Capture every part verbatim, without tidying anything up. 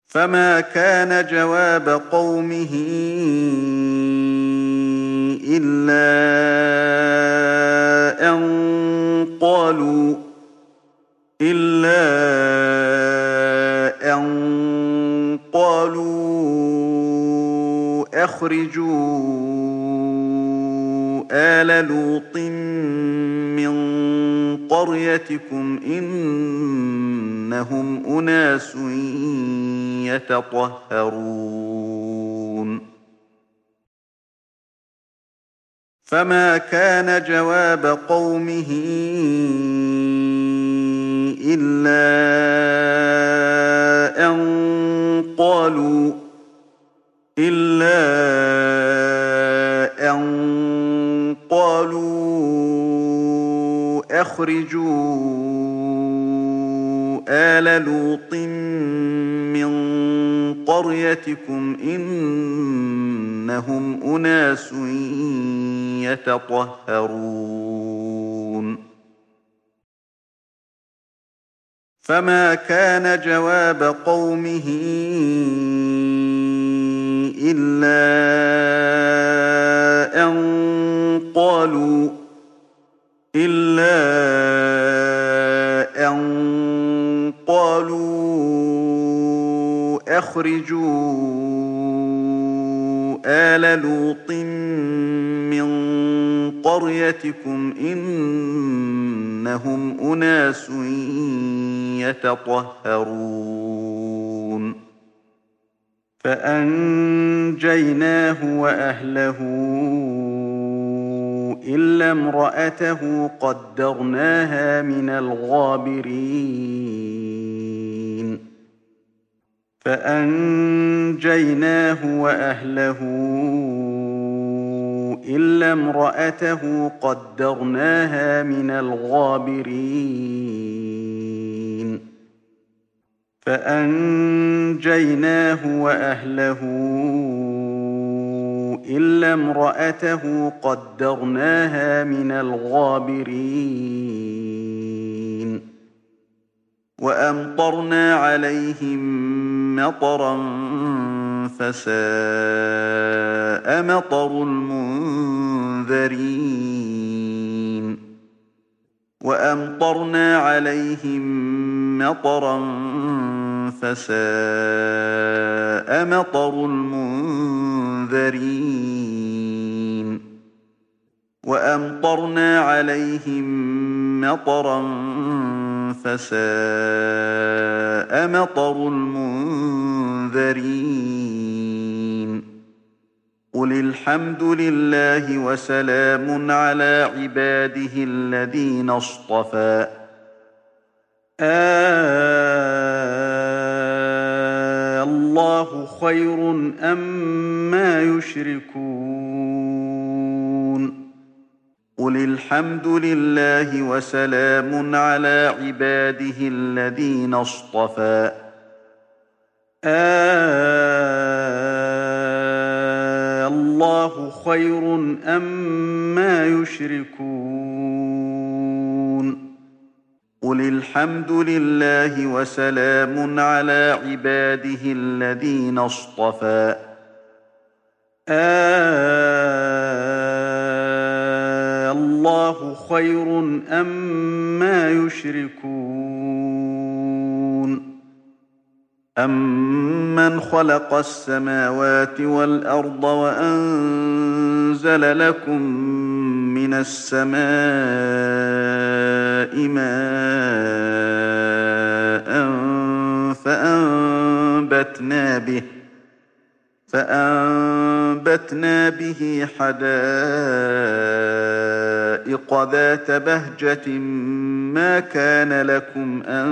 فما كان جواب قومه إلا أن قالوا إلا أن قالوا أخرجوا آل لوط من قريتكم إنهم أناس يتطهرون فما كان جواب قومه إلا أن قالوا إلا أن قالوا أخرجوا آل لوط من قريتكم إنهم أناس يتطهرون فما كان جواب قومه إلا أن قالوا إلا أن قالوا أخرجوا آل لوط من قريتكم إنهم أناس يتطهرون فأنجيناه وأهله إلا امرأته قدرناها من الغابرين فأنجيناه وأهله إلا امرأته قدرناها من الغابرين فأنجيناه وأهله إلا امرأته قدرناها من الغابرين وأمطرنا عليهم مطرا فساء مطر المنذرين وأمطرنا عليهم مطرا فساء مطر المنذرين وأمطرنا عليهم مطرا فساء مطر المنذرين قل الحمد لله وسلام على عباده الذين اصطفى آه الله خير أما يشركون قل الحمد لله وسلام على عباده الذين اصطفى آه الله خير أما يشركون قل الحمد لله وسلام على عباده الذين اصطفى آه الله خير أما يشركون أمن خلق السماوات والأرض وأنزل لكم من السماء ماء فأنبتنا به فأنبتنا به حدائق ذات بهجة ما كان لكم أن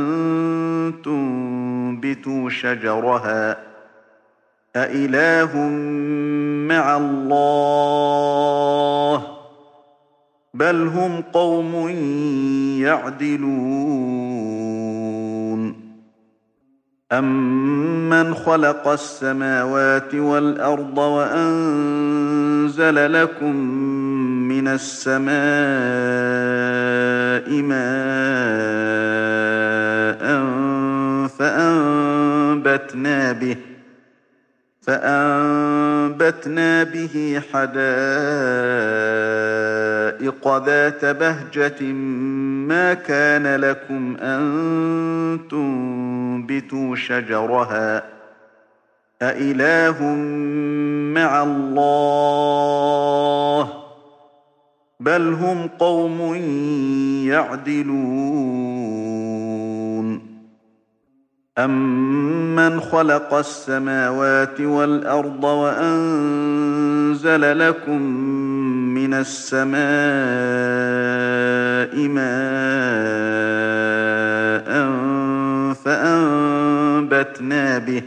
تنبتوا شجرها أإله مع الله بل هم قوم يعدلون أمن خلق السماوات والأرض وأنزل لكم من السماء ماء فأنبت فأنبتنا به فأنبتنا به حدائق ذات بهجة ما كان لكم أن تنبتوا شجرها أإله مع الله بل هم قوم يعدلون أمن خلق السماوات والأرض وأنزل لكم من السماء ماء فأنبتنا به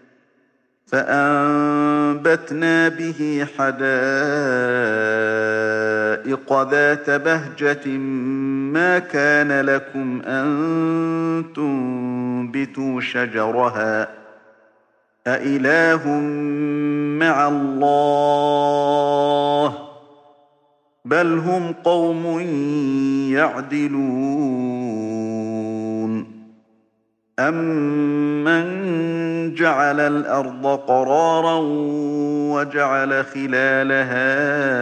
فأنبتنا به حدائق ذات بهجة ما كان لكم أن تنبتوا شجرها أإله مع الله بل هم قوم يعدلون أمن جعل الأرض قرارا وجعل خلالها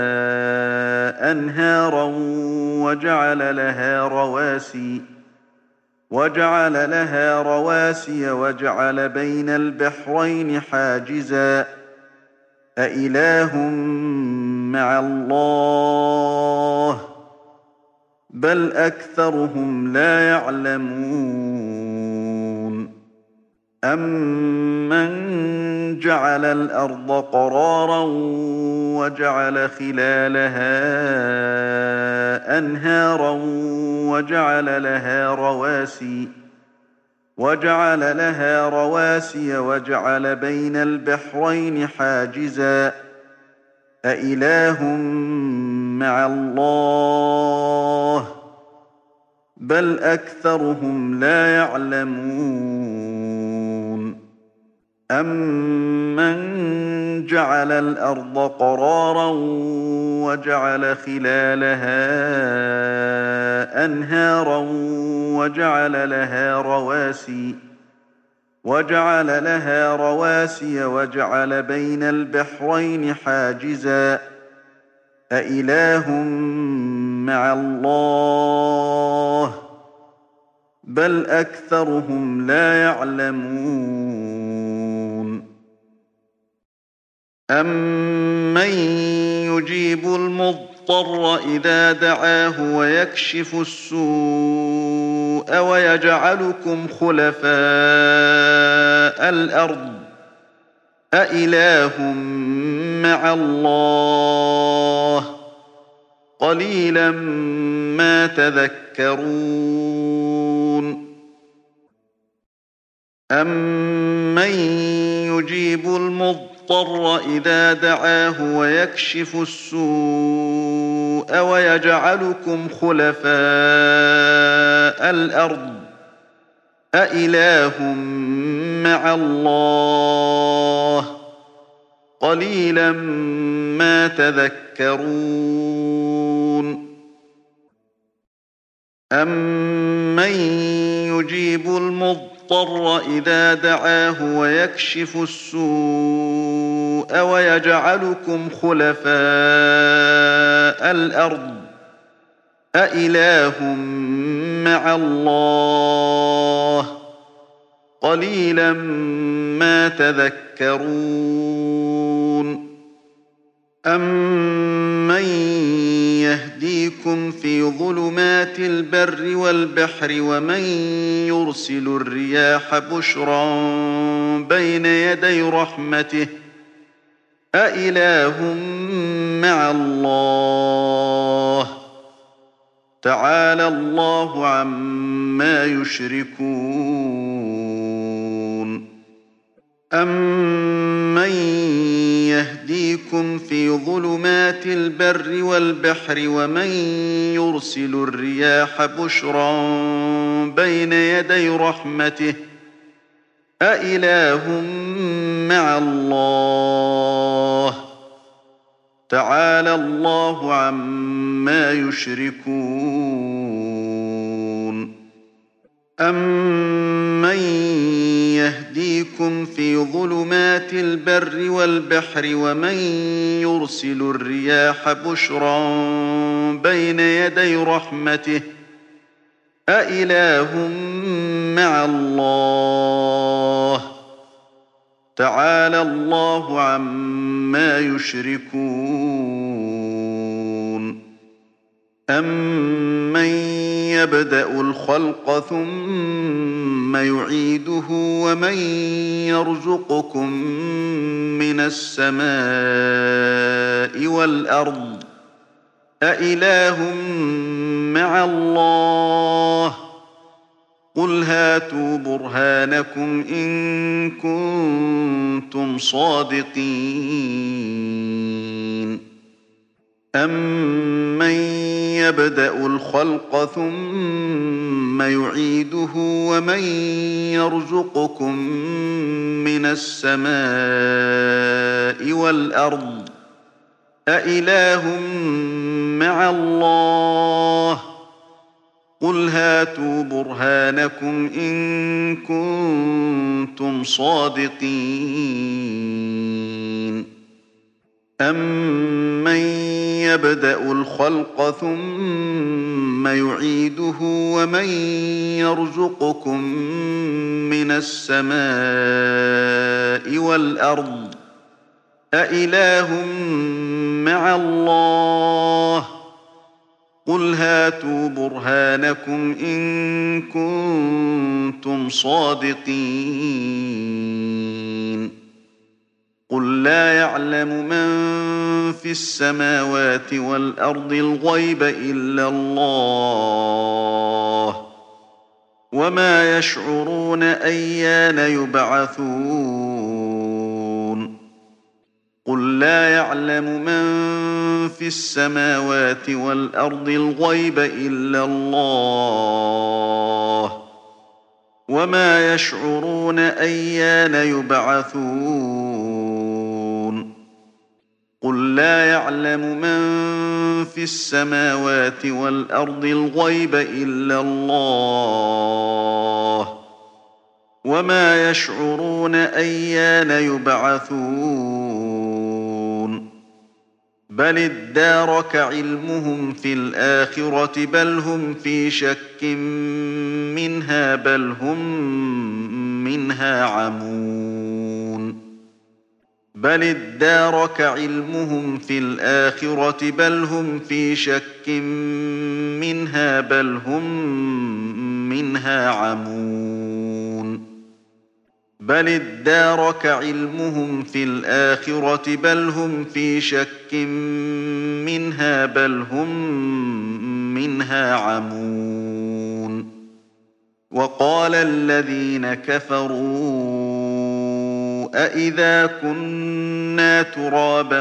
أنهارا وجعل لها رواسي وجعل لها رواسي وجعل بين البحرين حاجزا أإله مع الله بل أكثرهم لا يعلمون أمن جعل الأرض قرارا وجعل خلالها أنهارا وجعل لها رواسي وجعل لها رواسي وجعل بين البحرين حاجزا أإله مع الله بل أكثرهم لا يعلمون أمن جعل الأرض قرارا وجعل خلالها أنهارا وجعل لها رواسي وجعل لها رواسي وجعل بين البحرين حاجزا أإله مع الله بل أكثرهم لا يعلمون أمن يجيب المضطر إذا دعاه ويكشف السوء ويجعلكم خلفاء الأرض أإله مع الله قليلا ما تذكرون أمن يجيب المضطر إذا دعاه ويكشف السوء ويجعلكم خلفاء الأرض أإله مع الله قليلا ما تذكرون أمن يجيب المضطر إذا دعاه ويكشف السوء ويجعلكم خلفاء الأرض أإله مع الله قليلا ما تذكرون أمن يهديكم في ظلمات البر والبحر ومن يرسل الرياح بشرا بين يدي رحمته أإله مع الله تعالى الله عما يشركون أمن يهديكم في ظلمات البر والبحر ومن يرسل الرياح بشرا بين يدي رحمته أإله مع الله تعالى الله عما يشركون أمن يهديكم في ظلمات البر والبحر ومن يرسل الرياح بشرا بين يدي رحمته أإله مع الله تعالى الله عما يشركون أمن يبدأ الخلق ثم يعيده ومن يرزقكم من السماء والأرض أإله مع الله قل هاتوا برهانكم إن كنتم صادقين أمن يبدأ الخلق ثم يعيده ومن يرزقكم من السماء والأرض أإله مع الله قل هاتوا برهانكم إن كنتم صادقين أمن يبدأ الخلق ثم يعيده ومن يرزقكم من السماء والأرض أإله مع الله قل هاتوا برهانكم إن كنتم صادقين قل لا يعلم من في السماوات والأرض الغيب إلا الله وما يشعرون أيان يبعثون قل لا يعلم من في السماوات والأرض الغيب إلا الله وما يشعرون أيان يبعثون قل لا يعلم من في السماوات والأرض الغيب إلا الله وما يشعرون أيان يبعثون بل ادارك علمهم في الآخرة بل هم في شك منها بل هم منها عمون بل ادارك علمهم في الآخرة بل هم في شك منها بل هم منها عمون بل ادارك علمهم في الآخرة بل هم في شك منها بل هم منها عمون وقال الذين كفروا أإذا كنا ترابا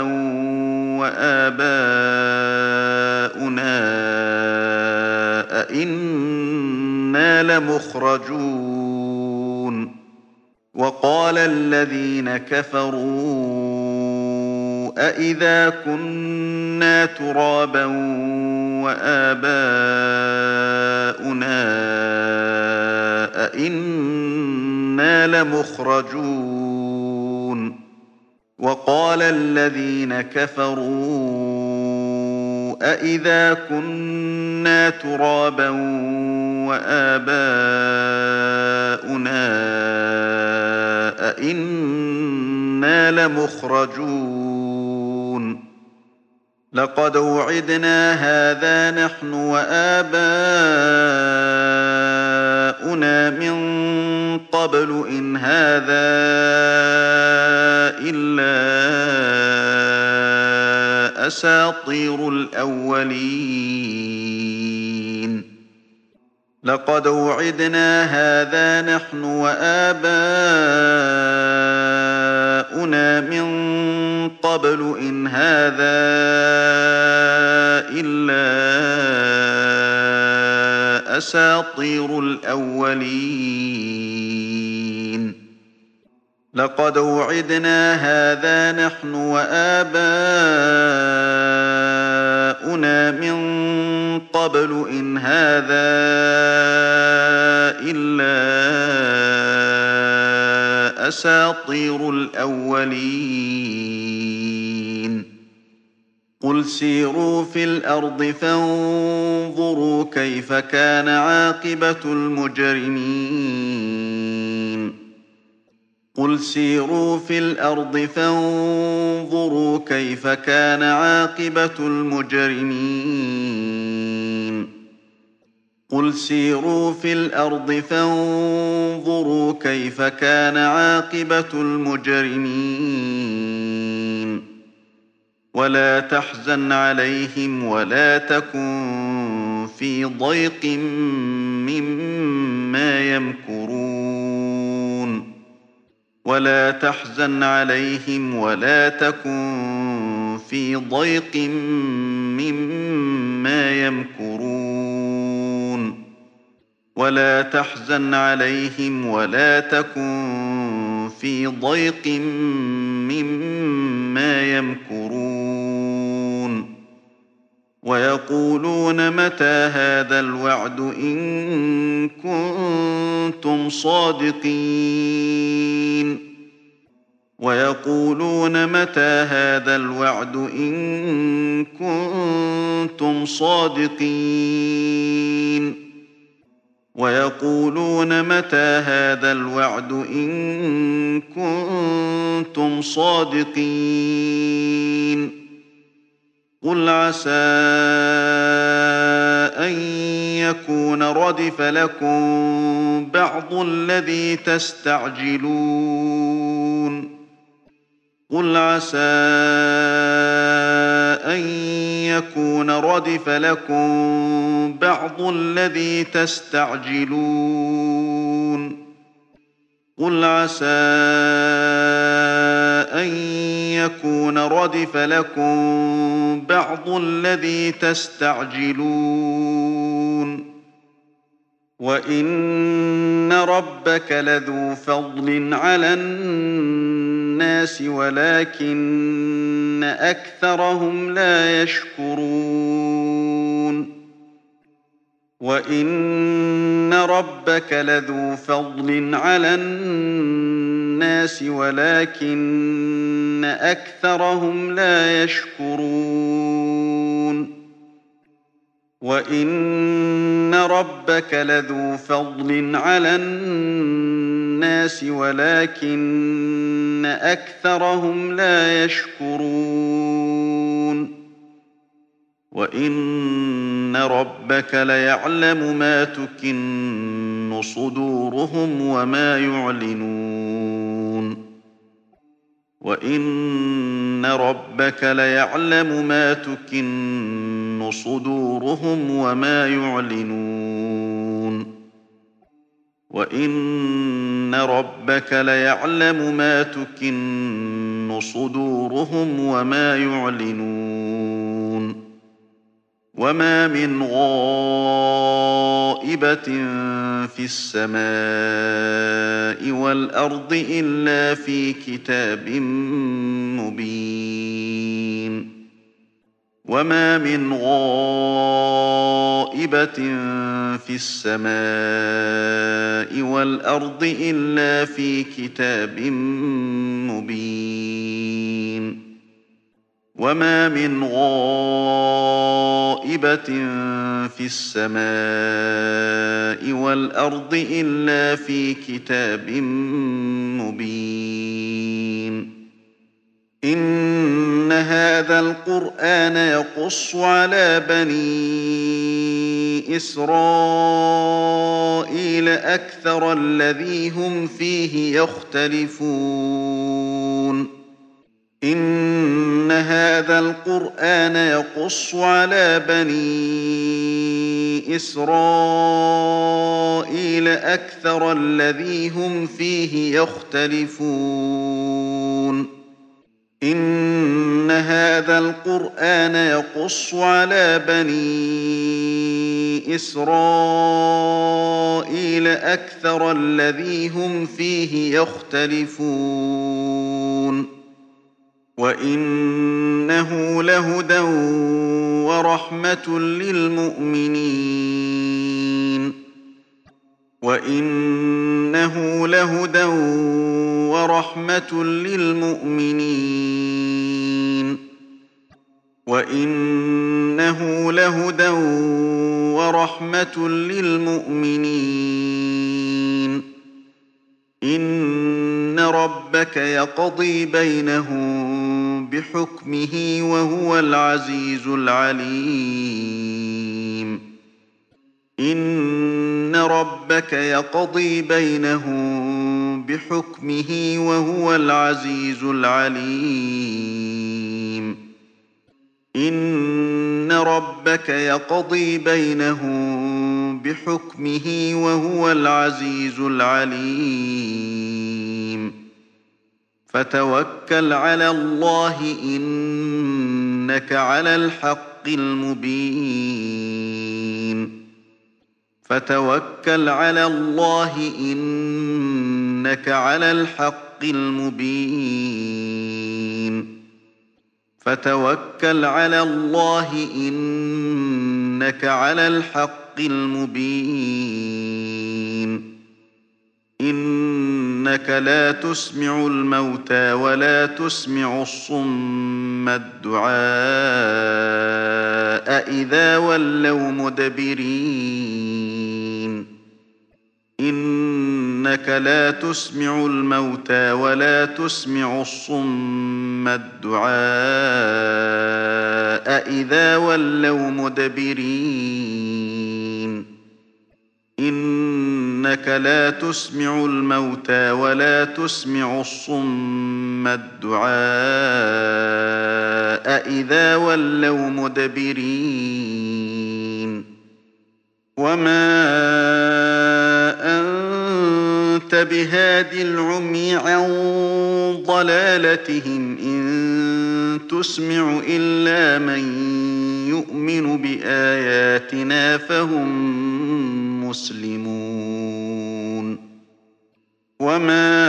وآباؤنا أإنا لمخرجون وقال الذين كفروا أإذا كنا ترابا وآباؤنا أإنا لمخرجون وقال الذين كفروا أإذا كنا ترابا وآباؤنا أإنا لمخرجون لقد وعدنا هذا نحن وآباؤنا من قبل إن هذا إلا أساطير الأولين لقد وعدنا هذا نحن وآباؤنا من قبل إن هذا إلا أساطير الأولين لقد وعدنا هذا نحن وآباؤنا من قبل إن هذا إلا أساطير الأولين قل سيروا في الأرض فانظروا كيف كان عاقبة المجرمين قل سيروا في الأرض فانظروا كيف كان عاقبة المجرمين قل سيروا في الأرض فانظروا كيف كان عاقبة المجرمين ولا تحزن عليهم ولا تكن في ضيق مما يمكرون ولا تحزن عليهم ولا تكن في ضيق مما يمكرون ولا تحزن عليهم ولا تكن في ضيق مما يمكرون ويقولون متى هذا الوعد إن كنتم صادقين ويقولون متى هذا الوعد إن كنتم صادقين ويقولون متى هذا الوعد إن كنتم صادقين قل عسى أن يكون ردف لكم بعض الذي تستعجلون قل عسى أن يكون ردف لكم بعض الذي تستعجلون قل عسى أن يكون ردف لكم بعض الذي تستعجلون وإن ربك لذو فضل على الناس ولكن أكثرهم لا يشكرون وإن ربك لذو فضل على الناس ولكن أكثرهم لا يشكرون وإن ربك لذو فضل على الناس ولكن أكثرهم لا يشكرون وإن ربك ليعلم ما تكن صدورهم وما يعلنون وإن ربك ليعلم ما تكن صدورهم وما يعلنون وإن ربك ليعلم ما تكن صدورهم وما يعلنون وما من غائبة في السماء والأرض إلا في كتاب مبين وما من غائبة في السماء والأرض إلا في كتاب مبين وما من غائبة في السماء والأرض إلا في كتاب مبين إن هذا القرآن يقص على بني إسرائيل أكثر الذي هم فيه يختلفون إن هذا القرآن يقص على بني إسرائيل أكثر الذي هم فيه يختلفون إن هذا القرآن يقص على بني إسرائيل أكثر الذي هم فيه يختلفون وإنه لهدى ورحمة للمؤمنين وإنه لهدى ورحمة للمؤمنين وإنه لهدى ورحمة للمؤمنين إن ربك يقضي بينهم بحكمه وهو العزيز العليم إن ربك يقضي بينهم بحكمه وهو العزيز العليم إن ربك يقضي بينهم بحكمه وهو العزيز العليم فتوكل على الله إنك على الحق المبين فتوكل على الله إنك على الحق المبين فتوكل على الله إنك على الحق المبين إنك لا تسمع الموتى ولا تسمع الصم الدعاء إذا ولوا مدبرين إنك لا تسمع الموتى ولا تسمع الصم الدعاء إذا ولوا مدبرين إنك لا تسمع الموتى ولا تسمع الصم الدعاء إذا ولوا مدبرين وما أنت بهاد العمي عن ضلالتهم إن تسمع إلا من يؤمن بآياتنا فهم مسلمون وما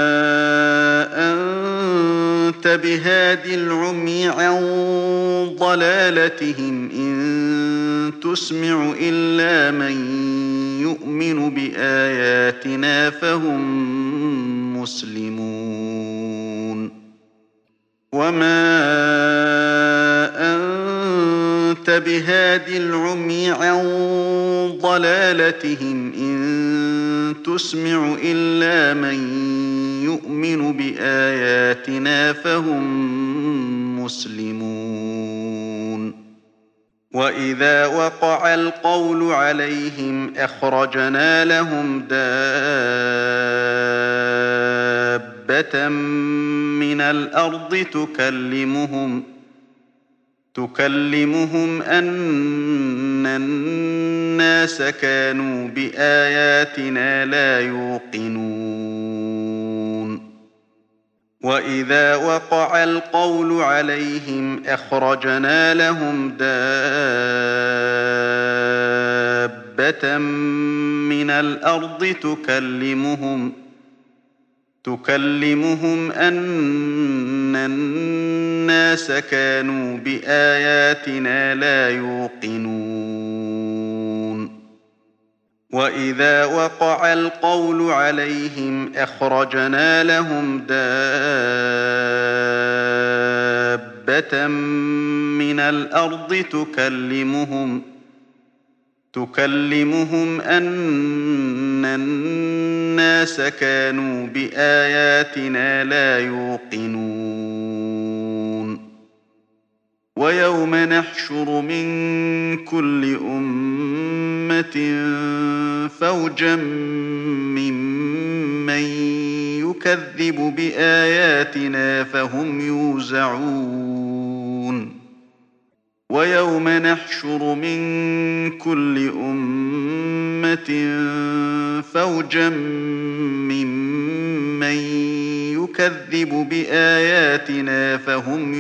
أنت بهاد العمي عن ضلالتهم إن تسمع إلا من يؤمن بآياتنا فهم مسلمون وما أنت بهاد العمي عن ضلالتهم إن تسمع إلا من يؤمن بآياتنا فهم مسلمون وإذا وقع القول عليهم أخرجنا لهم دابة من الأرض تكلمهم تكلمهم أن الناس كانوا بآياتنا لا يوقنون وإذا وقع القول عليهم أخرجنا لهم دابة من الأرض تكلمهم تكلمهم أن الناس كانوا بآياتنا لا يوقنون وإذا وقع القول عليهم أخرجنا لهم دابة من الأرض تكلمهم تكلمهم أن الناس كانوا بآياتنا لا يوقنون ويوم نحشر من كل أمة فوجا ممن يكذب بآياتنا فهم يوزعون ويوم نحشر من كل أمة فوجا ممن يكذب بآياتنا فهم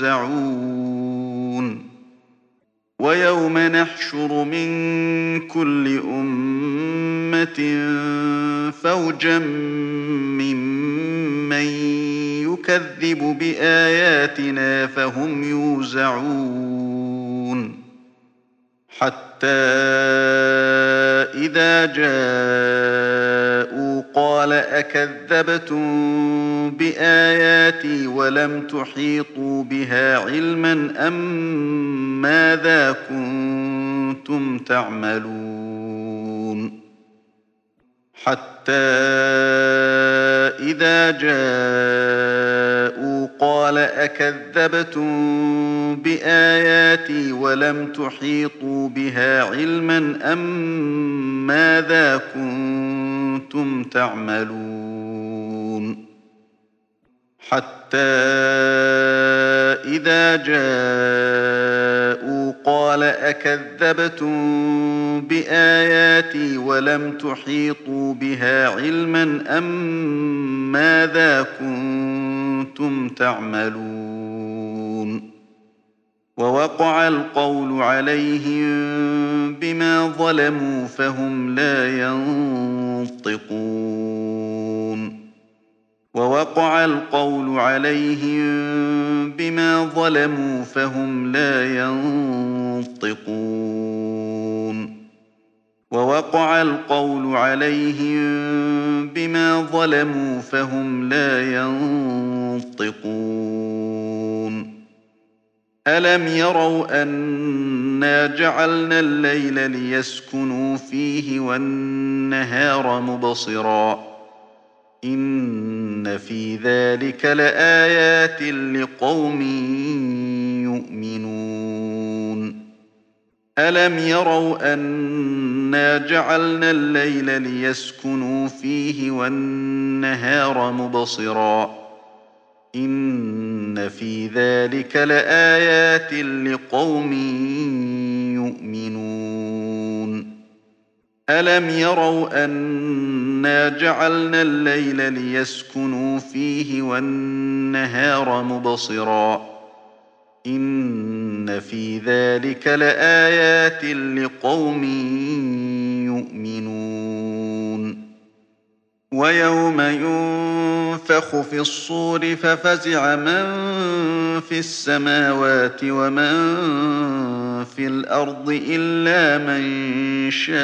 يوزعون ويوم نحشر من كل أمة فوجا ممن يكذب بآياتنا فهم يوزعون حتى إذا جاءوا قال أكذبتم بآياتي ولم تحيطوا بها علما أم ماذا كنتم تعملون حتى إذا جاءوا قال أكذبتم بآياتي ولم تحيطوا بها علما أم ماذا كنتم تعملون حتى إذا جاءوا قال أكذبتم بآياتي ولم تحيطوا بها علما أم ماذا كنتم تعملون ووقع القول عليهم بما ظلموا فهم لا ينطقون ووقع القول عليهم بما ظلموا فهم لا ينطقون ووقع القول عليهم بما ظلموا فهم لا ينطقون ألم يروا أنا جعلنا الليل ليسكنوا فيه والنهار مبصرا إن في ذلك لآيات لقوم يؤمنون ألم يروا أنا جعلنا الليل ليسكنوا فيه والنهار مبصرا إن في ذلك لآيات لقوم يؤمنون ألم يروا أنا جعلنا الليل ليسكنوا فيه والنهار مبصرا إن في ذلك لآيات لقوم يؤمنون ويوم ينفخ في الصور ففزع من في السماوات ومن في الأرض إلا من شاء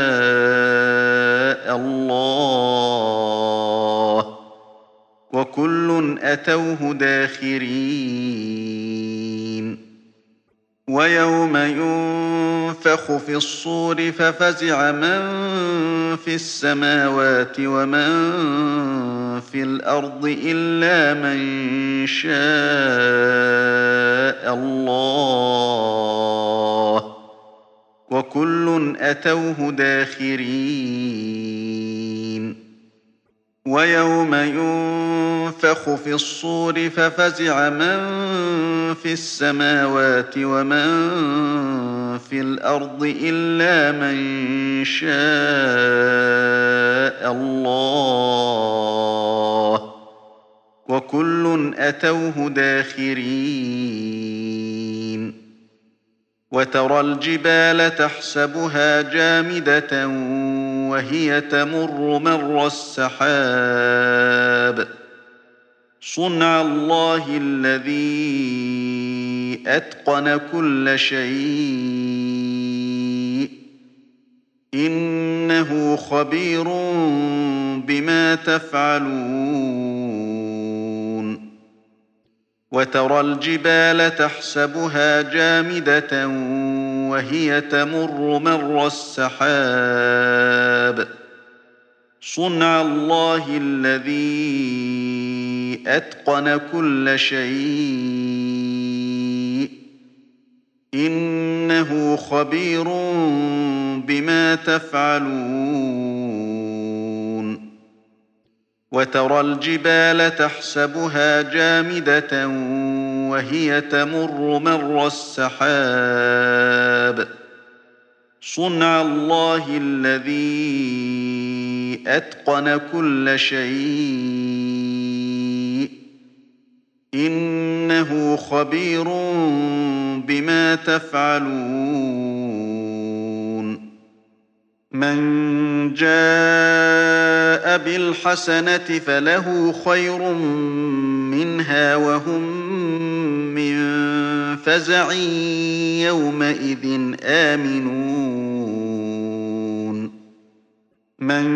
الله وكل أتوه داخرين ويوم ينفخ في الصور ففزع من في السماوات ومن في الأرض إلا من شاء الله وكل أتوه داخرين ويوم ينفخ في الصور ففزع من في السماوات ومن في الأرض إلا من شاء الله وكل أتوه داخرين وترى الجبال تحسبها جامدة وهي تمر مر السحاب صنع الله الذي أتقن كل شيء إنه خبير بما تفعلون وترى الجبال تحسبها جامدة وهي تمر مر السحاب صنع الله الذي أتقن كل شيء إنه خبير بما تفعلون وترى الجبال تحسبها جامدة وهي تمر مر السحاب صنع الله الذي أتقن كل شيء إنه خبير بما تفعلون من جاء بالحسنة فله خير منها وهم من فزع يومئذ آمنون من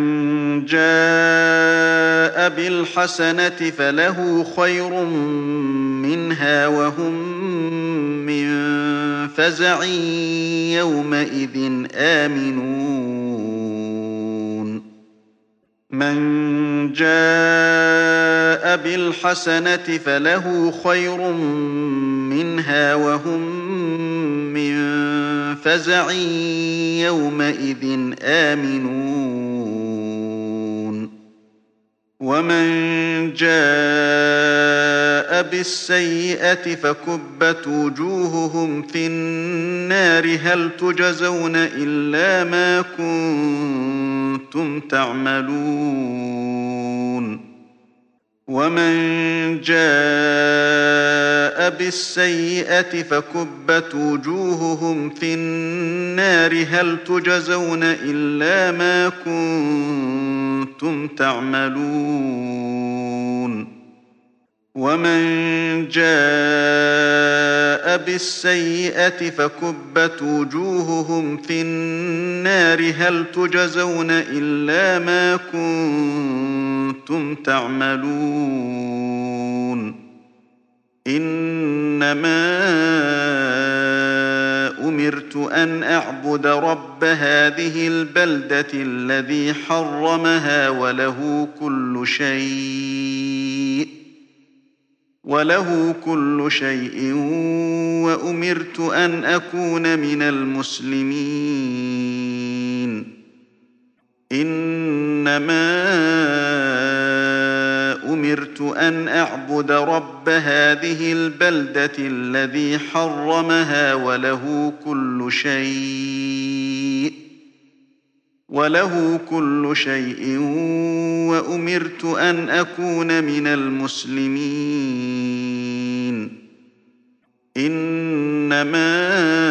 جاء بالحسنة فله خير منها وهم من فزع يومئذ آمنون من جاء بالحسنة فله خير منها وهم من فزع يومئذ آمنون ومن جاء بالسيئة فكبت وجوههم في النار هل تجزون إلا ما كنتم تعملون ومن جاء بالسيئة فكبت وجوههم في النار هل تجزون إلا ما كنتم تعملون ومن جاء بالسيئة فكبت وجوههم في النار هل تجزون إلا ما كنتم تعملون إنما أمرت أن أعبد رب هذه البلدة الذي حرمها وله كل شيء وله كل شيء وأمرت أن أكون من المسلمين إنما أمرت أن أعبد رب هذه البلدة الذي حرمها وله كل شيء وله كل شيء وأمرت أن أكون من المسلمين إنما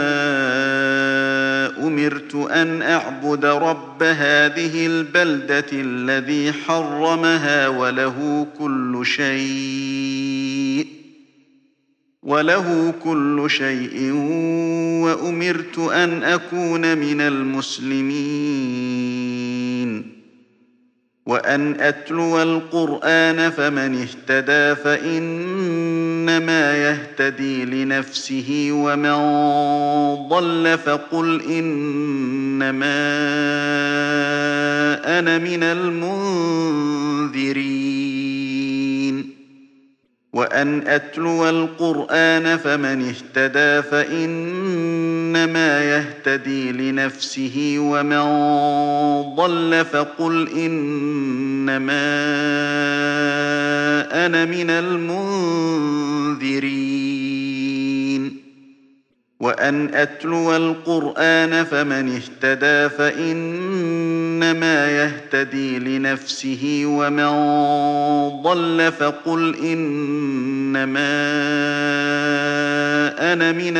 أمرت أن أعبد رب هذه البلدة الذي حرمها وله كل شيء وله كل شيء وأمرت أن أكون من المسلمين وأن أتلو القرآن فمن اهتدى فإنما يهتدي لنفسه ومن ضل فقل إنما أنا من المنذرين وأن أتلو القرآن فمن اهتدى فإنما يهتدي لنفسه ومن ضل فقل إنما أنا من المنذرين وأن أتلو القرآن فمن اهتدى فإنما يهتدي لنفسه ومن ضل فقل إنما أنا من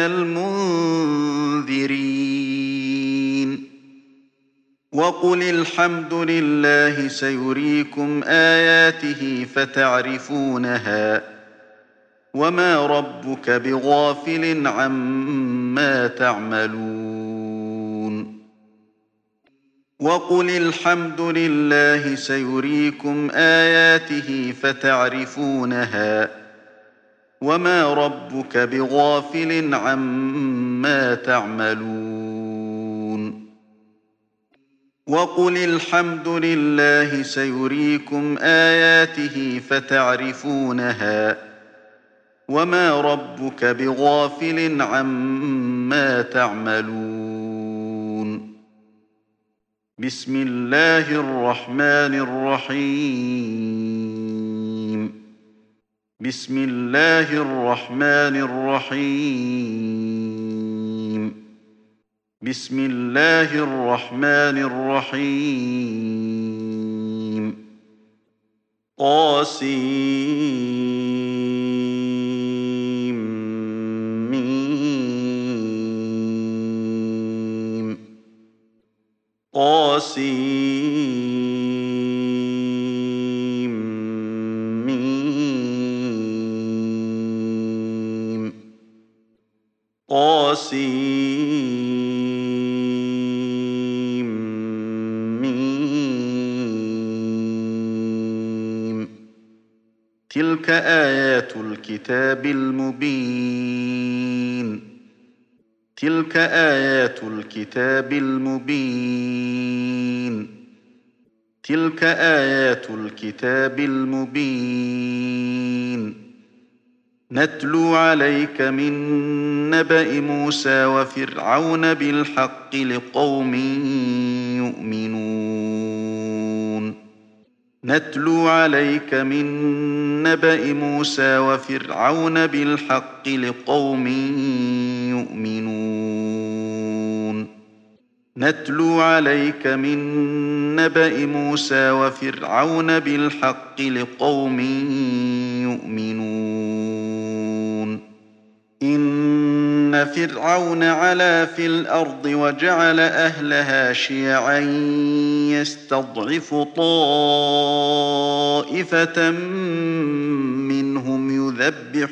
المنذرين وقل الحمد لله سيريكم آياته فتعرفونها وما ربك بغافل عما تعملون وقل الحمد لله سيريكم آياته فتعرفونها وما ربك بغافل عما تعملون وقل الحمد لله سيريكم آياته فتعرفونها وما ربك بغافل عما تعملون بسم الله الرحمن الرحيم بسم الله الرحمن الرحيم بسم الله الرحمن الرحيم طاسيم طاسيم ميم طاسيم تلك آيات الكتاب المبين تلك آيات الكتاب المبين تلك آيات الكتاب المبين نتلو عليك من نبأ موسى وفرعون بالحق لقوم يؤمنون نتلو عليك من نبأ موسى وفرعون بالحق لقوم يؤمنون نتلو عليك من نبأ موسى وفرعون بالحق لقوم يؤمنون إن فرعون علا في الأرض وجعل أهلها شيعا يستضعف طائفة منهم يذبح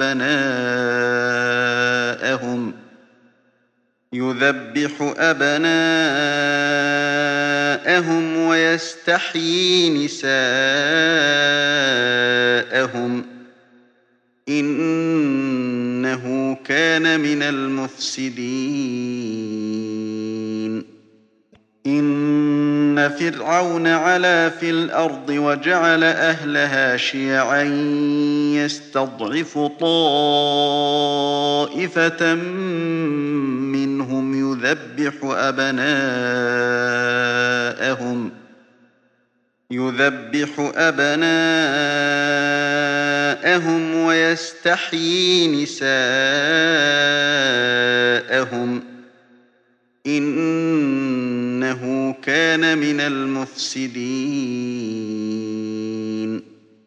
أبناءهم يذبح أبناءهم ويستحيي نساءهم إنه كان من المفسدين إن فرعون علا في الأرض وجعل أهلها شيعا يستضعف طائفة منهم يذبح أبناءهم يذبح أبناءهم ويستحيي نساءهم إنه كان من المفسدين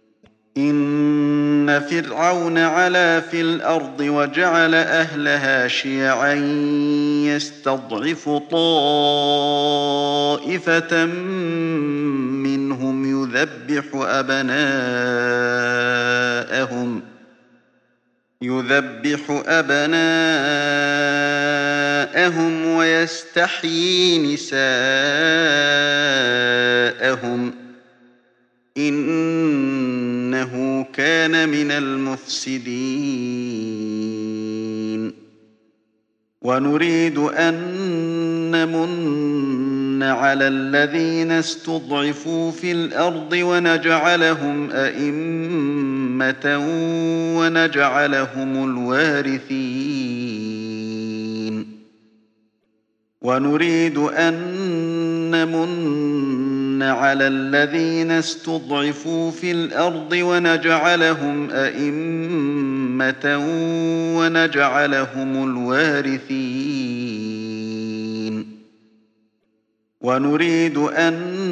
إن فرعون علا في الأرض وجعل أهلها شيعا يستضعف طائفة منهم يذبح أبناءهم يذبح أبناءهم ويستحيي نساءهم إنه كان من المفسدين ونريد أن نمن على الذين استضعفوا في الأرض ونجعلهم أئمة ونجعلهم الوارثين ونريد أن نمن على الذين استضعفوا في الأرض ونجعلهم أئمة ونجعلهم الوارثين ونريد أن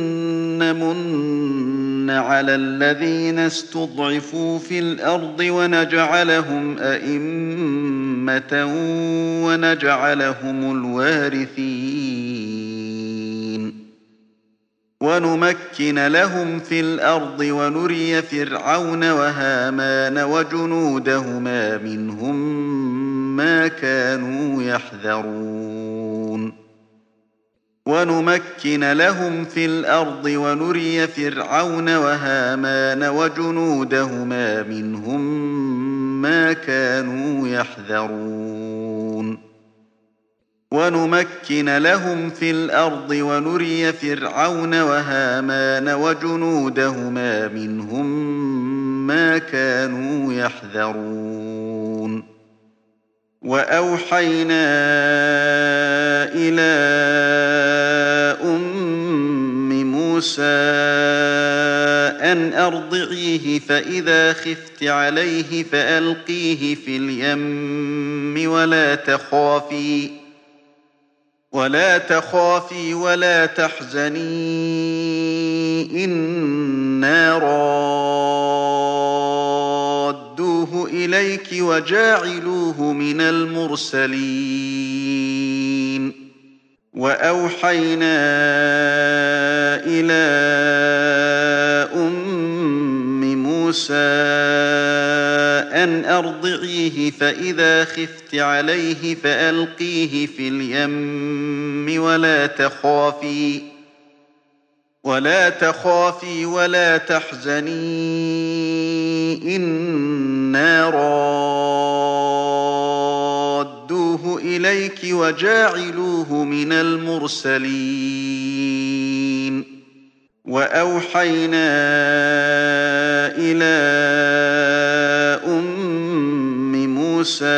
نمن على الذين استضعفوا في الأرض ونجعلهم أئمة ونجعلهم الوارثين ونمكن لهم في الأرض ونري فرعون وهامان وجنودهما منهم ما كانوا يحذرون ونمكن لهم في الأرض ونري فرعون وهامان وجنودهما منهم ما كانوا يحذرون ونمكن لهم في الأرض ونري فرعون وهامان وجنودهما منهم ما كانوا يحذرون وأوحينا إلى أم موسى أن أرضعيه فإذا خفت عليه فألقيه في اليم ولا تخافي ولا تخافي ولا تحزني إنا رادوه إليك وجاعلوه من المرسلين وأوحينا إلى أم موسى أن أرضعيه فإذا خفت عليه فألقيه في اليم ولا تخافي ولا تخافي ولا تحزني إنا رادوه إليك وجاعلوه من المرسلين وأوحينا إلى أم موسى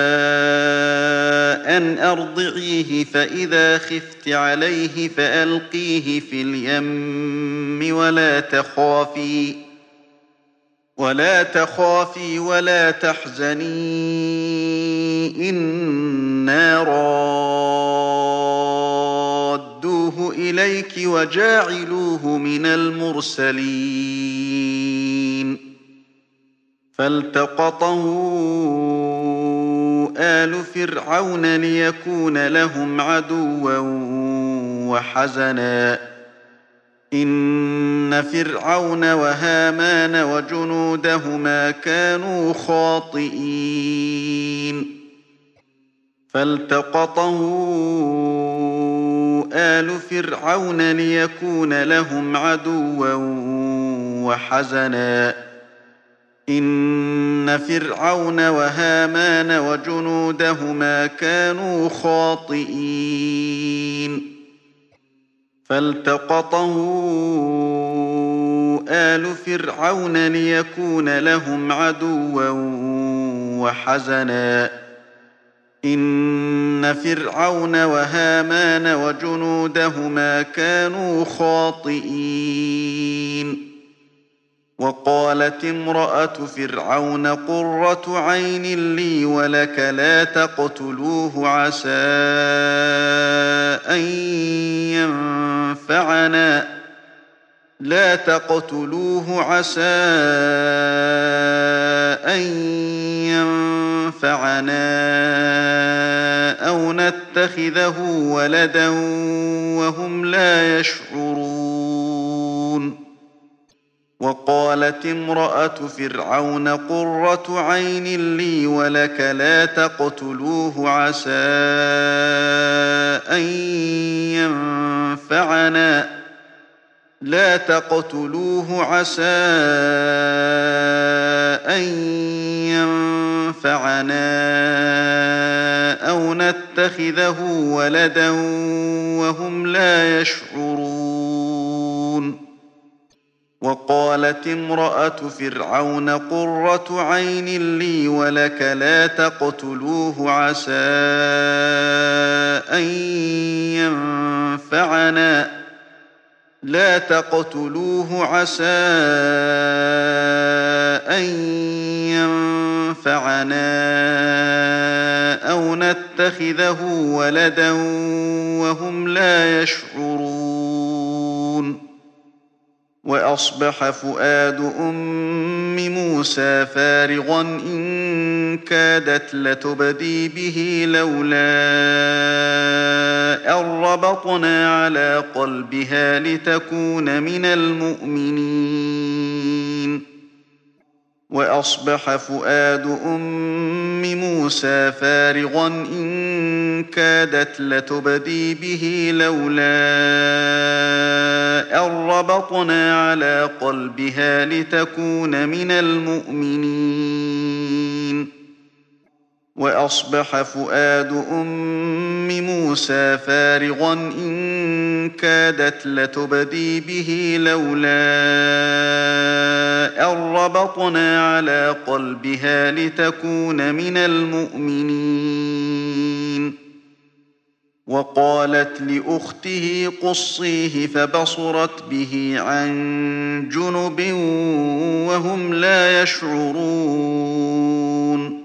أن أرضعيه فإذا خفت عليه فألقيه في اليم ولا تخافي ولا تخافي ولا تحزني إنا رادوه إليك وجاعلوه من المرسلين فالتقطه آل فرعون ليكون لهم عدوا وحزنا إن فرعون وهامان وجنودهما كانوا خاطئين فالتقطه آل فرعون ليكون لهم عدوا وحزنا إن فرعون وهامان وجنودهما كانوا خاطئين فالتقطه آل فرعون ليكون لهم عدوا وحزنا إن فرعون وهامان وجنودهما كانوا خاطئين وقالت امرأة فرعون قرة عين لي ولك لا تقتلوه عسى أن ينفعنا لا تقتلوه عسى أن ينفعنا أو نتخذه ولدا وهم لا يشعرون وقالت امرأة فرعون قرة عين لي ولك لا تقتلوه عسى أن ينفعنا لا تقتلوه عسى أن ينفعنا أو نتخذه ولدا وهم لا يشعرون وقالت امرأة فرعون قرة عين لي ولك لا تقتلوه عسى أن ينفعنا لا تقتلوه عسى أن ينفعنا أو نتخذه ولدا وهم لا يشعرون وأصبح فؤاد أم موسى فارغا إن كادت لتبدي به لولا أن ربطنا على قلبها لتكون من المؤمنين وأصبح فؤاد أم موسى فارغا إن كادت لتبدي به لولا أن ربطنا على قلبها لتكون من المؤمنين وأصبح فؤاد أم موسى فارغا إن كادت لتبدي به لولا أن ربطنا على قلبها لتكون من المؤمنين وقالت لأخته قصيه فبصرت به عن جنب وهم لا يشعرون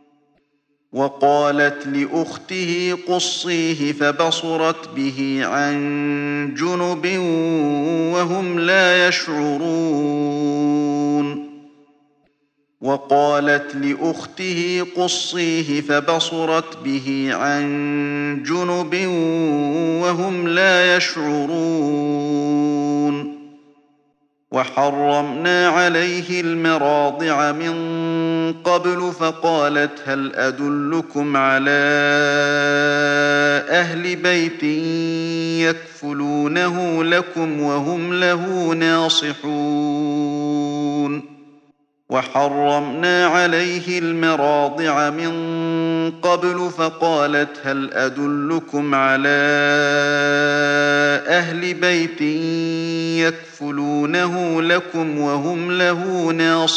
وقالت لأخته قصيه فبصرت به عن جنب وهم لا يشعرون وقالت لأخته قصيه فبصرت به عن جنب وهم لا يشعرون وحرمنا عليه المراضع من قبل فقالت هل أدلكم على أهل بيت يكفلونه لكم وهم له ناصحون وحرمنا عليه المراضع من قبل فقالت هل أدلكم على أهل بيت يكفلونه لكم وهم له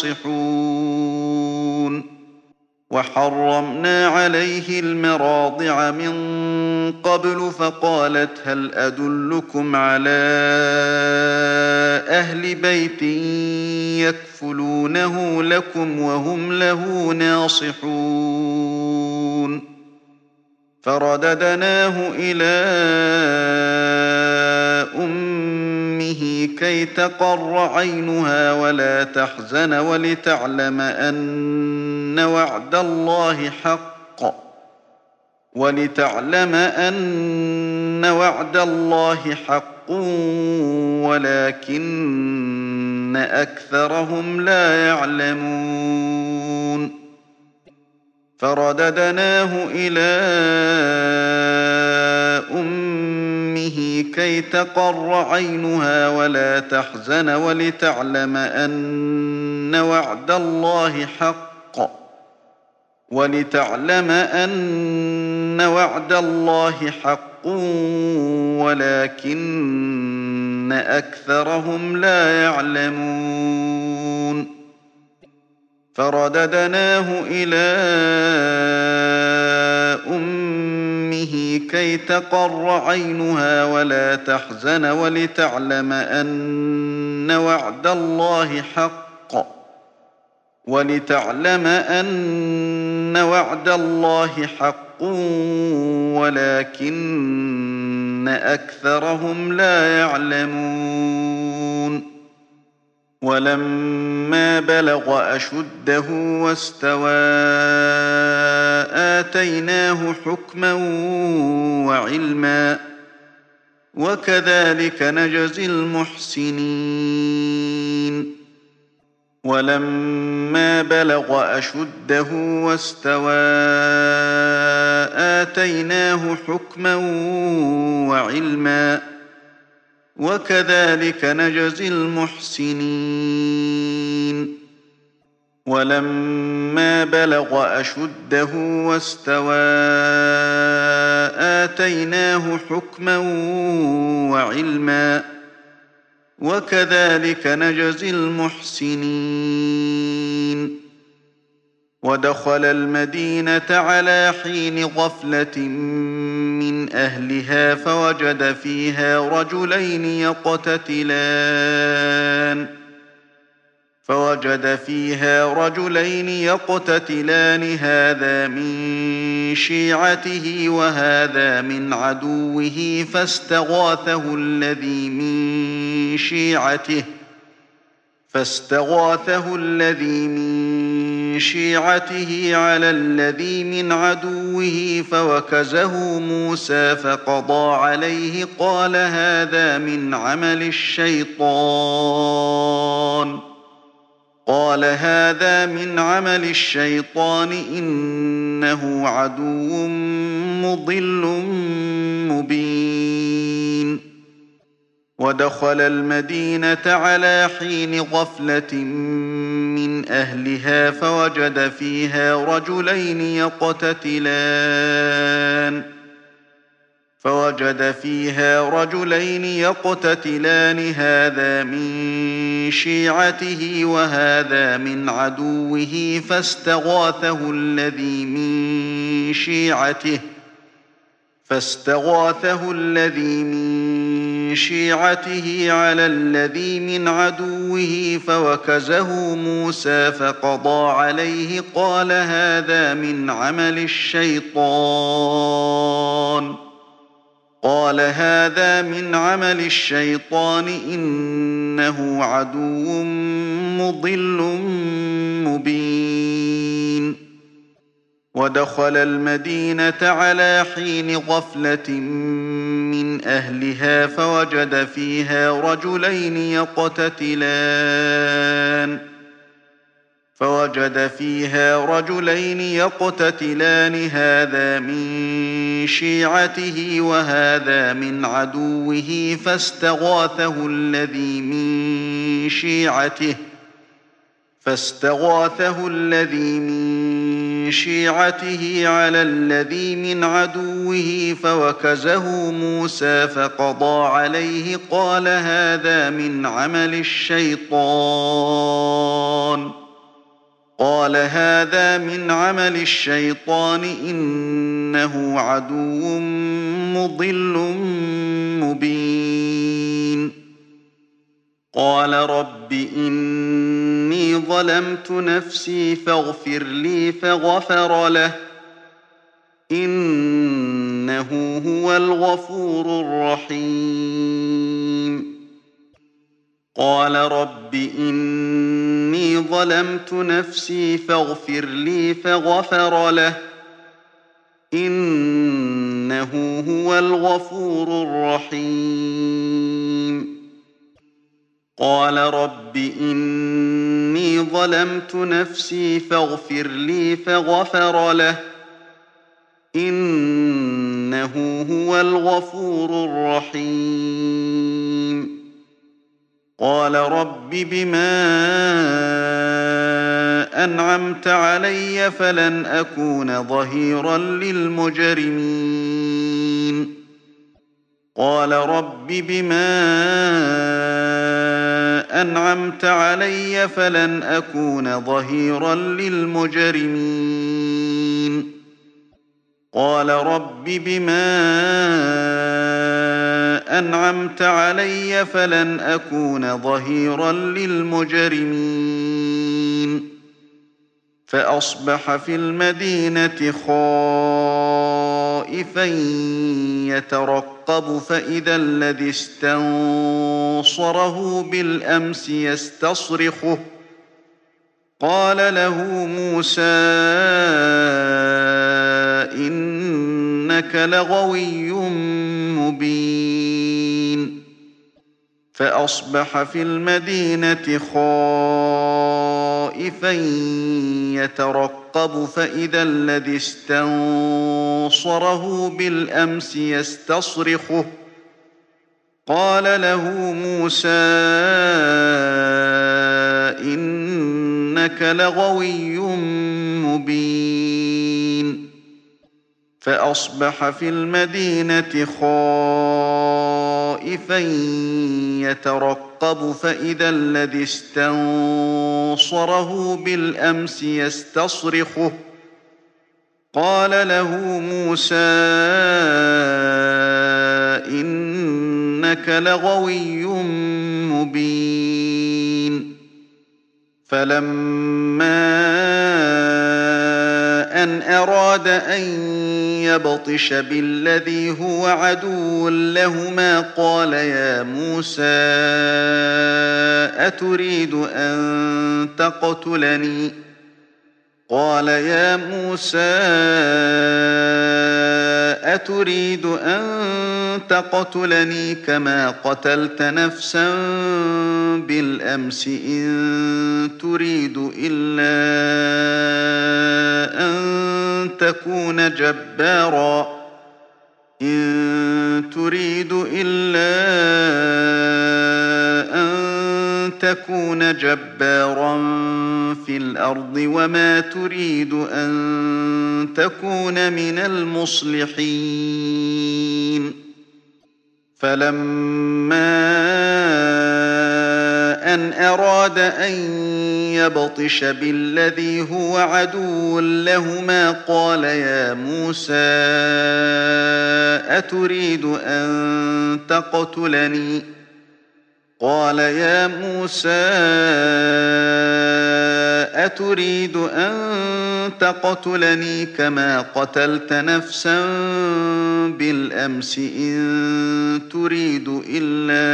ناصحون وحرمنا عليه المراضع من قبل فقالت هل أدلكم على أهل بيت يكفلونه لكم وهم له ناصحون فرددناه إلى أمه كي تقر عينها ولا تحزن ولتعلم أن وعد الله حق ولتعلم أن وعد الله حق ولكن أكثرهم لا يعلمون فرددناه إلى أمه كي تقر عينها ولا تحزن ولتعلم أن وعد الله حق ولتعلم أن وعد الله حق ولكن أكثرهم لا يعلمون فرددناه إلى أمه كي تقر عينها ولا تحزن ولتعلم أن وعد الله حق ولتعلم أن وعد الله حق ولكن أكثرهم لا يعلمون ولما بلغ أشده واستوى آتيناه حكما وعلما وكذلك نجزي المحسنين ولما بلغ أشده واستوى آتيناه حكما وعلما وكذلك نجزي المحسنين ولما بلغ أشده واستوى آتيناه حكما وعلما وكذلك نجزي المحسنين ودخل المدينة على حين غفلة من أهلها فوجد فيها رجلين يقتتلان فوجد فيها رجلين يقتتلان هذا من شيعته وهذا من عدوه فاستغاثه الذي من شيعته فاستغاثه الذي من شيعته على الذي من عدوه فوكزه موسى فقضى عليه قال هذا من عمل الشيطان قال هذا من عمل الشيطان إنه عدو مضل مبين ودخل المدينة على حين غفلة من أهلها فوجد فيها رجلين يقتتلان فوجد فيها رجلين يقتتلان هذا من شيعته وهذا من عدوه فاستغاثه الذي من شيعته فاستغاثه الذي من شيعته على الذي من عدوه فوكزه موسى فقضى عليه قال هذا من عمل الشيطان قال هذا من عمل الشيطان إنه عدو مضل مبين ودخل المدينة على حين غفلة من أهلها فوجد فيها رجلين يقتتلان فوجد فيها رجلين يقتتلان هذا من شيعته وهذا من عدوه فاستغاثه الذي من شيعته فاستغاثه الذي من شيعته على الذي من عدوه فوكزه موسى فقضى عليه قال هذا من عمل الشيطان قال هذا من عمل الشيطان إنه عدو مضل مبين قال رب إني ظلمت نفسي فاغفر لي فغفر له إنه هو الغفور الرحيم قال رب إني ظلمت نفسي فاغفر لي فغفر له إنه هو الغفور الرحيم قال رب إني ظلمت نفسي فاغفر لي فغفر له إنه هو الغفور الرحيم قال رب بما أنعمت علي فلن أكون ظهيرا للمجرمين قال رب بما أنعمت علي فلن أكون ظهيرا للمجرمين قال رب بما أنعمت علي فلن أكون ظهيرا للمجرمين فأصبح في المدينة خائفا يترقب فإذا الذي استنصره بالأمس يستصرخه قال له موسى إنك لغوي مبين فأصبح في المدينة خائفا يترقب فإذا الذي استنصره بالأمس يستصرخه قال له موسى إنك لغوي مبين فأصبح في المدينة خائفا يترقب فإذا الذي استنصره بالأمس يستصرخه قال له موسى إنك لغوي مبين فلما أن أراد أن يبطش بالذي هو عدو لهما قال يا موسى أتريد أن تقتلني قال يا موسى أتريد أن تقتلني كما قتلت نفسا بالأمس إن تريد إلا أن تكون جبارا إن تريد إلا أن تكون جبارا في الأرض وما تريد أن تكون من المصلحين فلما أن أراد أن يبطش بالذي هو عدو لهما قال يا موسى أتريد أن تقتلني قال يا موسى أتريد أن تقتلني كما قتلت نفسا بالأمس إن تريد إلا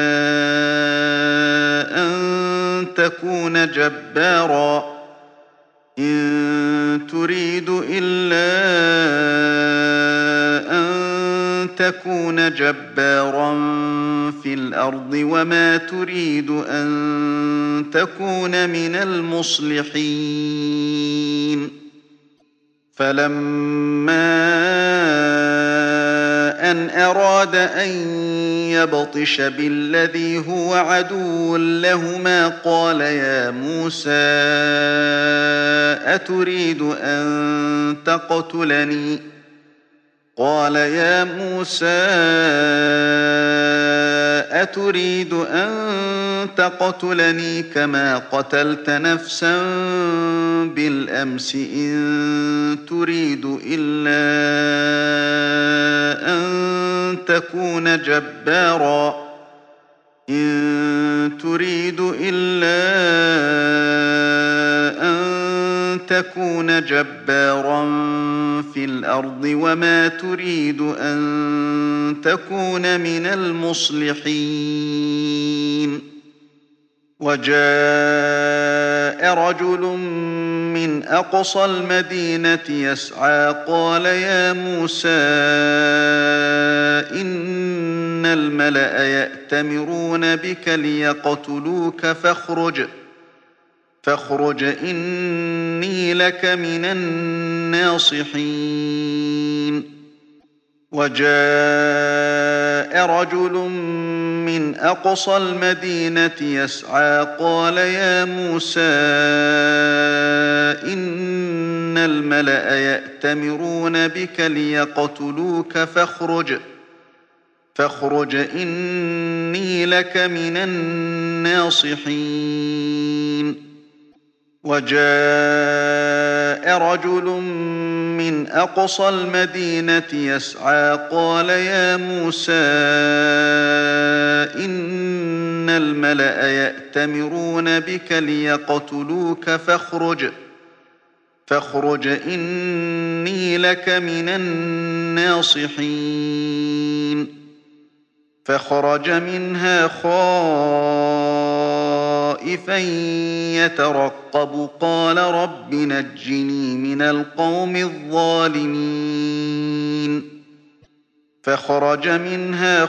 أن تكون جبارا إن تريد إلا أن تكون جبارا في الأرض وما تريد أن تكون من المصلحين فلما أن أراد أن يبطش بالذي هو عدو لهما قال يا موسى أتريد أن تقتلني قال يا موسى أتريد أن تقتلني كما قتلت نفسا بالأمس إن تريد إلا أن تكون جبارا إن تريد إلا أن تكون جبارا في الأرض وما تريد أن تكون من المصلحين وجاء رجل من أقصى المدينة يسعى قال يا موسى إن الملأ يأتمرون بك ليقتلوك فاخرج فاخرج إني لك من الناصحين وجاء رجل من أقصى المدينة يسعى قال يا موسى إن الملأ يأتمرون بك ليقتلوك فاخرج فاخرج إني لك من الناصحين وجاء رجل من أقصى المدينة يسعى قال يا موسى إن الملأ يأتمرون بك ليقتلوك فاخرج فاخرج إني لك من الناصحين فخرج منها خائفا يترقب قال رب نجني من القوم الظالمين فخرج منها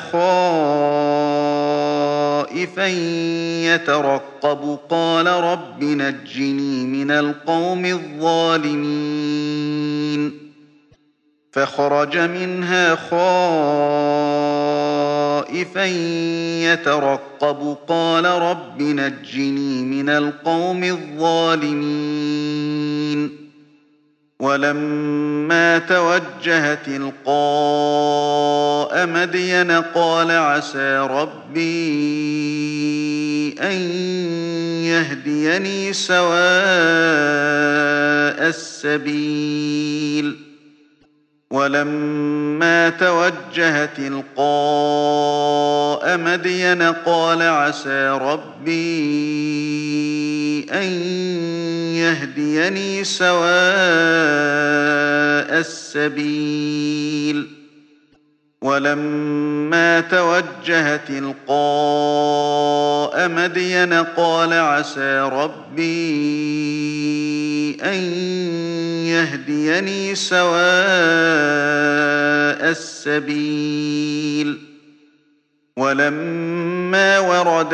خائفا يترقب قال رب نجني من القوم الظالمين فخرج منها خائفا يترقب قال رب نجني من القوم الظالمين ولما توجه تلقاء مدين قال عسى ربي أن يهديني سواء السبيل ولما توجه تلقاء مدين قال عسى ربي أن يهديني سواء السبيل ولما توجه تلقاء مدين قال عسى ربي أن يهديني سواء السبيل ولما ورد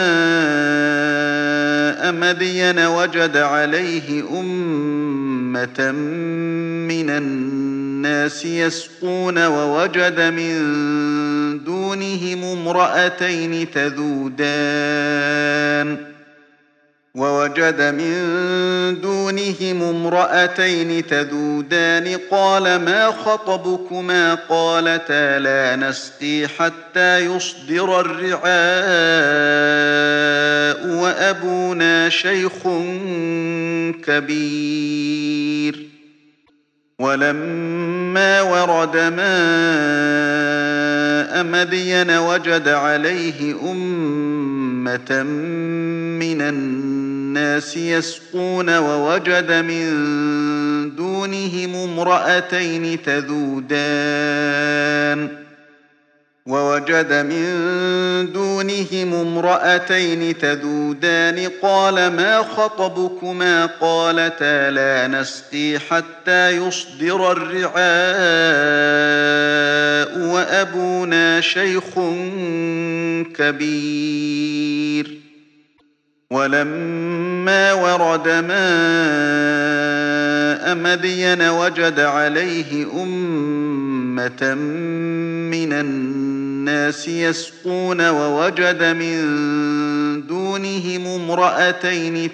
ماء مدين وجد عليه أمة من الناس يسقون ووجد من دونهم امرأتين تذودان ووجد من دونهم امرأتين تذودان قال ما خطبكما قالتا لا نسقي حتى يصدر الرعاء وأبونا شيخ كبير ولما ورد ماء مدين وجد عليه أمة من الناس يسقون ووجد من دونهم امرأتين تذودان ووجد من دونهم امرأتين تذودان قال ما خطبكما قالتا لا نسقي حتى يصدر الرعاء وأبونا شيخ كبير ولما ورد ماء مدين وجد عليه أمة من من الناس يسقون ووجد من دونهم امرأتين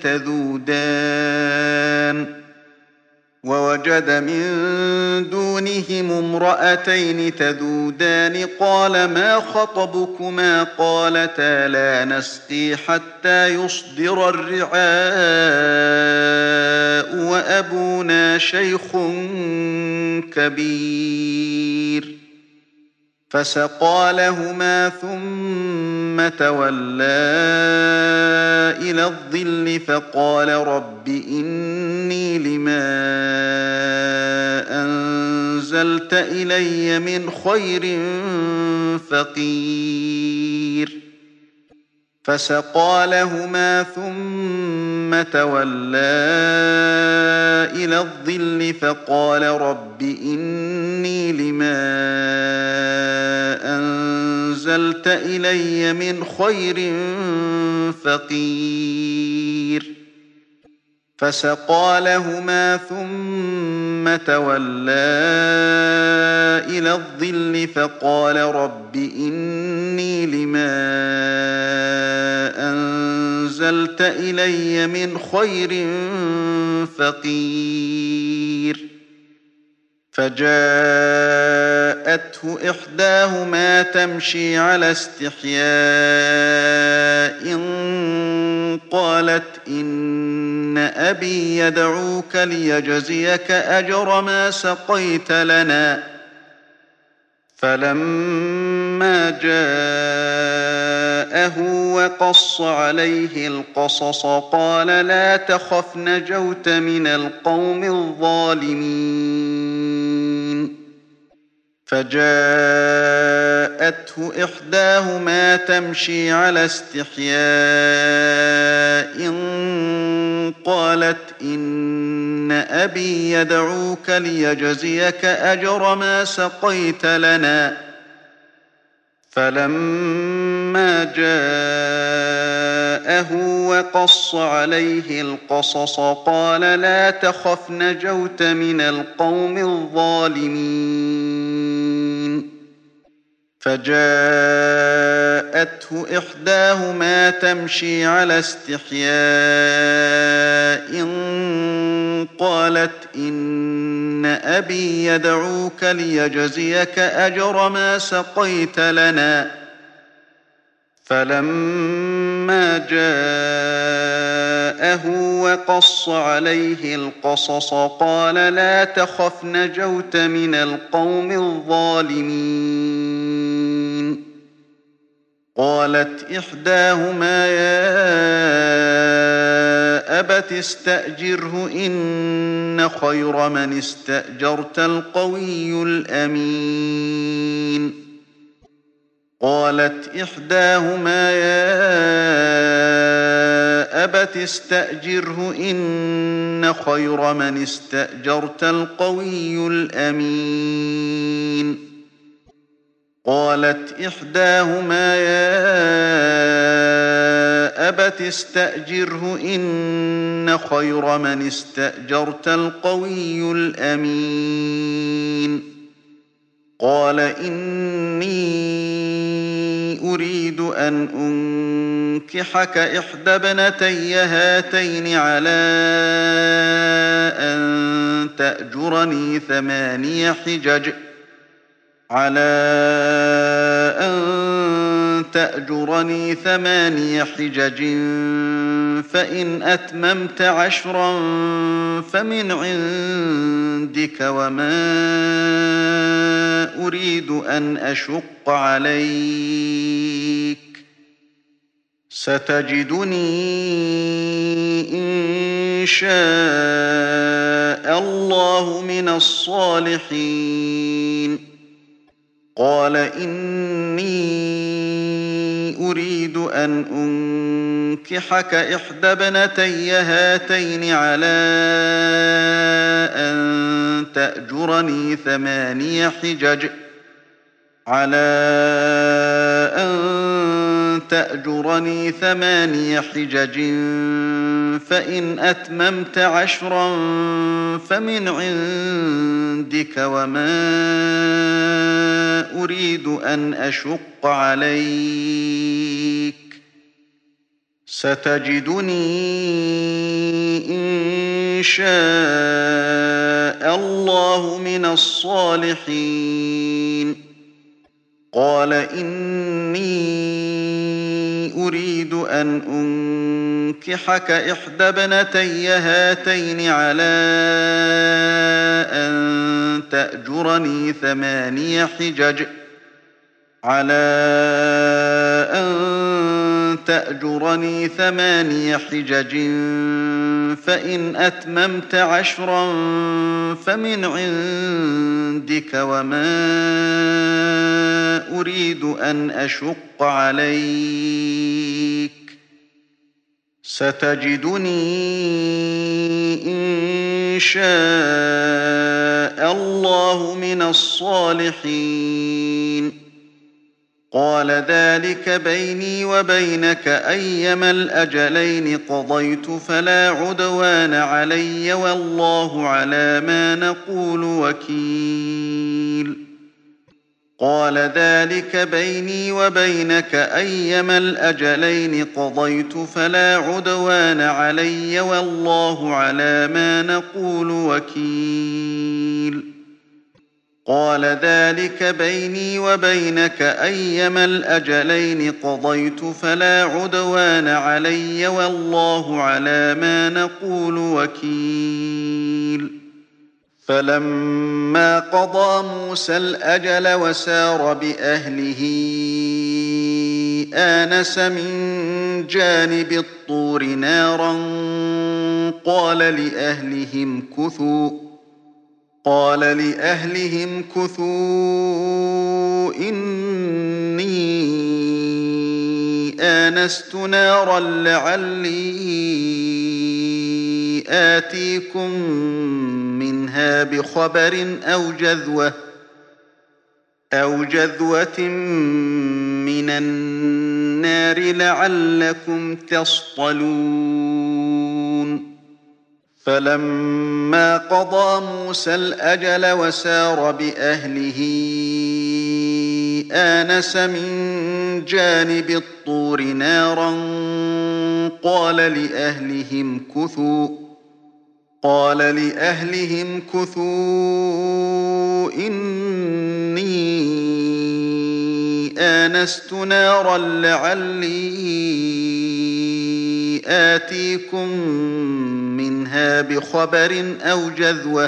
تذودان ووجد من دونهم امرأتين تذودان قال ما خطبكما قالتا لا نسقي حتى يصدر الرعاء وأبونا شيخ كبير فسقى لهما ثم تولى إلى الظل فقال رب إني لما أنزلت إلي من خير فقير فسقى لهما ثم تولى إلى الظل فقال رب إني لما أنزلت إلي من خير فقير فسقى لهما ثم تولى إلى الظل فقال رب إني لما أنزلت إلي من خير فقير فجاءته إحداهما تمشي على استحياء قالت إن أبي يدعوك ليجزيك أجر ما سقيت لنا فلما جاءه وقص عليه القصص قال لا تخف نجوت من القوم الظالمين فجاءته إحداهما تمشي على استحياء قالت إن أبي يدعوك ليجزيك أجر ما سقيت لنا فلما جاءه وقص عليه القصص قال لا تخف نجوت من القوم الظالمين فجاءته إحداهما تمشي على استحياء قالت إن أبي يدعوك ليجزيك أجر ما سقيت لنا فلما جاءه وقص عليه القصص قال لا تخف نجوت من القوم الظالمين قالت إحداهما يا أبت استأجره إن خير من استأجرت القوي الأمين قالت إحداهما يا أبت استأجره إن خير من استأجرت القوي الأمين قالت إحداهما يا أبت استأجره إن خير من استأجرت القوي الأمين قال إني أريد أن أنكحك إحدى ابنتي هاتين على أن تأجرني ثماني حجج على أن تأجرني ثماني حجج فإن أتممت عشرا فمن عندك وما أريد أن أشق عليك ستجدني إن شاء الله من الصالحين قال إني أريد أن أنكحك إحدى ابنتي هاتين على أن تأجرني ثماني حجج على أن تأجرني ثماني حجج فإن أتممت عشرا فمن عندك وما أريد أن أشق عليك ستجدني إن شاء الله من الصالحين قال إني أريد أن أنكحك إحدى ابنتي هاتين على أن تأجرني ثماني حجج على أن تأجرني ثماني حجج فإن أتممت عشرا فمن عندك وما أريد أن أشق عليك ستجدني إن شاء الله من الصالحين قال ذلك بيني وبينك أيما الأجلين قضيت فلا عدوان علي والله على ما نقول وكيل قال ذلك بيني وبينك أيما الأجلين قضيت فلا عدوان علي والله على ما نقول وكيل قال ذلك بيني وبينك أيما الأجلين قضيت فلا عدوان علي والله على ما نقول وكيل فلما قضى موسى الأجل وسار بأهله آنس من جانب الطور نارا قال لأهلهم كثوا قال لأهلهم كثوا إني آنست نارا لعلي آتيكم منها بخبر أو جذوة أو جذوة من النار لعلكم تصطلون فلما قضى موسى الأجل وسار بأهله آنس من جانب الطور نارا قال لأهلهم كثوا قال لأهلهم كثوا إني آنست نارا لعلي آتيكم منها بخبر أو جذوة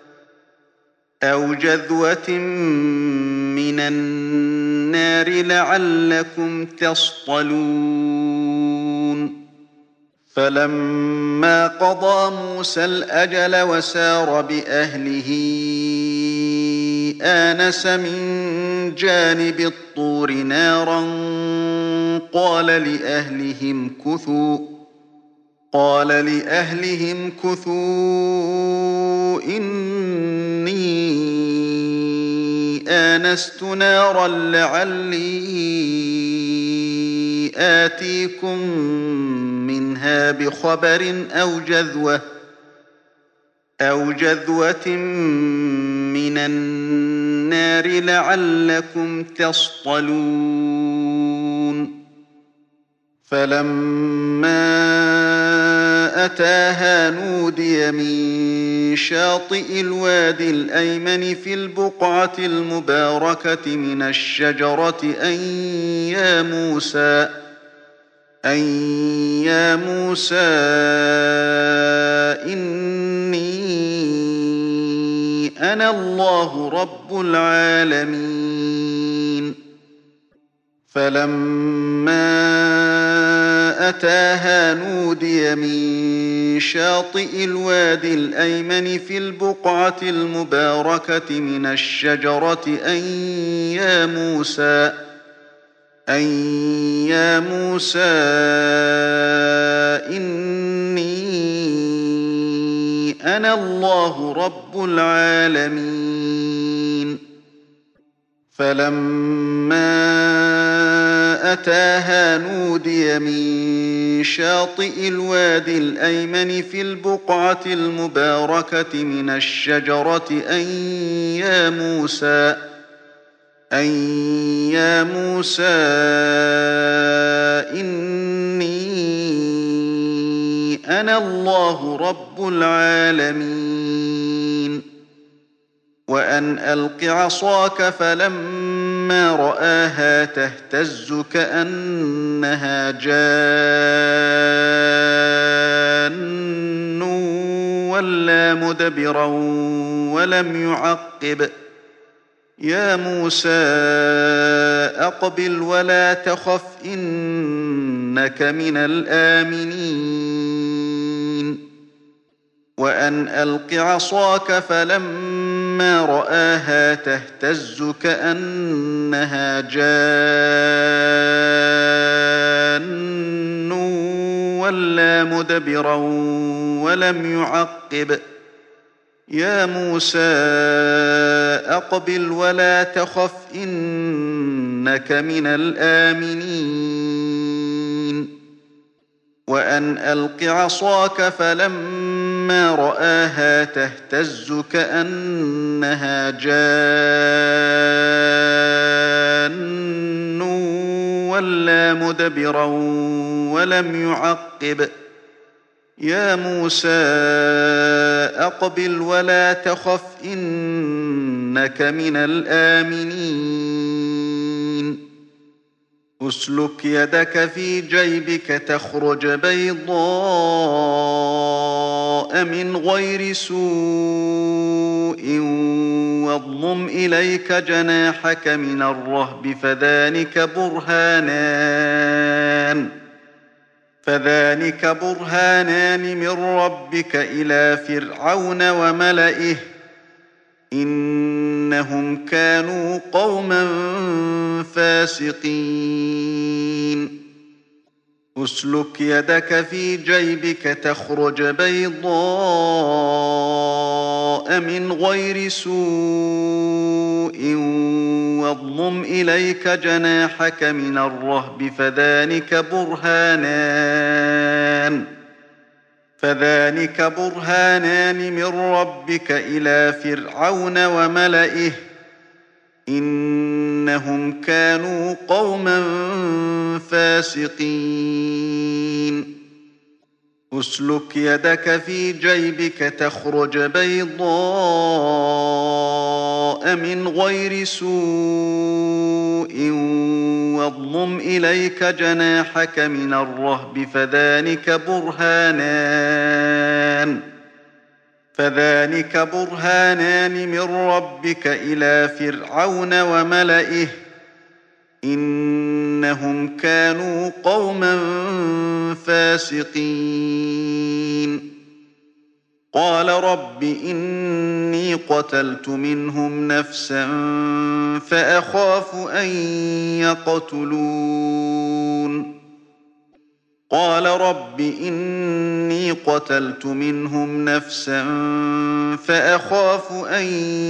أو جذوة من النار لعلكم تصطلون فلما قضى موسى الأجل وسار بأهله آنس من جانب الطور نارا قال لأهلهم كثوا قال لأهلهم كثوا إني آنست نارا لعلي آتيكم منها بخبر أو جذوة أو جذوة من النار لعلكم تصطلون فلما أتاها نودي من شاطئ الوادي الأيمن في البقعة المباركة من الشجرة أن يا موسى أن يا موسى إني أنا الله رب العالمين فلما أتاها نودي من شاطئ الوادي الأيمن في البقعة المباركة من الشجرة أن يا موسى أن يا موسى إني أنا الله رب العالمين فلما أتاها نودي من شاطئ الوادي الأيمن في البقعة المباركة من الشجرة أن يا موسى أن يا موسى إني أنا الله رب العالمين وأن ألق عصاك فلما رآها تهتز كأنها جان ولا مدبرا ولم يعقب يا موسى أقبل ولا تخف إنك من الآمنين وأن ألق عصاك فلما رآها تهتز كأنها جان ولا مدبرا ولم يعقب يا موسى أقبل ولا تخف إنك من الآمنين وأن ألق عصاك فلما رآها تهتز كأنها جان ولا مدبرا ولم يعقب يا موسى أقبل ولا تخف إنك من الآمنين أسلك يدك في جيبك تخرج بيضاء من غير سوء واضمم إليك جناحك من الرهب فذلك برهانان فذلك برهانان من ربك إلى فرعون وملئه إنهم كانوا قوما فاسقين أسلك يدك في جيبك تخرج بيضاء من غير سوء واضمم إليك جناحك من الرهب فذلك برهانان فذلك برهانان من ربك إلى فرعون وملئه إنهم كانوا قوما فاسقين أسلك يدك في جيبك تخرج بيضاء من غير سوء واضمم إليك جناحك من الرهب فذلك برهانان فذلك برهانان من ربك إلى فرعون وملئه إنهم كانوا قوما فاسقين قال رب إني قتلت منهم نفسا فأخاف أن يقتلون قال رب إني قتلت منهم نفسا فأخاف أن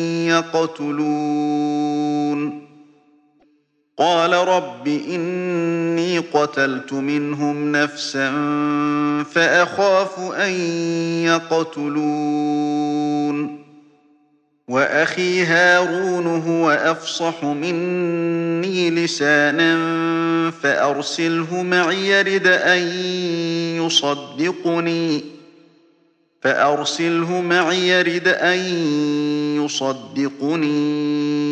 يقتلون قال رب إني قتلت منهم نفسا فأخاف أن يقتلون وأخي هارون هو أفصح مني لسانا فأرسله معي يرد أن يصدقني فأرسله معي يرد أن يصدقني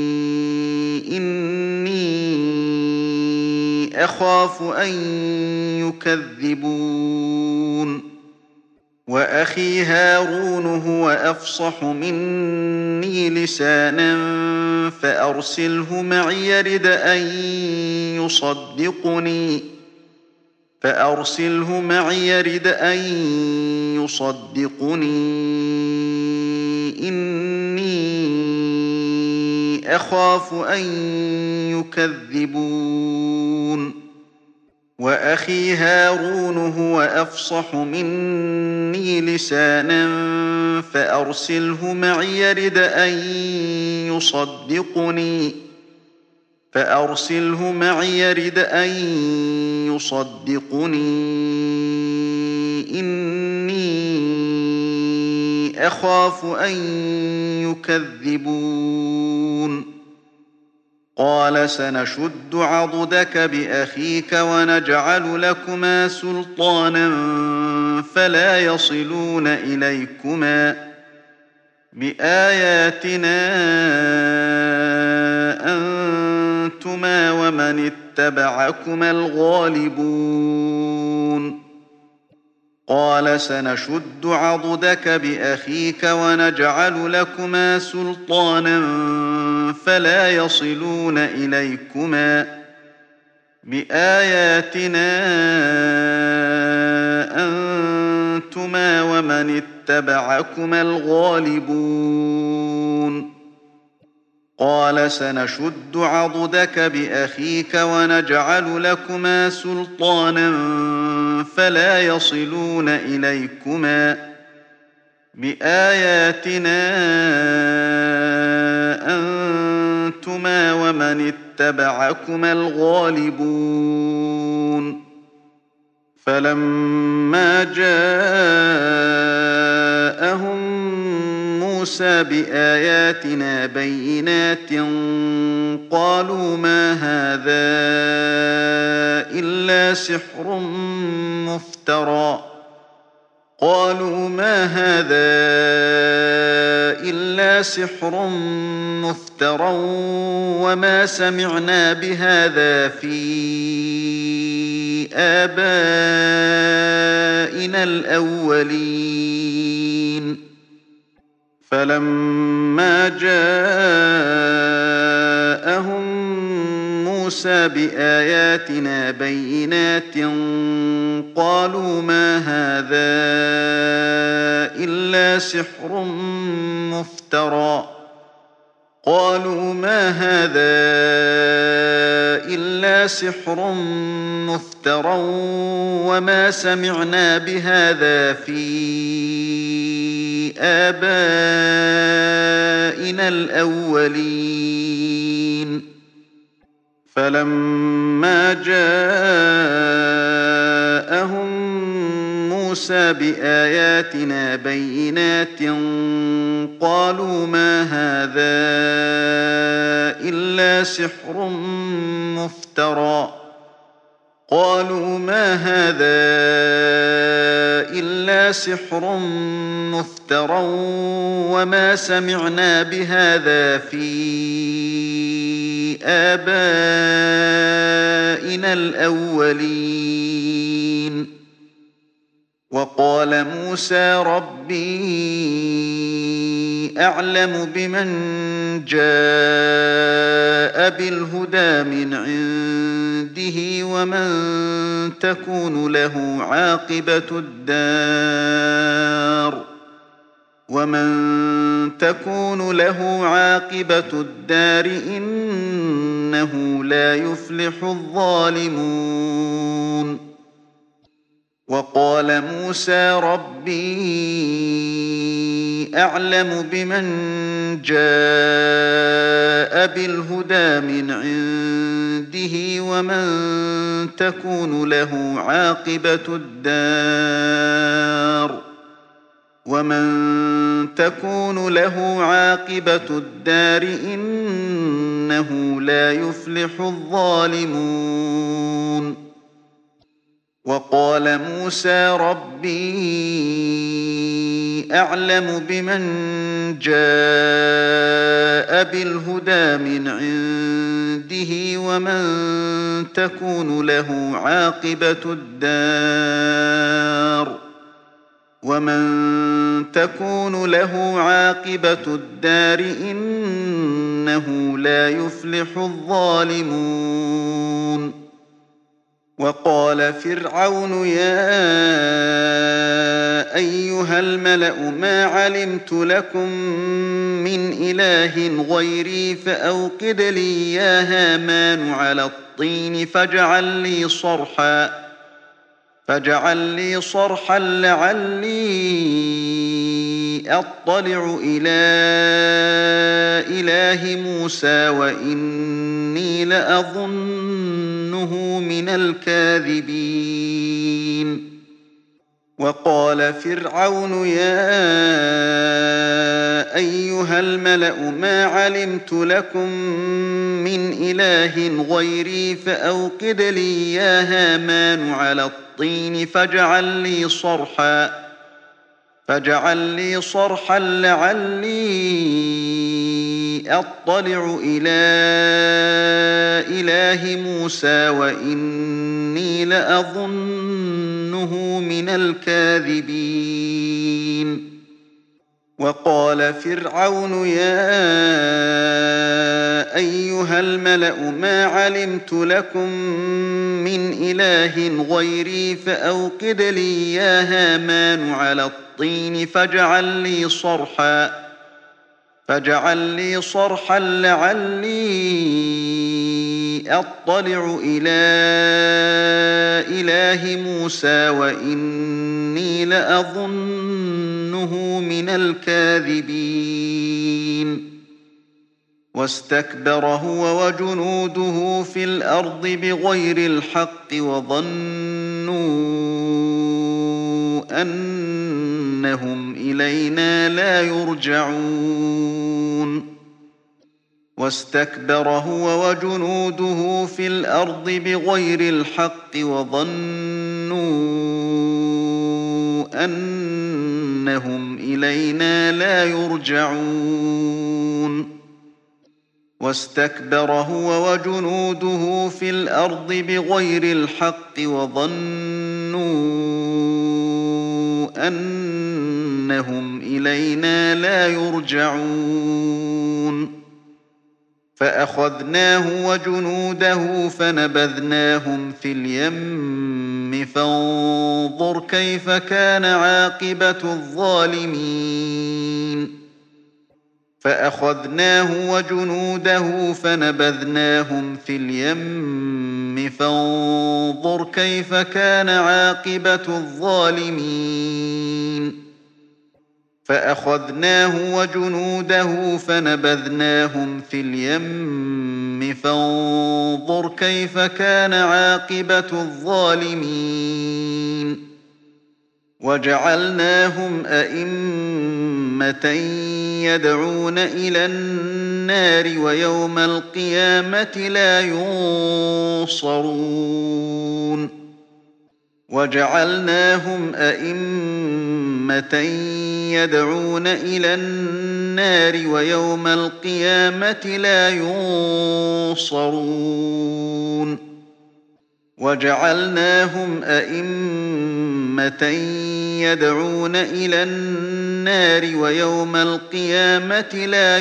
إني أخاف أن يكذبون وأخي هارون هو أفصح مني لسانا فأرسله معي يرد أن يصدقني فأرسله معي يرد أن يصدقني إني أخاف أن يكذبون وأخي هارون هو أفصح مني لسانا فأرسله معي يرد أن يصدقني فأرسله معي يرد أن يصدقني إني أخاف أن يكذبون قال سنشد عضدك بأخيك ونجعل لكما سلطانا فلا يصلون إليكما بآياتنا أنتما ومن اتبعكما الغالبون قال سنشد عضدك بأخيك ونجعل لكما سلطانا فلا يصلون إليكما بآياتنا أنتما ومن اتبعكما الغالبون قال سنشد عضدك بأخيك ونجعل لكما سلطانا فلا يصلون إليكما بآياتنا أنتما ومن اتبعكما الغالبون فلما جاءهم موسى بآياتنا بينات قالوا ما هذا إلا سحر مفترى قالوا ما هذا إلا سحر مفترى وما سمعنا بهذا في آبائنا الأولين فلما جاءهم موسى بآياتنا بينات قالوا ما هذا إلا سحر مفترى قالوا ما هذا إلا سحر مفترى وما سمعنا بهذا في آبائنا الأولين فلما جاءهم موسى بآياتنا بينات قالوا ما هذا إلا سحر مفترى قالوا ما هذا إلا سحر مفترى وما سمعنا بهذا في آبائنا الأولين وقال موسى ربي أعلم بمن جاء بالهدى من عنده ومن تكون له عاقبة الدار ومن تكون له عاقبة الدار إنه لا يفلح الظالمون وقال موسى ربي أعلم بمن جاء بالهدى من عنده ومن تكون له عاقبة الدار ومن تكون له عاقبة الدار إنه لا يفلح الظالمون وقال موسى ربي أعلم بمن جاء بالهدى من عنده ومن تكون له عاقبة الدار ومن تكون له عاقبة الدار إنه لا يفلح الظالمون وقال فرعون يا أيها الملأ ما علمت لكم من إله غيري فأوقد لي يا هامان على الطين فاجعل لي صرحا فاجعل لي صرحا لعلي أطلع إلى إله موسى وإني لأظنه من الكاذبين وقال فرعون يا أيها الملأ ما علمت لكم من إله غيري فأوقد لي يا هامان على الطين فاجعل لي صرحا فاجعل لي صرحا لعلي أطلع إلى إله موسى وإني لأظنه من الكاذبين وقال فرعون يا أيها الملأ ما علمت لكم من إله غيري فأوقد لي يا هامان على الطين فاجعل لي صرحا فاجعل لي صرحا لعلي أطلع إلى إله موسى وإني لأظنه من الكاذبين واستكبر هو وجنوده في الأرض بغير الحق وظنوا أنهم إلينا لا يرجعون واستكبر هو وجنوده في الأرض بغير الحق وظنوا أنهم إلينا لا يرجعون واستكبر هو وجنوده في الأرض بغير الحق وظنوا أنهم إلينا لا يرجعون فأخذناه وجنوده فنبذناهم في اليم فانظر كيف كان عاقبة الظالمين فأخذناه وجنوده فنبذناهم في اليم فانظر كيف كان عاقبة الظالمين فأخذناه وجنوده فنبذناهم في اليم فانظر كيف كان عاقبة الظالمين وجعلناهم أئمة يدعون إلى النار ويوم القيامة لا ينصرون وجعلناهم أئمة يدعون إلى النار ويوم القيامة لا ينصرون وجعلناهم أئمة يدعون إلى النار ويوم القيامة لا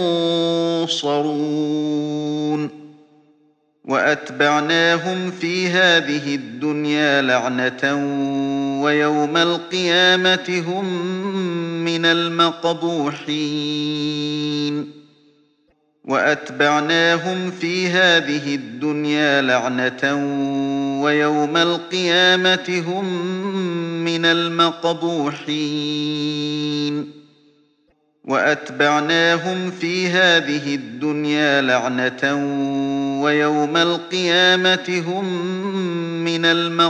ينصرون وأتبعناهم في هذه الدنيا لعنة ويوم القيامة هم من المقبوحين وأتبعناهم في هذه الدنيا لعنة ويوم القيامة هم من المقبوحين وأتبعناهم في هذه الدنيا لعنة ويوم القيامة هم من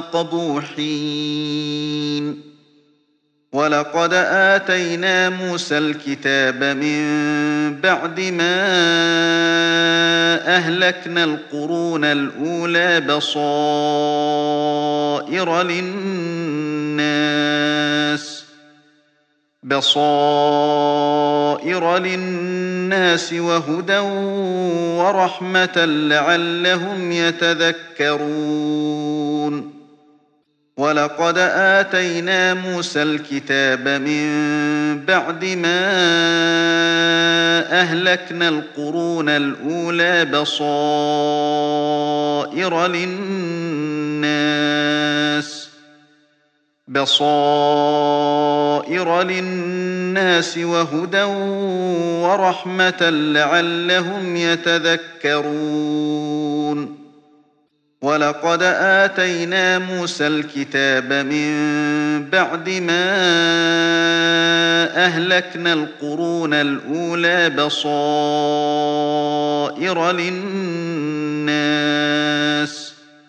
المقبوحين ولقد آتينا موسى الكتاب من بعد ما أهلكنا القرون الأولى بصائر للناس بصائر للناس وهدى ورحمة لعلهم يتذكرون ولقد آتينا موسى الكتاب من بعد ما أهلكنا القرون الأولى بصائر للناس بصائر للناس وهدى ورحمة لعلهم يتذكرون وَلَقَدْ آتَيْنَا مُوسَى الْكِتَابَ مِن بَعْدِ مَا أَهْلَكْنَا الْقُرُونَ الْأُولَىٰ بَصَائِرَ لِلنَّاسِ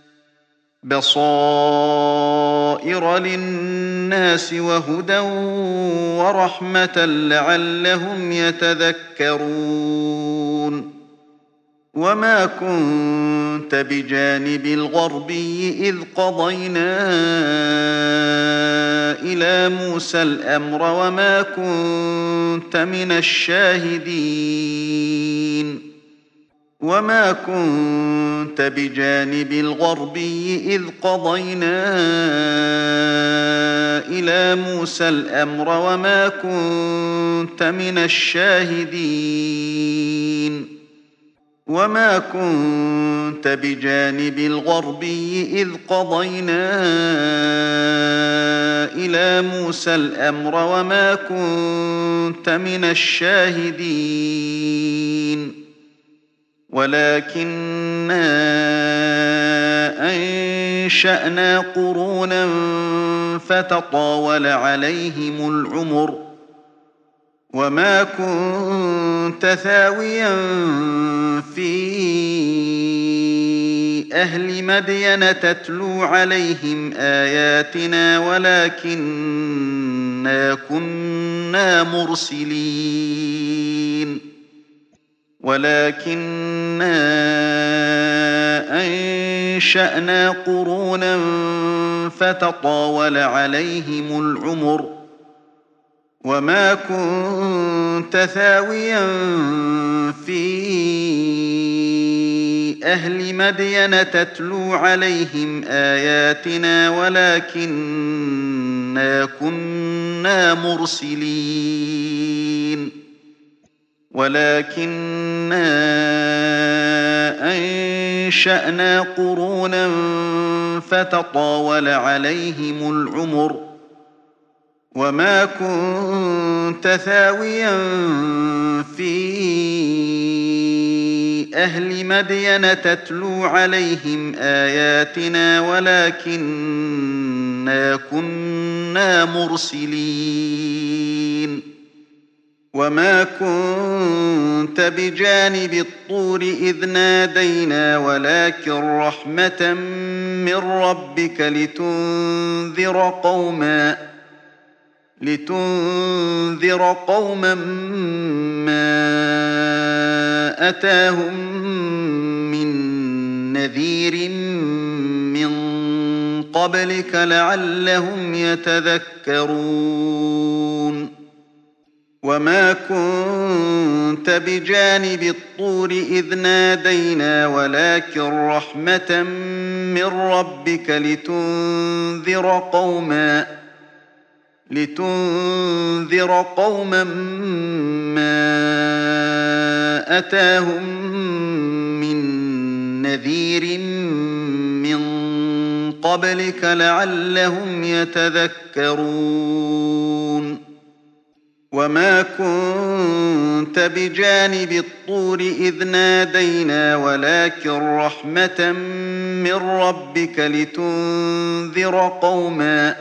بَصَائِرَ لِلنَّاسِ وَهُدًى وَرَحْمَةً لَّعَلَّهُمْ يَتَذَكَّرُونَ وَمَا كُنتَ بِجَانِبِ الْغَرْبِيِّ إِذْ قَضَيْنَا إِلَىٰ مُوسَى الْأَمْرَ وَمَا كُنتَ مِنَ الشَّاهِدِينَ وَمَا كُنتَ بِجَانِبِ الْغَرْبِيِّ إِذْ قَضَيْنَا إِلَىٰ مُوسَى الْأَمْرَ وَمَا كُنتَ مِنَ الشَّاهِدِينَ وَمَا كُنتَ بِجَانِبِ الْغَرْبِيِّ إِذْ قَضَيْنَا إِلَىٰ مُوسَى الْأَمْرَ وَمَا كُنتَ مِنَ الشَّاهِدِينَ وَلَٰكِنَّا أَنشَأْنَا قُرُونًا فَتَطَاوَلَ عَلَيْهِمُ الْعُمُرُ وَمَا كُنتَ ثَاوِيًا فِي أَهْلِ مَدْيَنَ تَتْلُو عَلَيْهِمْ آيَاتِنَا وَلَٰكِنَّا كُنَّا مُرْسِلِينَ وَلَٰكِنَّا أَنشَأْنَا قُرُونًا فَتَطَاوَلَ عَلَيْهِمُ الْعُمُرُ وَمَا كُنتَ ثَاوِيًا فِي أَهْلِ مَدْيَنَ تَتْلُو عَلَيْهِمْ آيَاتِنَا وَلَٰكِنَّا كُنَّا مُرْسِلِينَ وَلَٰكِنَّا أَنشَأْنَا قُرُونًا فَتَطَاوَلَ عَلَيْهِمُ الْعُمُرُ وَمَا كُنتَ ثَاوِيًا فِي أَهْلِ مَدْيَنَ تَتْلُو عَلَيْهِمْ آيَاتِنَا وَلَٰكِنَّا كُنَّا مُرْسِلِينَ وَمَا كُنتَ بِجَانِبِ الطُّورِ إِذْ نَادَيْنَا وَلَٰكِن رَّحْمَةً مِّن رَّبِّكَ لِتُنذِرَ قَوْمًا لِتُنذِرَ قَوْمًا مَّا أَتَاهُم مِّن نَّذِيرٍ مِّن قَبْلِكَ لَعَلَّهُمْ يَتَذَكَّرُونَ وَمَا كُنتَ بِجَانِبِ الطُّورِ إِذْ نَادَيْنَا وَلَٰكِن رَّحْمَةً مِّن رَّبِّكَ لِتُنذِرَ قَوْمًا لِتُنذِرَ قَوْمًا مَّا أَتَاهُم مِّن نَّذِيرٍ مِّن قَبْلِكَ لَعَلَّهُمْ يَتَذَكَّرُونَ وَمَا كُنتَ بِجَانِبِ الطُّورِ إِذْ نَادَيْنَا وَلَٰكِن رَّحْمَةً مِّن رَّبِّكَ لِتُنذِرَ قَوْمًا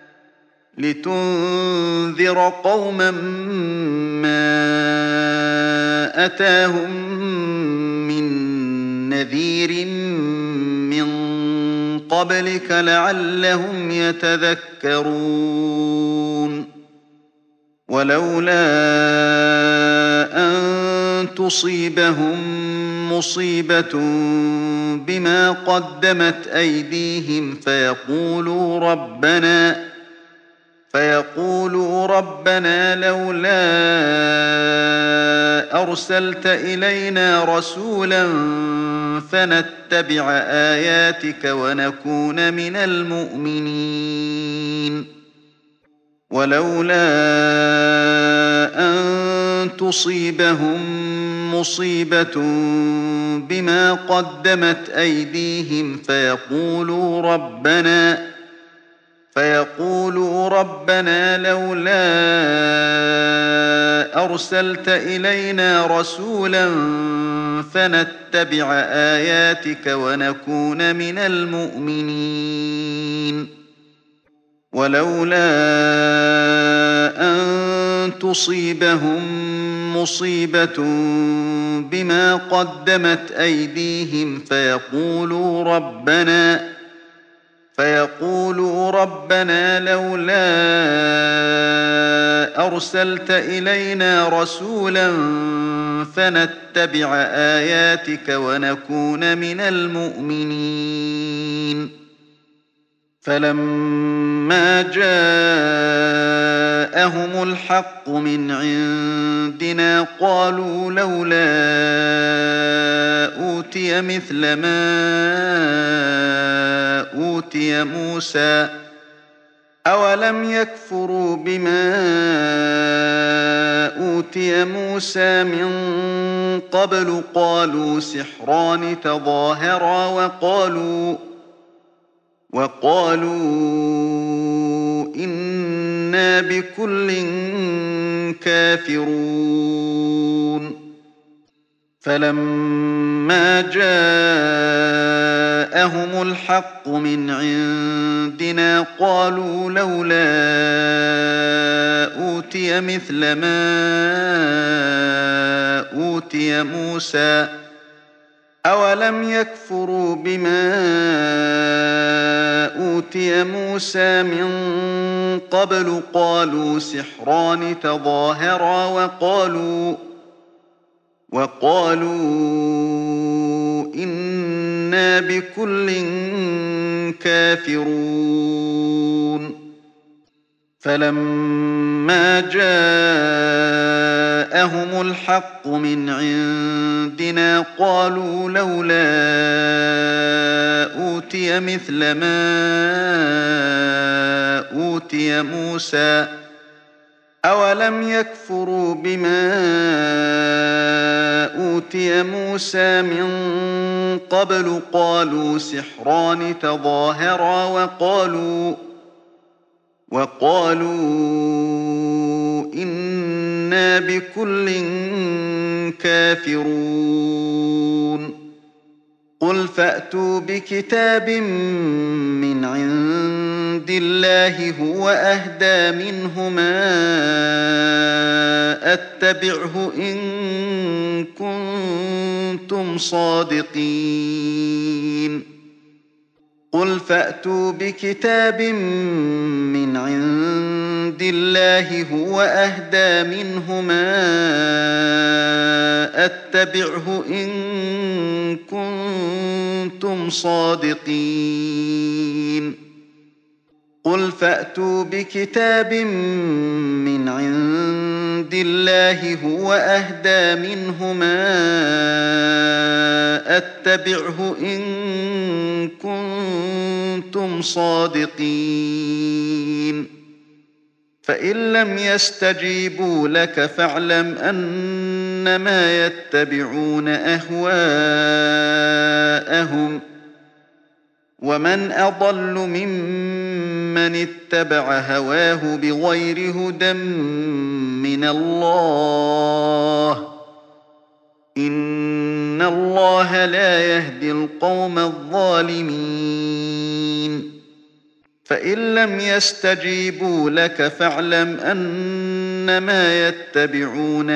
لِتُنذِرَ قَوْمًا مَّا أَتَاهُم مِّن نَّذِيرٍ مِّن قَبْلِكَ لَعَلَّهُمْ يَتَذَكَّرُونَ وَلَوْلَا أَن تُصِيبَهُم مُّصِيبَةٌ بِمَا قَدَّمَتْ أَيْدِيهِمْ فَيَقُولُوا رَبَّنَا فيقولوا ربنا لولا أرسلت إلينا رسولا فنتبع آياتك ونكون من المؤمنين ولولا أن تصيبهم مصيبة بما قدمت أيديهم فيقولوا ربنا فيقولوا ربنا لولا أرسلت إلينا رسولا فنتبع آياتك ونكون من المؤمنين ولولا أن تصيبهم مصيبة بما قدمت أيديهم فيقولوا ربنا فيقولوا ربنا لولا أرسلت إلينا رسولا فنتبع آياتك ونكون من المؤمنين فلما جاءهم الحق من عندنا قالوا لولا أوتي مثل ما أوتي موسى أولم يكفروا بما أوتي موسى من قبل قالوا سحران تظاهرا وقالوا وقالوا إنا بكل كافرون فلما جاءهم الحق من عندنا قالوا لولا أوتي مثل ما أوتي موسى أولم يكفروا بما أوتي موسى من قبل قالوا سحران تظاهرا وقالوا وقالوا إنا بكل كافرون فلما جاءهم الحق من عندنا قالوا لولا أوتي مثل ما أوتي موسى أولم يكفروا بما أوتي موسى من قبل قالوا سحران تظاهرا وقالوا وقالوا إنا بكل كافرون قل فأتوا بكتاب من عند الله هو أهدى منهما أتبعه إن كنتم صادقين قل فأتوا بكتاب من عند الله هو أهدى منهما أتبعه إن كنتم صادقين قل فأتوا بكتاب من عند الله هو أهدى منهما أتبعه إن كنتم صادقين فإن لم يستجيبوا لك فاعلم أنما يتبعون أهواءهم ومن أضل ممن اتبع هواه بغير هدى من الله إن الله لا يهدي القوم الظالمين فإن لم يستجيبوا لك فاعلم أنما يتبعون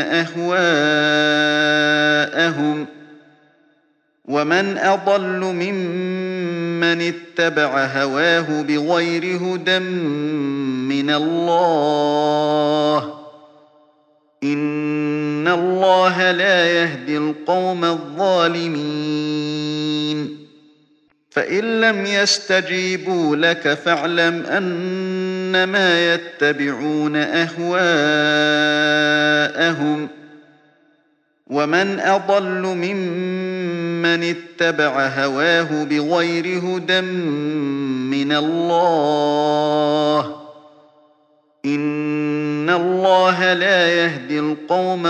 أهواءهم ومن أضل ممن اتبع هواه بغير هدى من الله إن الله لا يهدي القوم الظالمين فإن لم يستجيبوا لك فاعلم أنما يتبعون أهواءهم ومن أضل ممن اتبع هواه بغير هدى من الله إن الله لا يهدي القوم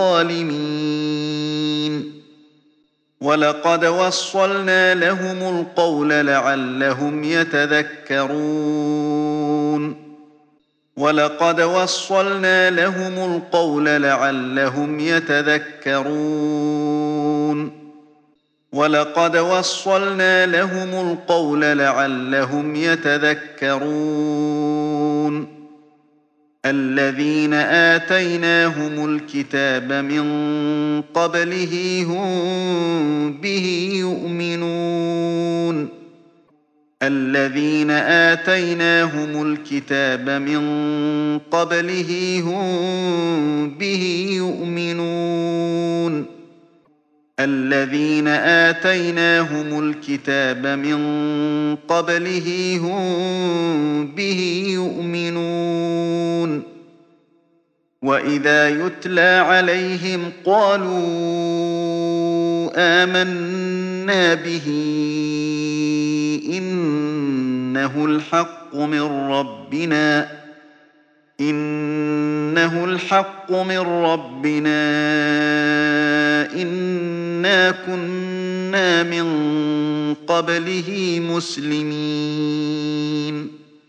الظالمين ولقد وصلنا لهم القول لعلهم يتذكرون ولقد وصلنا لهم القول لعلهم يتذكرون ولقد وصلنا لهم القول لعلهم يتذكرون الذين آتيناهم الكتاب من قبله هم به يؤمنون الذين آتيناهم الكتاب من قبله هم به يؤمنون الذين آتيناهم الكتاب من قبله هم به يؤمنون وإذا يتلى عليهم قالوا آمنا به إنه الحق من ربنا إنه الحق من ربنا إنا كنا من قبله مسلمين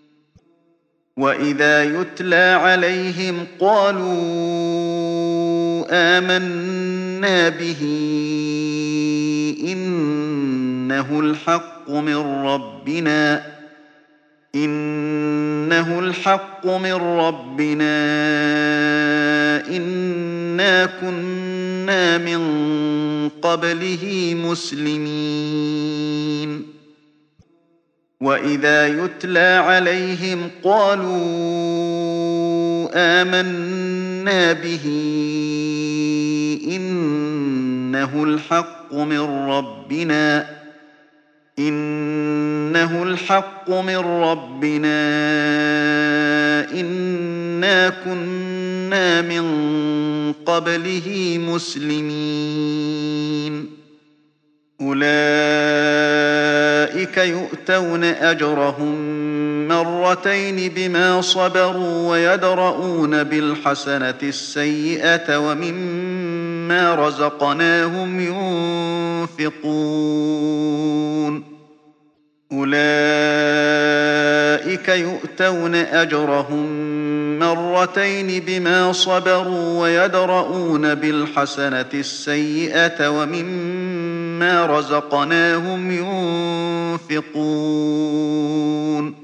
وإذا يتلى عليهم قالوا آمنا به إنه الحق من ربنا إنه الحق من ربنا إنا كنا من قبله مسلمين وإذا يتلى عليهم قالوا آمنا به إنه الحق من ربنا إنه الحق من ربنا إنا كنا من قبله مسلمين أولئك يؤتون أجرهم مرتين بما صبروا ويدرؤون بالحسنة السيئة ومما رزقناهم ينفقون أولئك يؤتون أجرهم مرتين بما صبروا ويدرؤون بالحسنة السيئة ومما رزقناهم ينفقون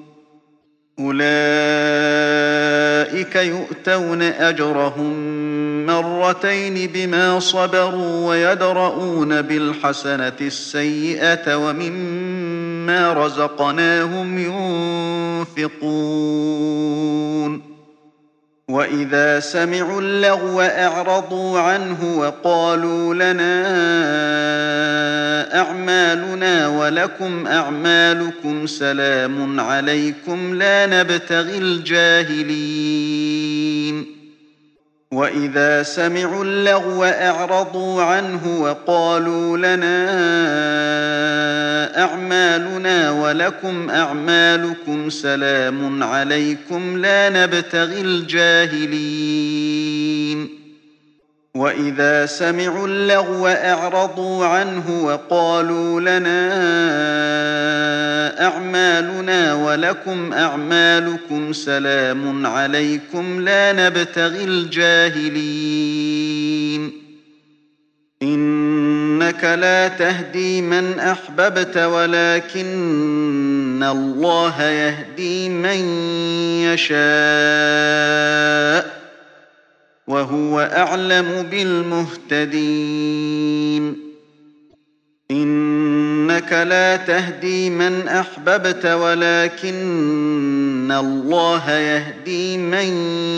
أولئك يؤتون أجرهم مرتين بما صبروا ويدرؤون بالحسنة السيئة ومما رزقناهم ينفقون وإذا سمعوا اللغو أعرضوا عنه وقالوا لنا أعمالنا ولكم أعمالكم سلام عليكم لا نبتغي الجاهلين وإذا سمعوا اللغو أعرضوا عنه وقالوا لنا أعمالنا ولكم أعمالكم سلام عليكم لا نبتغي الجاهلين وإذا سمعوا اللغو أعرضوا عنه وقالوا لنا أعمالنا ولكم أعمالكم سلام عليكم لا نبتغي الجاهلين إنك لا تهدي من أحببت ولكن الله يهدي من يشاء وهو أعلم بالمهتدين إنك لا تهدي من أحببت ولكن الله يهدي من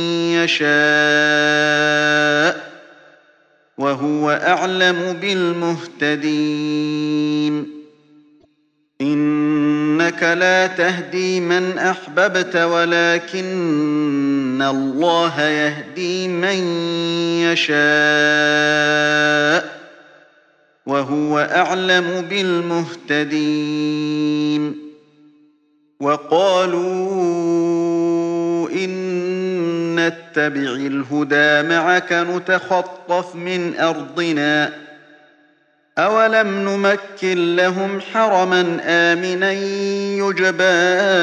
يشاء وهو أعلم بالمهتدين إنك لا تهدي من أحببت ولكن الله يهدي من يشاء وهو أعلم بالمهتدين وقالوا إن نتبع الهدى معك نتخطف من أرضنا أولم نمكن لهم حرما آمنا يجبى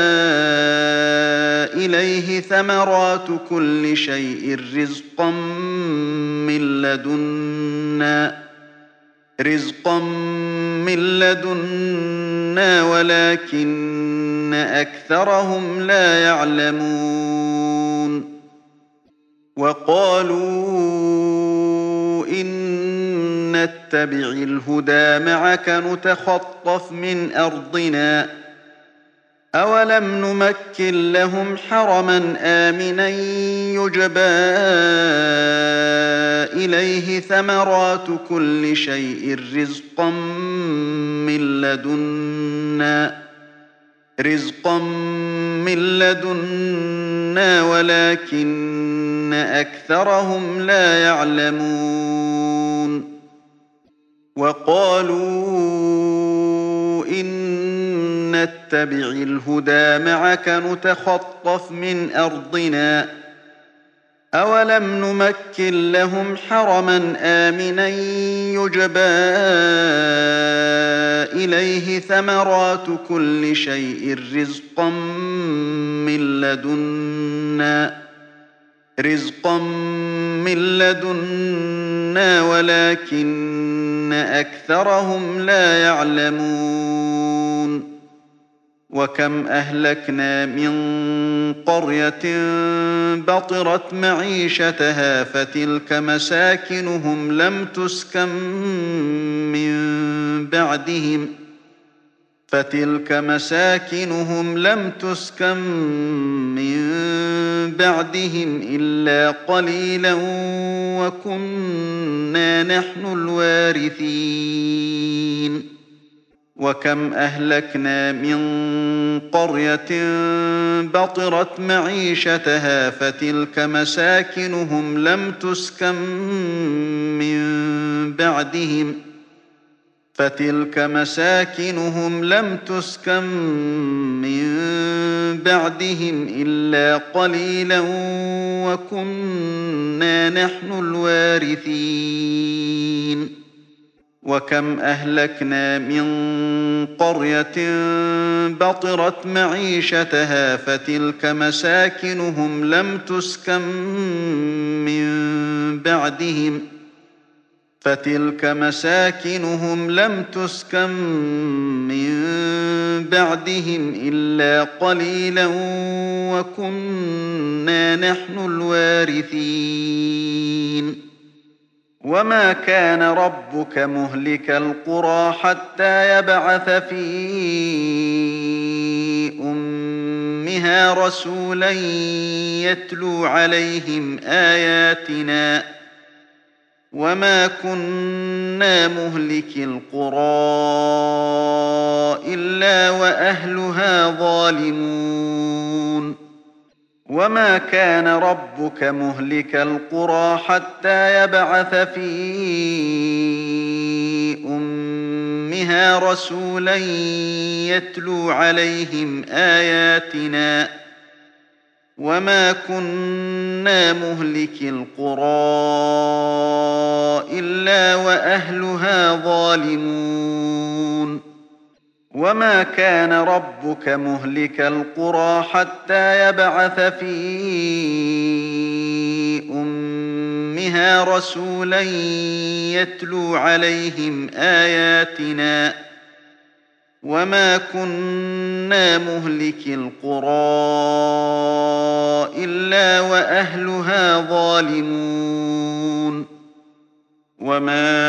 إليه ثمرات كل شيء رزقا من لدنا رزقا من لدنا ولكن أكثرهم لا يعلمون وقالوا إن نتبع الهدى معك نتخطف من أرضنا أولم نمكن لهم حرما آمنا يجبى إليه ثمرات كل شيء رزقا من لدنا رزقا من لدنا ولكن أكثرهم لا يعلمون وقالوا إن نتبع الهدى معك نتخطف من أرضنا أولم نمكن لهم حرما آمنا يجبى إليه ثمرات كل شيء رزقا من لدنا رزقا من لدنا ولكن أكثرهم لا يعلمون وكم أهلكنا من قرية بطرت معيشتها فتلك مساكنهم لم تسكن من بعدهم فتلك مساكنهم لم تسكن من بعدهم إلا قليلا وكنا نحن الوارثين وكم أهلكنا من قرية بطرت معيشتها فتلك مساكنهم لم تسكن من بعدهم فتلك مساكنهم لم تسكن من بعدهم إلا قليلا وكنا نحن الوارثين وكم أهلكنا من قرية بطرت معيشتها فتلك مساكنهم لم تسكن من بعدهم فتلك مساكنهم لم تسكن من بعدهم إلا قليلا وكنا نحن الوارثين وما كان ربك مهلك القرى حتى يبعث في أمها رسولا يتلو عليهم آياتنا وما كنا مهلك القرى إلا وأهلها ظالمون وما كان ربك مهلك القرى حتى يبعث في أمها رسولا يتلو عليهم آياتنا وما كنا مهلك القرى إلا وأهلها ظالمون وما كان ربك مهلك القرى حتى يبعث في أمها رسولا يتلو عليهم آياتنا وما كنا مهلك القرى إلا وأهلها ظالمون وما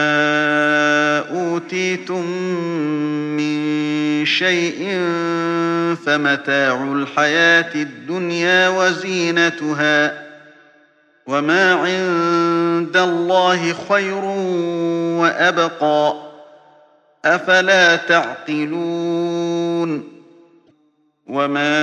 أوتيتم من شيء فمتاع الحياة الدنيا وزينتها وما عند الله خير وأبقى أفلا تعقلون وما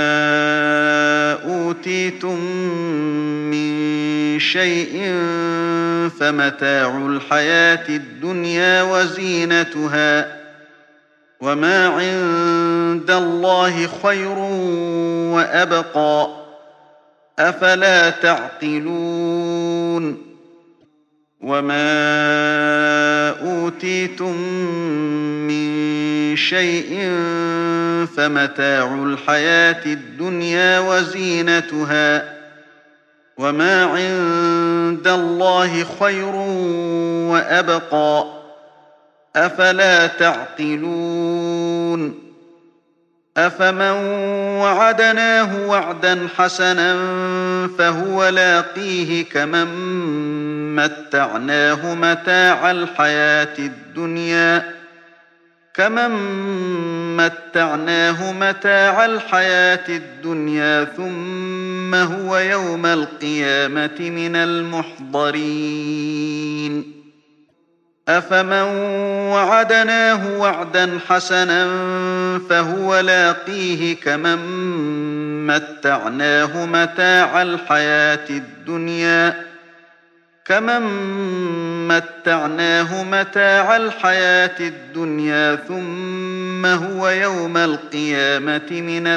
أوتيتم من شيء فمتاع الحياة الدنيا وزينتها وما عند الله خير وأبقى أفلا تعقلون وما أوتيتم من شيء فمتاع الحياة الدنيا وزينتها وما عند الله خير وأبقى أفلا تعقلون أفمن وعدناه وعدا حسنا فهو لاقيه كمن متعناه متاع الحياة الدنيا كمن متعناه متاع الحياة الدنيا ثم هو يوم القيامة من المحضرين أفمن وعدناه وعدا حسنا فهو لاقيه كمن متعناه متاع الحياة الدنيا كمن متعناه متاع الحياة الدنيا ثم هو يوم القيامة من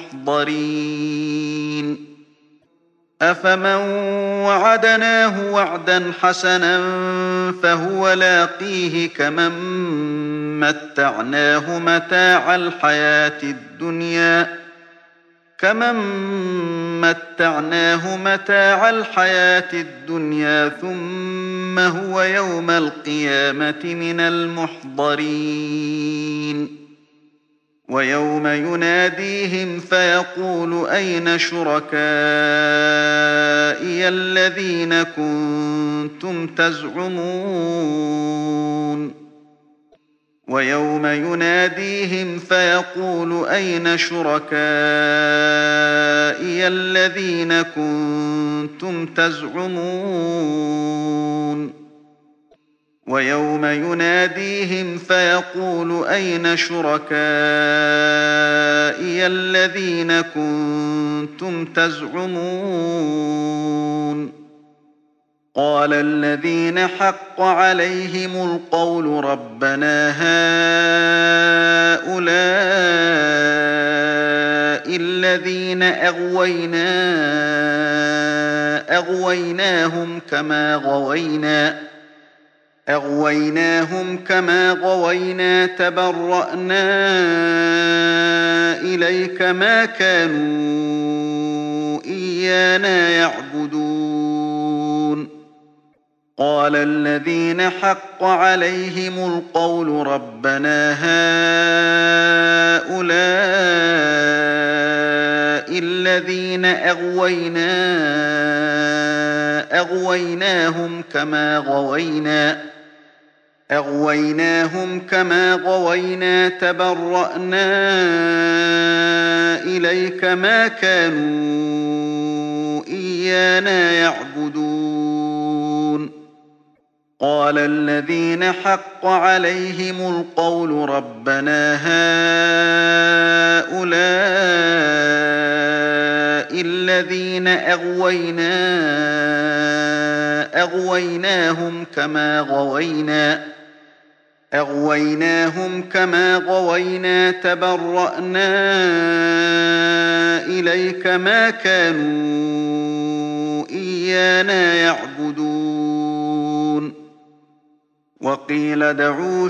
المحضرين أفمن وعدناه وعدا حسنا فهو لاقيه كمن متعناه متاع الحياة الدنيا كمن متعناه متاع الحياة الدنيا ثم هو يوم القيامة من المحضرين ويوم يناديهم فيقول أين شركائي الذين كنتم تزعمون ويوم يناديهم فيقول أين شركائي الذين كنتم تزعمون ويوم يناديهم فيقول أين شركائي الذين كنتم تزعمون قال الذين حق عليهم القول ربنا هؤلاء الذين أغوينا أغويناهم كما غوينا أغويناهم كما غوينا تبرأنا إليك ما كانوا إيانا يعبدون قال الذين حق عليهم القول ربنا هؤلاء الذين أغوينا أغويناهم كما غوينا أغويناهم كما غوينا تبرأنا إليك ما كانوا إيانا يعبدون قال الذين حق عليهم القول ربنا هؤلاء الذين أغوينا أغويناهم كما غوينا أغويناهم كما غوينا تبرأنا إليك ما كانوا إيانا يعبدون وقيل ادعوا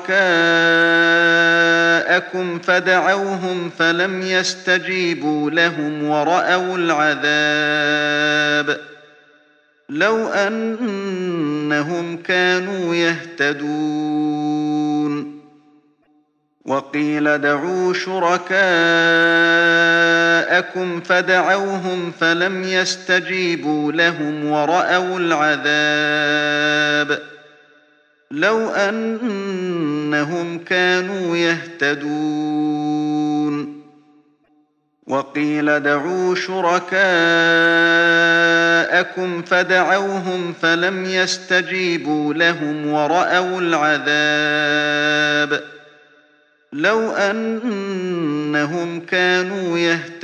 شركاءكم فدعوهم فلم يستجيبوا لهم ورأوا العذاب لو أنهم كانوا يهتدون وقيل ادعوا شركاءكم فدعوهم فلم يستجيبوا لهم ورأوا العذاب لو أنهم كانوا يهتدون وقيل ادعوا شركاءكم فدعوهم فلم يستجيبوا لهم ورأوا العذاب لو أنهم كانوا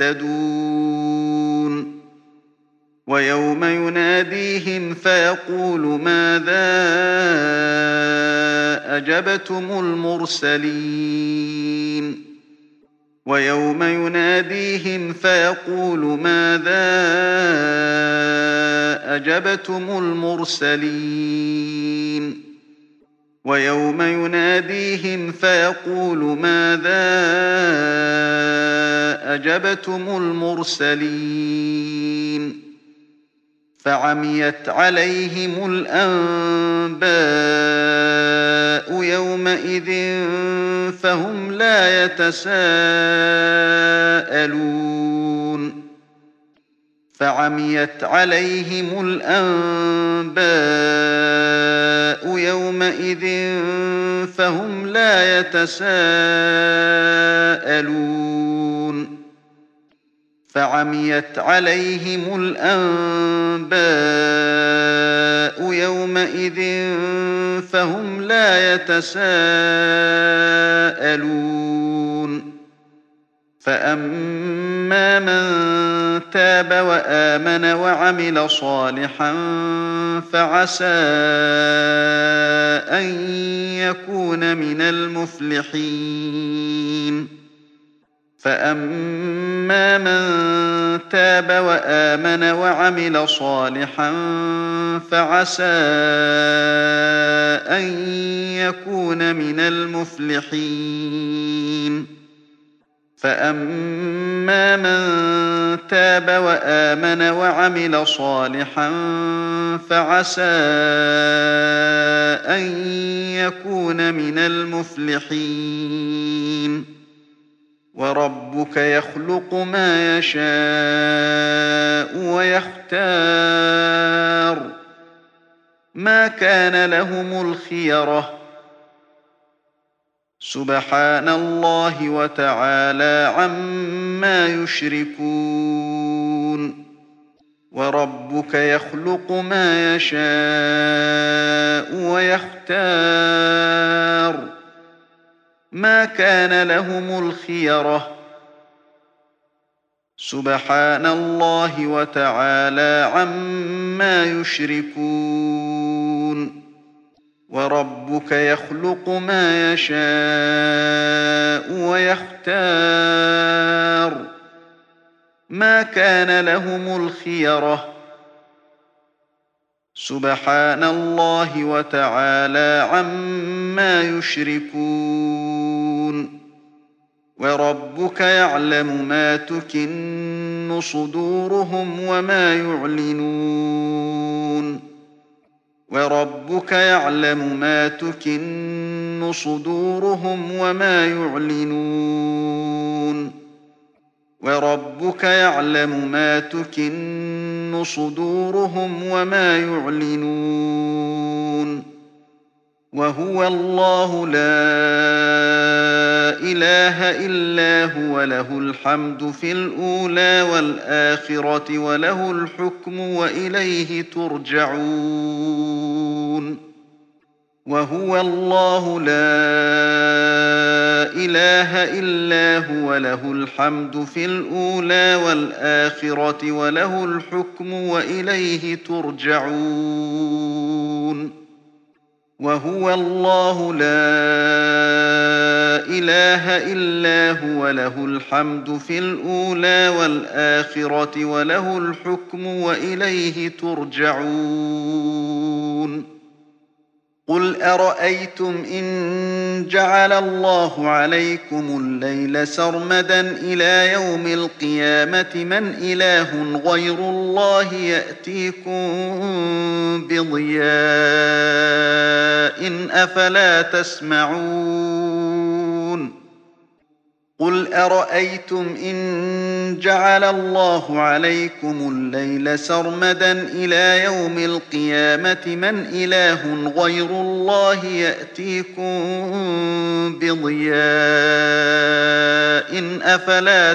يهتدون ويوم يناديهم فيقول ماذا أجبتم المرسلين ويوم يناديهم فيقول ماذا أجبتم المرسلين ويوم يناديهم فيقول ماذا أجبتم المرسلين فعميت عليهم الأنباء يومئذ يومئذ فهم لا يتساءلون فعميت عليهم الأنباء يومئذ فهم لا يتساءلون فعميت عليهم الأنباء يومئذ فهم لا يتساءلون فأما من تاب وآمن وعمل صالحا فعسى أن يكون من المفلحين فأما من تاب وآمن وعمل صالحا فعسى أن يكون من المفلحين فأما من تاب وآمن وعمل صالحا فعسى أن يكون من المفلحين وربك يخلق ما يشاء ويختار ما كان لهم الخيرة سبحان الله وتعالى عما يشركون وربك يخلق ما يشاء ويختار ما كان لهم الخيرة سبحان الله وتعالى عما يشركون وربك يخلق ما يشاء ويختار ما كان لهم الخيرة سبحان الله وتعالى عما يشركون وربك يعلم ما تكن صدورهم وما يعلنون وربك يعلم ما تكن صدورهم وما يعلنون وربك يعلم ما تكن صدورهم وما يعلنون وهو الله لا إله إلا هو له الحمد في الأولى والآخرة وله الحكم وإليه ترجعون وهو الله لا إله إلا هو له الحمد في الأولى والآخرة وله الحكم وإليه ترجعون وهو الله لا إله إلا هو له الحمد في الأولى والآخرة وله الحكم وإليه ترجعون قل أرأيتم إن جعل الله عليكم الليل سرمدا إلى يوم القيامة من إله غير الله يأتيكم بضياء أفلا تسمعون قل أرأيتم إن جعل الله عليكم الليل سرمدا إلى يوم القيامة من إله غير الله يأتيكم بضياء أفلا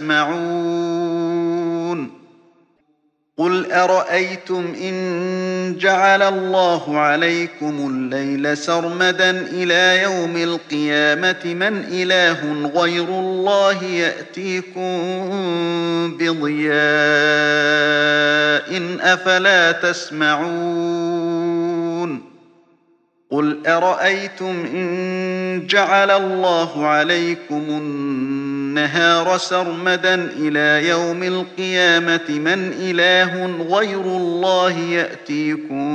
تسمعون قل أرأيتم إن جعل الله عليكم الليل سرمدا إلى يوم القيامة من إله غير الله يأتيكم بضياء أفلا تسمعون قل أرأيتم إن جعل الله عليكم النهار سرمدا إلى يوم القيامة من إله غير الله يأتيكم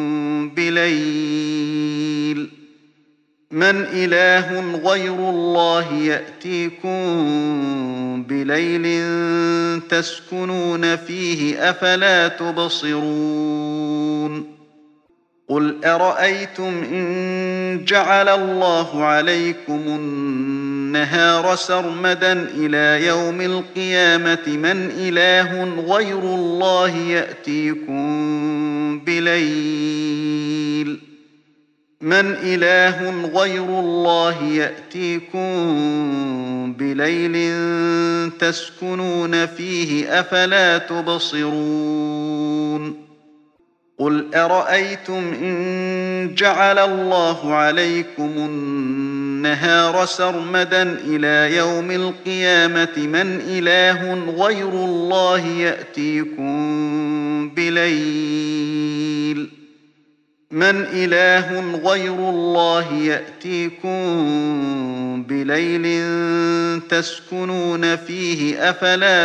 بليل من إله غير الله يأتيكم بليل تسكنون فيه أفلا تبصرون قل أرأيتم إن جعل الله عليكم النهار سرمدا إلى يوم القيامة من إله غير الله يأتيكم بليل من إله غير الله يأتيكم بليل تسكنون فيه أفلا تبصرون قل أرأيتم إن جعل الله عليكم النهار سرمدا إلى يوم القيامة من إله غير الله يأتيكم بليل من إله غير الله يأتيكم بليل تسكنون فيه أفلا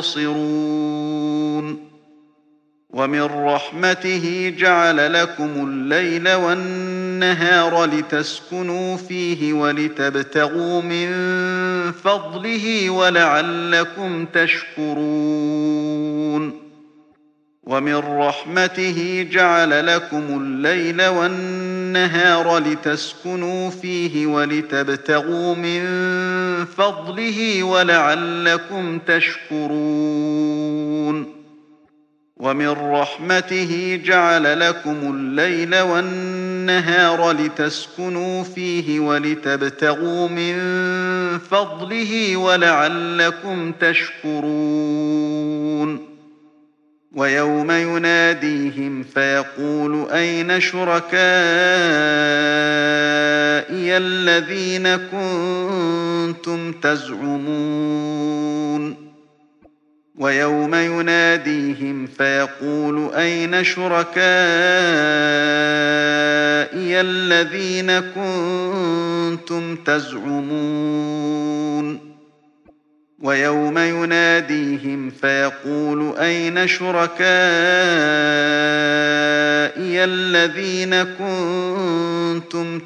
تبصرون ومن رحمته جعل لكم الليل والنهار لتسكنوا فيه ولتبتغوا من فضله ولعلكم تشكرون ومن رحمته جعل لكم الليل والنهار لتسكنوا فيه ولتبتغوا من فضله ولعلكم تشكرون ومن رحمته جعل لكم الليل والنهار لتسكنوا فيه ولتبتغوا من فضله ولعلكم تشكرون ويوم يناديهم فيقول أين شركائي الذين كنتم تزعمون ويوم يناديهم فيقول أين شركائي الذين كنتم تزعمون ويوم يناديهم فيقول أين شركائي الذين كنتم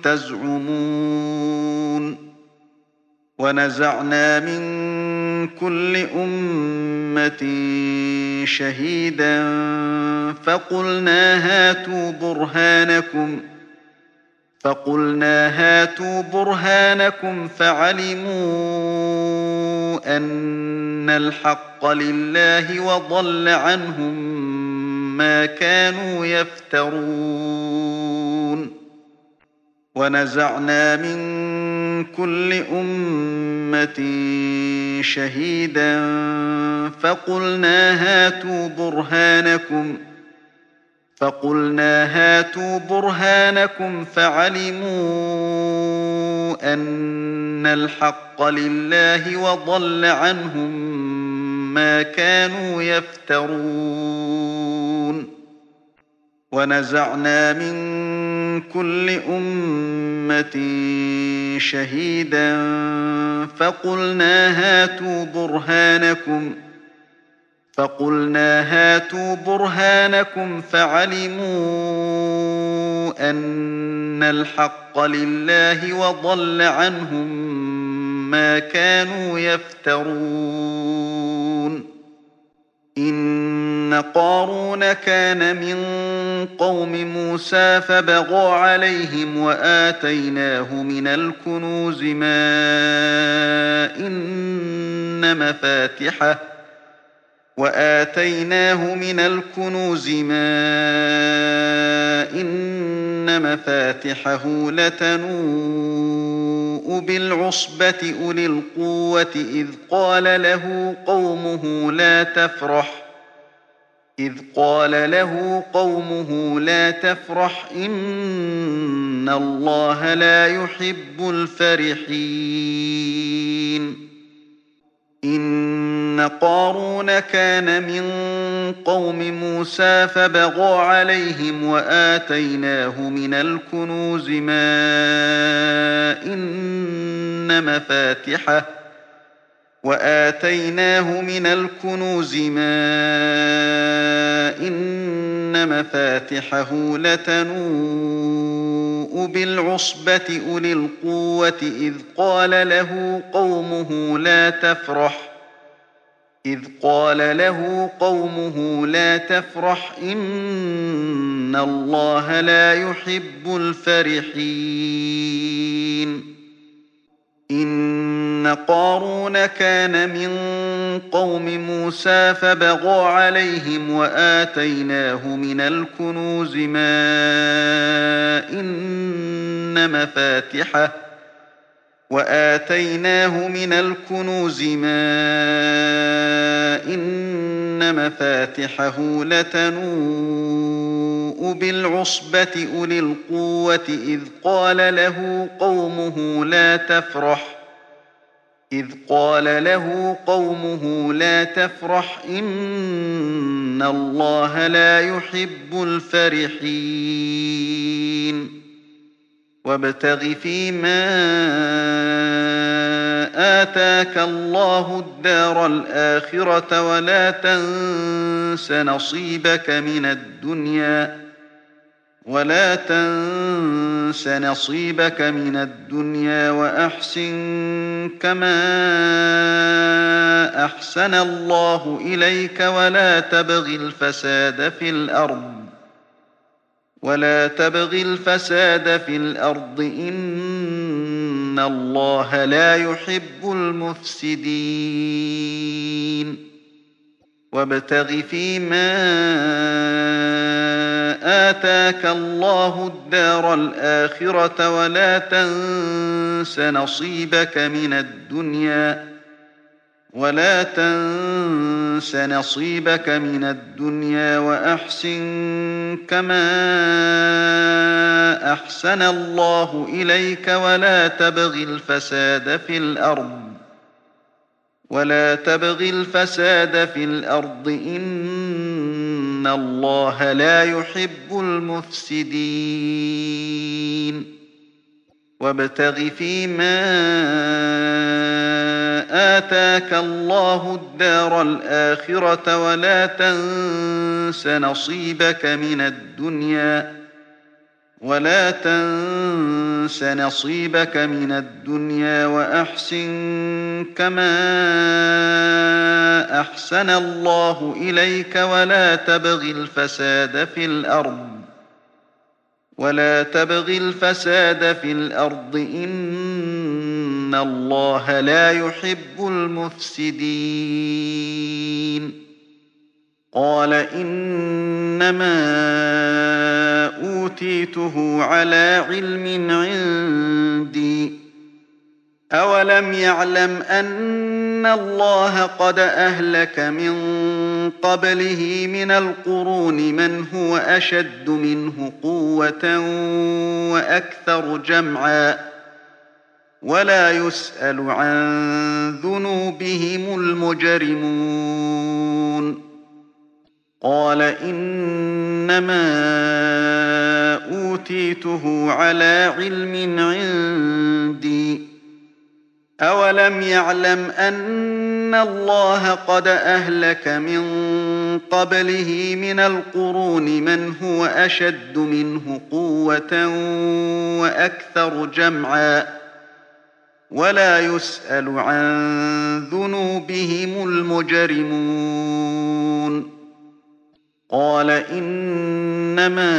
تزعمون ونزعنا من كل أمة شهيدا فقلنا هاتوا برهانكم فقلنا هاتوا برهانكم فعلموا أن الحق لله وضل عنهم ما كانوا يفترون ونزعنا من كل أمة شهيدا فقلنا هاتوا برهانكم فقلنا هاتوا برهانكم فعلموا أن الحق لله وضل عنهم ما كانوا يفترون ونزعنا من كل أمة شهيدا فقلنا هاتوا برهانكم فقلنا هاتوا برهانكم فعلموا أن الحق لله وضل عنهم ما كانوا يفترون إن قارون كان من قوم موسى فبغى عليهم وآتيناه من الكنوز ما إن مفاتحه وآتيناه من الكنوز ما إن مفاتحه لتنوء بالعصبة أولي القوة إذ قال له قومه لا تفرح إذ قال له قومه لا تفرح إن الله لا يحب الفرحين إن قارون كان من قوم موسى فبغى عليهم وآتيناه من الكنوز ما إن مفاتحه وآتيناه من الكنوز ما إن مفاتحه لتنوء بالعصبة أولي القوة إذ قال له قومه لا تفرح إذ قال له قومه لا تفرح إن إِنَّ اللَّهَ لَا يُحِبُّ الْفَرِحِينَ إِنَّ قَارُونَ كَانَ مِن قَوْمِ مُوسَىٰ فَبَغَىٰ عَلَيْهِمْ وَآتَيْنَاهُ مِنَ الْكُنُوزِ مَا إِنَّ مَفَاتِحَهُ وَآتَيْنَاهُ مِنَ الْكُنُوزِ مَا إِنَّ مَفَاتِحَهُ لَتَنُوءُ بِالْعُصْبَةِ أُولِي الْقُوَّةِ إِذْ قَالَ لَهُ قَوْمُهُ لَا تَفْرَحْ إِذْ قَالَ له قَوْمُهُ لَا تَفْرَحْ إِنَّ اللَّهَ لَا يُحِبُّ الْفَرِحِينَ وَابْتَغِ فِيمَا آتَاكَ اللَّهُ الدَّارَ الْآخِرَةَ وَلَا تَنسَ نَصِيبَكَ مِنَ الدُّنْيَا وَلَا تَنسَ نَصِيبَكَ مِنَ الدُّنْيَا وَأَحْسِن كَمَا أَحْسَنَ اللَّهُ إِلَيْكَ وَلَا تَبْغِ الْفَسَادَ فِي الْأَرْضِ وَلَا تَبْغِ الْفَسَادَ فِي الْأَرْضِ إِنَّ اللَّهَ لَا يُحِبُّ الْمُفْسِدِينَ وَابْتَغِ فِيمَا آتَاكَ اللَّهُ الدَّارَ الْآخِرَةَ وَلَا تَنسَ نَصِيبَكَ مِنَ الدُّنْيا وَلَا تَنسَ نَصِيبَكَ مِنَ الدُّنْيا وَأَحْسِن كَمَا أَحْسَنَ اللَّهُ إِلَيْكَ وَلَا تَبْغِ الْفَسَادَ فِي الْأَرْضِ وَلَا تَبْغِ الْفَسَادَ فِي الْأَرْضِ إِنَّ اللَّهَ لَا يُحِبُّ الْمُفْسِدِينَ وَابْتَغِ فِيمَا آتَاكَ اللَّهُ الدَّارَ الْآخِرَةَ وَلَا تَنسَ نَصِيبَكَ مِنَ الدُّنْيا وَلَا تَنسَ نَصِيبَكَ مِنَ الدُّنْيا وَأَحْسِن كَمَا أَحْسَنَ اللَّهُ إِلَيْكَ وَلَا تَبْغِ الْفَسَادَ فِي الْأَرْضِ وَلَا تَبْغِ الْفَسَادَ فِي الْأَرْضِ إِنَّ اللَّهَ لَا يُحِبُّ الْمُفْسِدِينَ قَالَ إِنَّمَا أُوتِيتُهُ عَلَىٰ عِلْمٍ عِندِي أَوَلَمْ يَعْلَمْ أَنَّ اللَّهَ قَدْ أَهْلَكَ مِن قَبْلِهِ مِنَ الْقُرُونِ مَنْ هُوَ أَشَدُّ مِنْهُ قُوَّةً وَأَكْثَرُ جَمْعًا وَلَا يُسْأَلُ عَن ذُنُوبِهِمُ الْمُجْرِمُونَ قَالَ إِنَّمَا أُوتِيتُهُ عَلَىٰ عِلْمٍ عِندِي أَوَلَمْ يَعْلَمْ أَنَّ اللَّهَ قَدْ أَهْلَكَ مِن قَبْلِهِ مِنَ الْقُرُونِ مَنْ هُوَ أَشَدُّ مِنْهُ قُوَّةً وَأَكْثَرُ جَمْعًا وَلَا يُسْأَلُ عَن ذُنُوبِهِمُ الْمُجْرِمُونَ قَالَ إِنَّمَا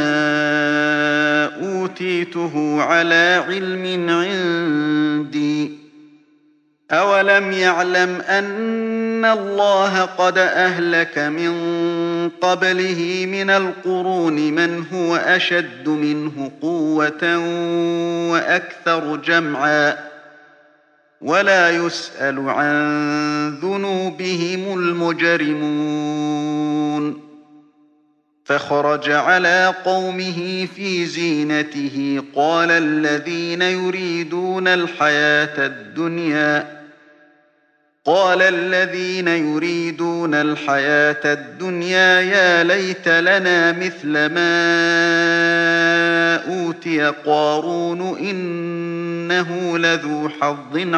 أُوتِيتُهُ عَلَىٰ عِلْمٍ عِندِي أَوَلَمْ يَعْلَمْ أَنَّ اللَّهَ قَدْ أَهْلَكَ مِن قَبْلِهِ مِنَ الْقُرُونِ مَنْ هُوَ أَشَدُّ مِنْهُ قُوَّةً وَأَكْثَرُ جَمْعًا وَلَا يُسْأَلُ عَن ذُنُوبِهِمُ الْمُجْرِمُونَ فَخَرَجَ عَلَىٰ قَوْمِهِ فِي زِينَتِهِ قَالَ الَّذِينَ يُرِيدُونَ الْحَيَاةَ الدُّنْيَا قال الذين يريدون الحياة الدنيا يا ليت لنا مثل ما أوتي قارون إنه لذو حظ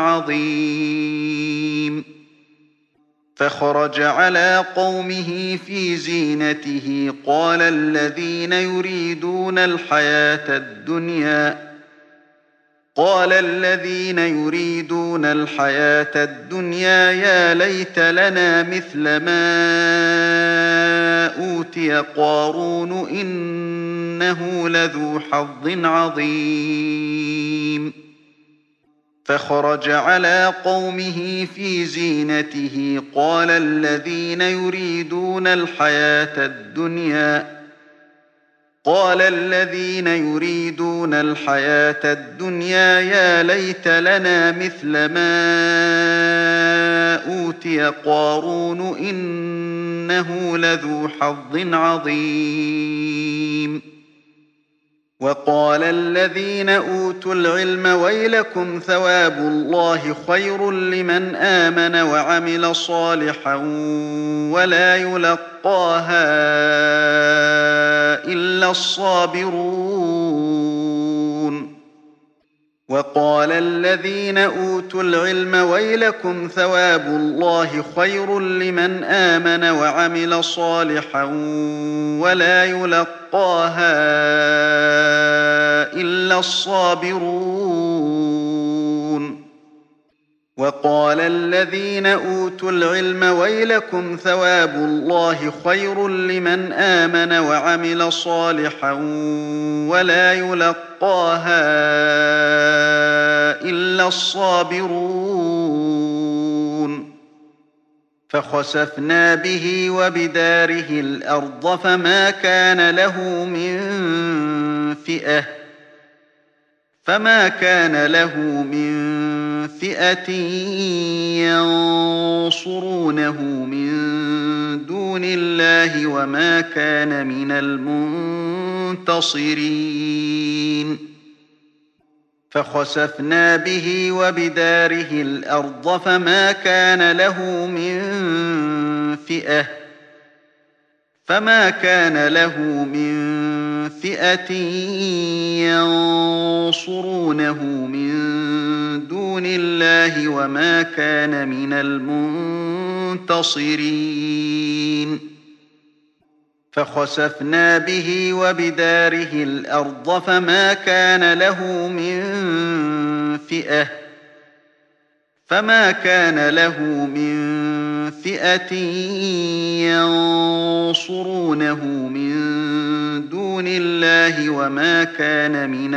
عظيم فخرج على قومه في زينته قال الذين يريدون الحياة الدنيا قال الذين يريدون الحياة الدنيا يا ليت لنا مثل ما أوتي قارون إنه إنه لذو حظ عظيم فخرج على قومه في زينته قال الذين يريدون الحياة الدنيا قال الذين يريدون الحياة الدنيا يا ليت لنا مثل ما أوتي قارون إنه لذو حظ عظيم وقال الذين أوتوا العلم ويلكم ثواب الله خير لمن آمن وعمل صالحا ولا يلقاها إلا الصابرون وقال الذين أوتوا العلم ويلكم ثواب الله خير لمن آمن وعمل صالحا ولا يلقاها إلا الصابرون وقال الذين أوتوا العلم ويلكم ثواب الله خير لمن آمن وعمل صالحا ولا يلقاها إلا الصابرون فخسفنا به وبداره الأرض فما كان له من فئة فما كان له من فئة ينصرونه من دون الله وما كان من المنتصرين فخسفنا به وبداره الأرض فما كان له من فئة فما كان له من فئة ينصرونه من دون الله وما كان من المنتصرين فخسفنا به وبداره الأرض فما كان له من فئة فما كان له من فئة ينصرونه من دون الله وما كان من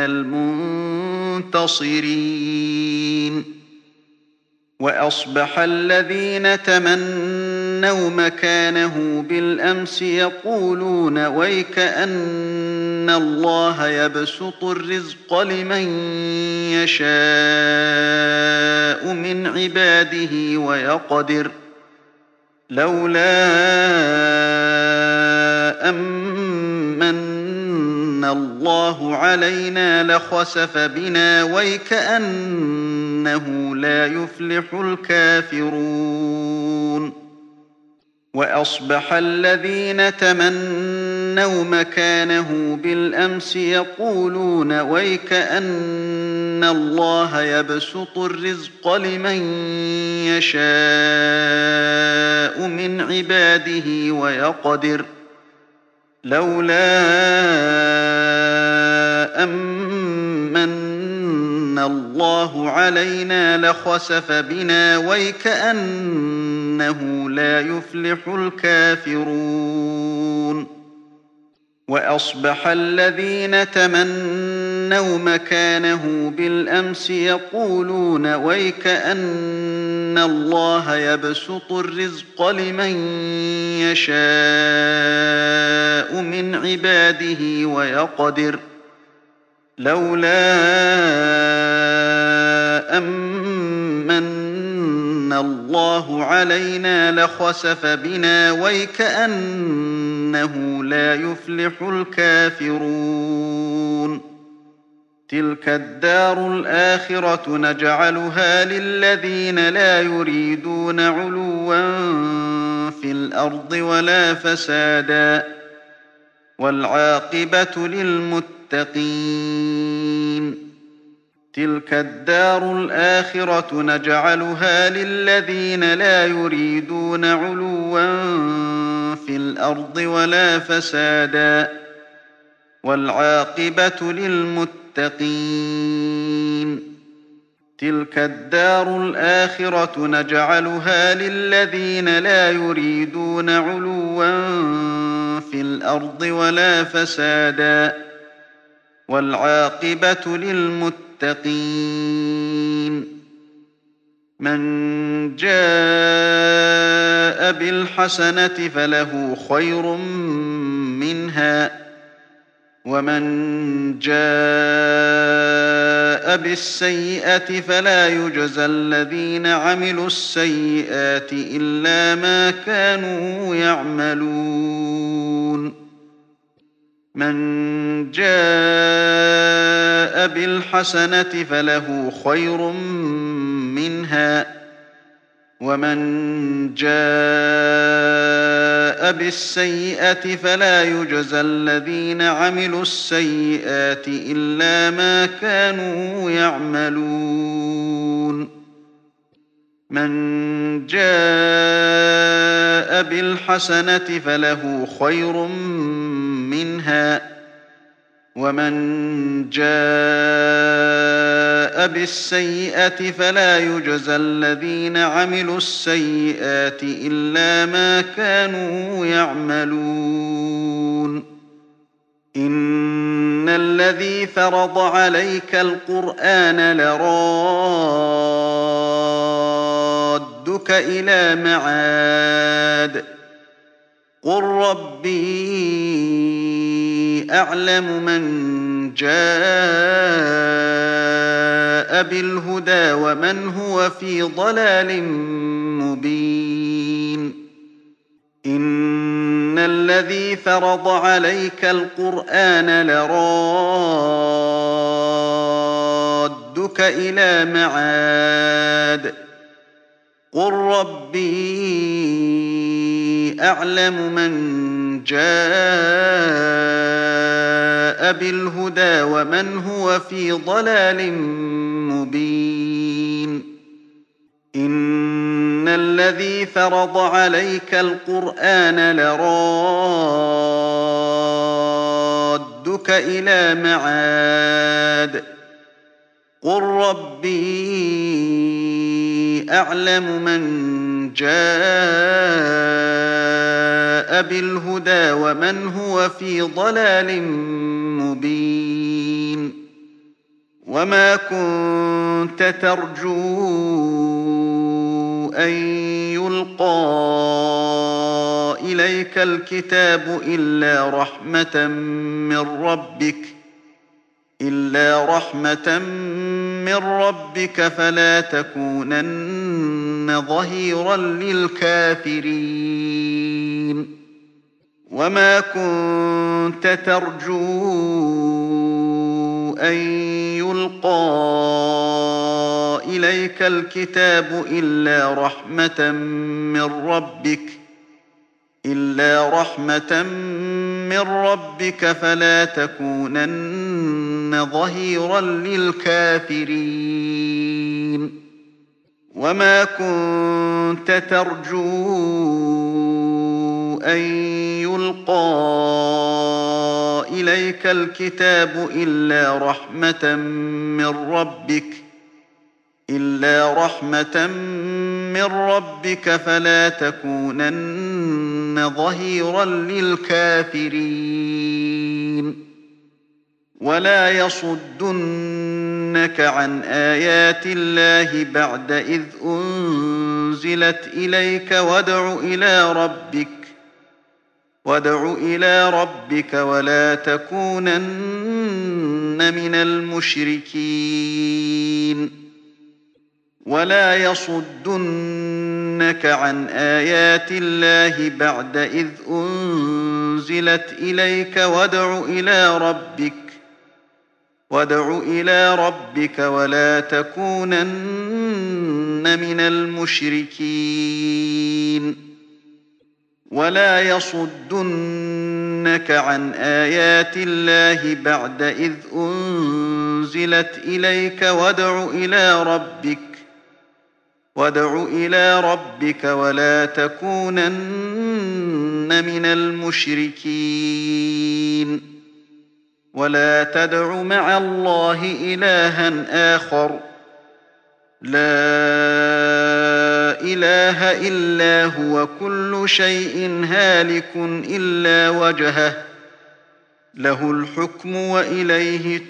المنتصرين وأصبح الذين تمنوا مكانه بالأمس يقولون ويك أن الله يبسط الرزق لمن يشاء من عباده ويقدر لولا أمن الله علينا لخسف بنا ويكأنه لا يفلح الكافرون وأصبح الذين تمنوا مكانه بالأمس يقولون ويك أن الله يبسط الرزق لمن يشاء من عباده ويقدر لولا أمن الله علينا لخسف بنا ويكأنه لا يفلح الكافرون وأصبح الذين تمنوا مكانه بالأمس يقولون ويك أن الله يبسط الرزق لمن يشاء من عباده ويقدر لولا أمن الله علينا لخسف بنا ويكأنه لا يفلح الكافرون تلك الدار الآخرة نجعلها للذين لا يريدون علوا في الأرض ولا فسادا والعاقبة للمتقين تلك الدار الآخرة نجعلها للذين لا يريدون علوا في الأرض ولا فسادا والعاقبة للمتقين تلك الدار الآخرة نجعلها للذين لا يريدون علوا في الأرض ولا فسادا والعاقبة للمتقين. من جاء بالحسنة فله خير منها، ومن جاء بالسيئة فلا يجزى الذين عملوا السيئات إلا ما كانوا يعملون. من جاء بالحسنة فله خير منها، ومن جاء بالسيئة فلا يجزى الذين عملوا السيئات إلا ما كانوا يعملون. من جاء بالحسنة فله خير منها، ومن جاء بالسيئة فلا يجزى الذين عملوا السيئات إلا ما كانوا يعملون. إن الذي فرض عليك القرآن لرادك إلى معاد، قل ربي أعلم من جاء بالهدى ومن هو في ضلال مبين. إن الذي فرض عليك القرآن لرادك إلى معاد، قل ربي أعلم من جاء بالهدى ومن هو في ضلال مبين. إن الذي فرض عليك القرآن لرادك إلى معاد، قل ربي أعلم من جاء بالهدى ومن هو في ضلال مبين. وما كنت ترجو أن يلقى إليك الكتاب إلا رحمة من ربك إلا رحمة من ربك فلا تكونن ظهيرا للكافرين. وما كنت ترجو أن يلقى إليك الكتاب إلا رحمة من ربك إلا رحمة من ربك فلا تكونن ظهيرا للكافرين. وما كنت ترجو أن يلقى إليك الكتاب إلا رحمة من ربك إلا رحمة من ربك فلا تكونن ظهيرا للكافرين. ولا يصدنك عن آيات الله بعد إذ أنزلت إليك وادع إلى ربك وادع إلى ربك ولا تكونن من المشركين. ولا يصدنك عن آيات الله بعد إذ أنزلت إليك وادع إلى ربك وادع إلى ربك ولا تكونن من المشركين. ولا يصدنك عن آيات الله بعد إذ أنزلت إليك وادع إلى ربك وادع إلى ربك ولا تكونن من المشركين. ولا تدع مع الله إلها آخر لا إله إلا هو كل شيء هالك إلا وجهه له الحكم وإليه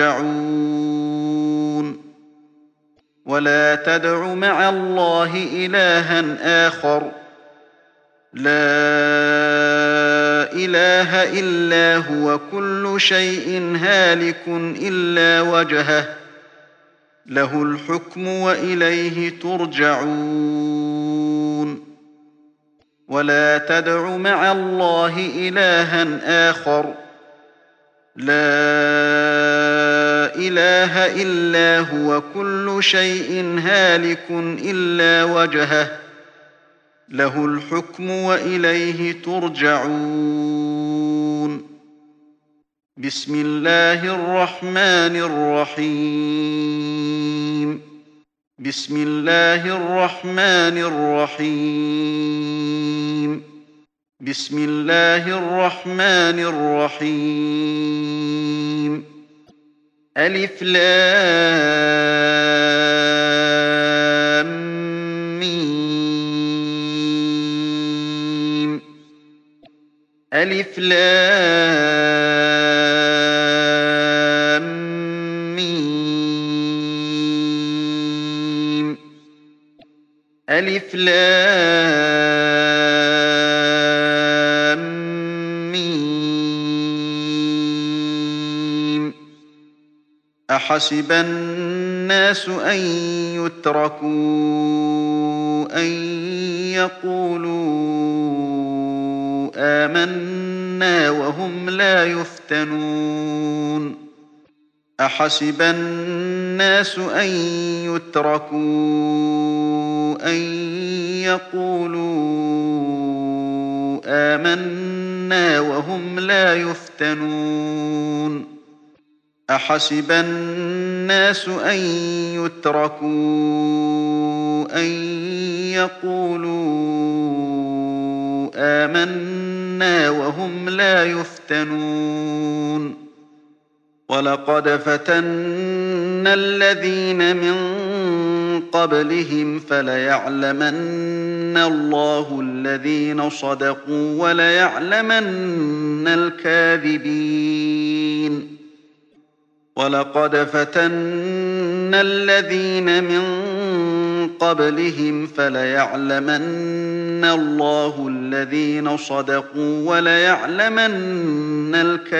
ترجعون ولا تدع مع الله إلها آخر لا إله إلا هو كل شيء هالك إلا وجهه له الحكم وإليه ترجعون ولا تدع مع الله إلها آخر لا إله إلا هو كل شيء هالك إلا وجهه له الحكم وإليه ترجعون بسم الله الرحمن الرحيم بسم الله الرحمن الرحيم بسم الله الرحمن الرحيم ألف لام ميم ألف لام ميم ألف لام ميم أحسب الناس أن يتركوا أن يقولوا آمنا وهم لا يفتنون أحسب الناس أن يتركوا أن يقولوا آمنا وهم لا يفتنون أحسب الناس أن يتركوا أن يقولوا آمنا وهم لا يفتنون ولقد فتنا الذين من قبلهم فليعلمن الله الذين صدقوا وليعلمن الكاذبين ولقد فتنا الذين من قبلهم فليعلمن الله الذين صدقوا وليعلمن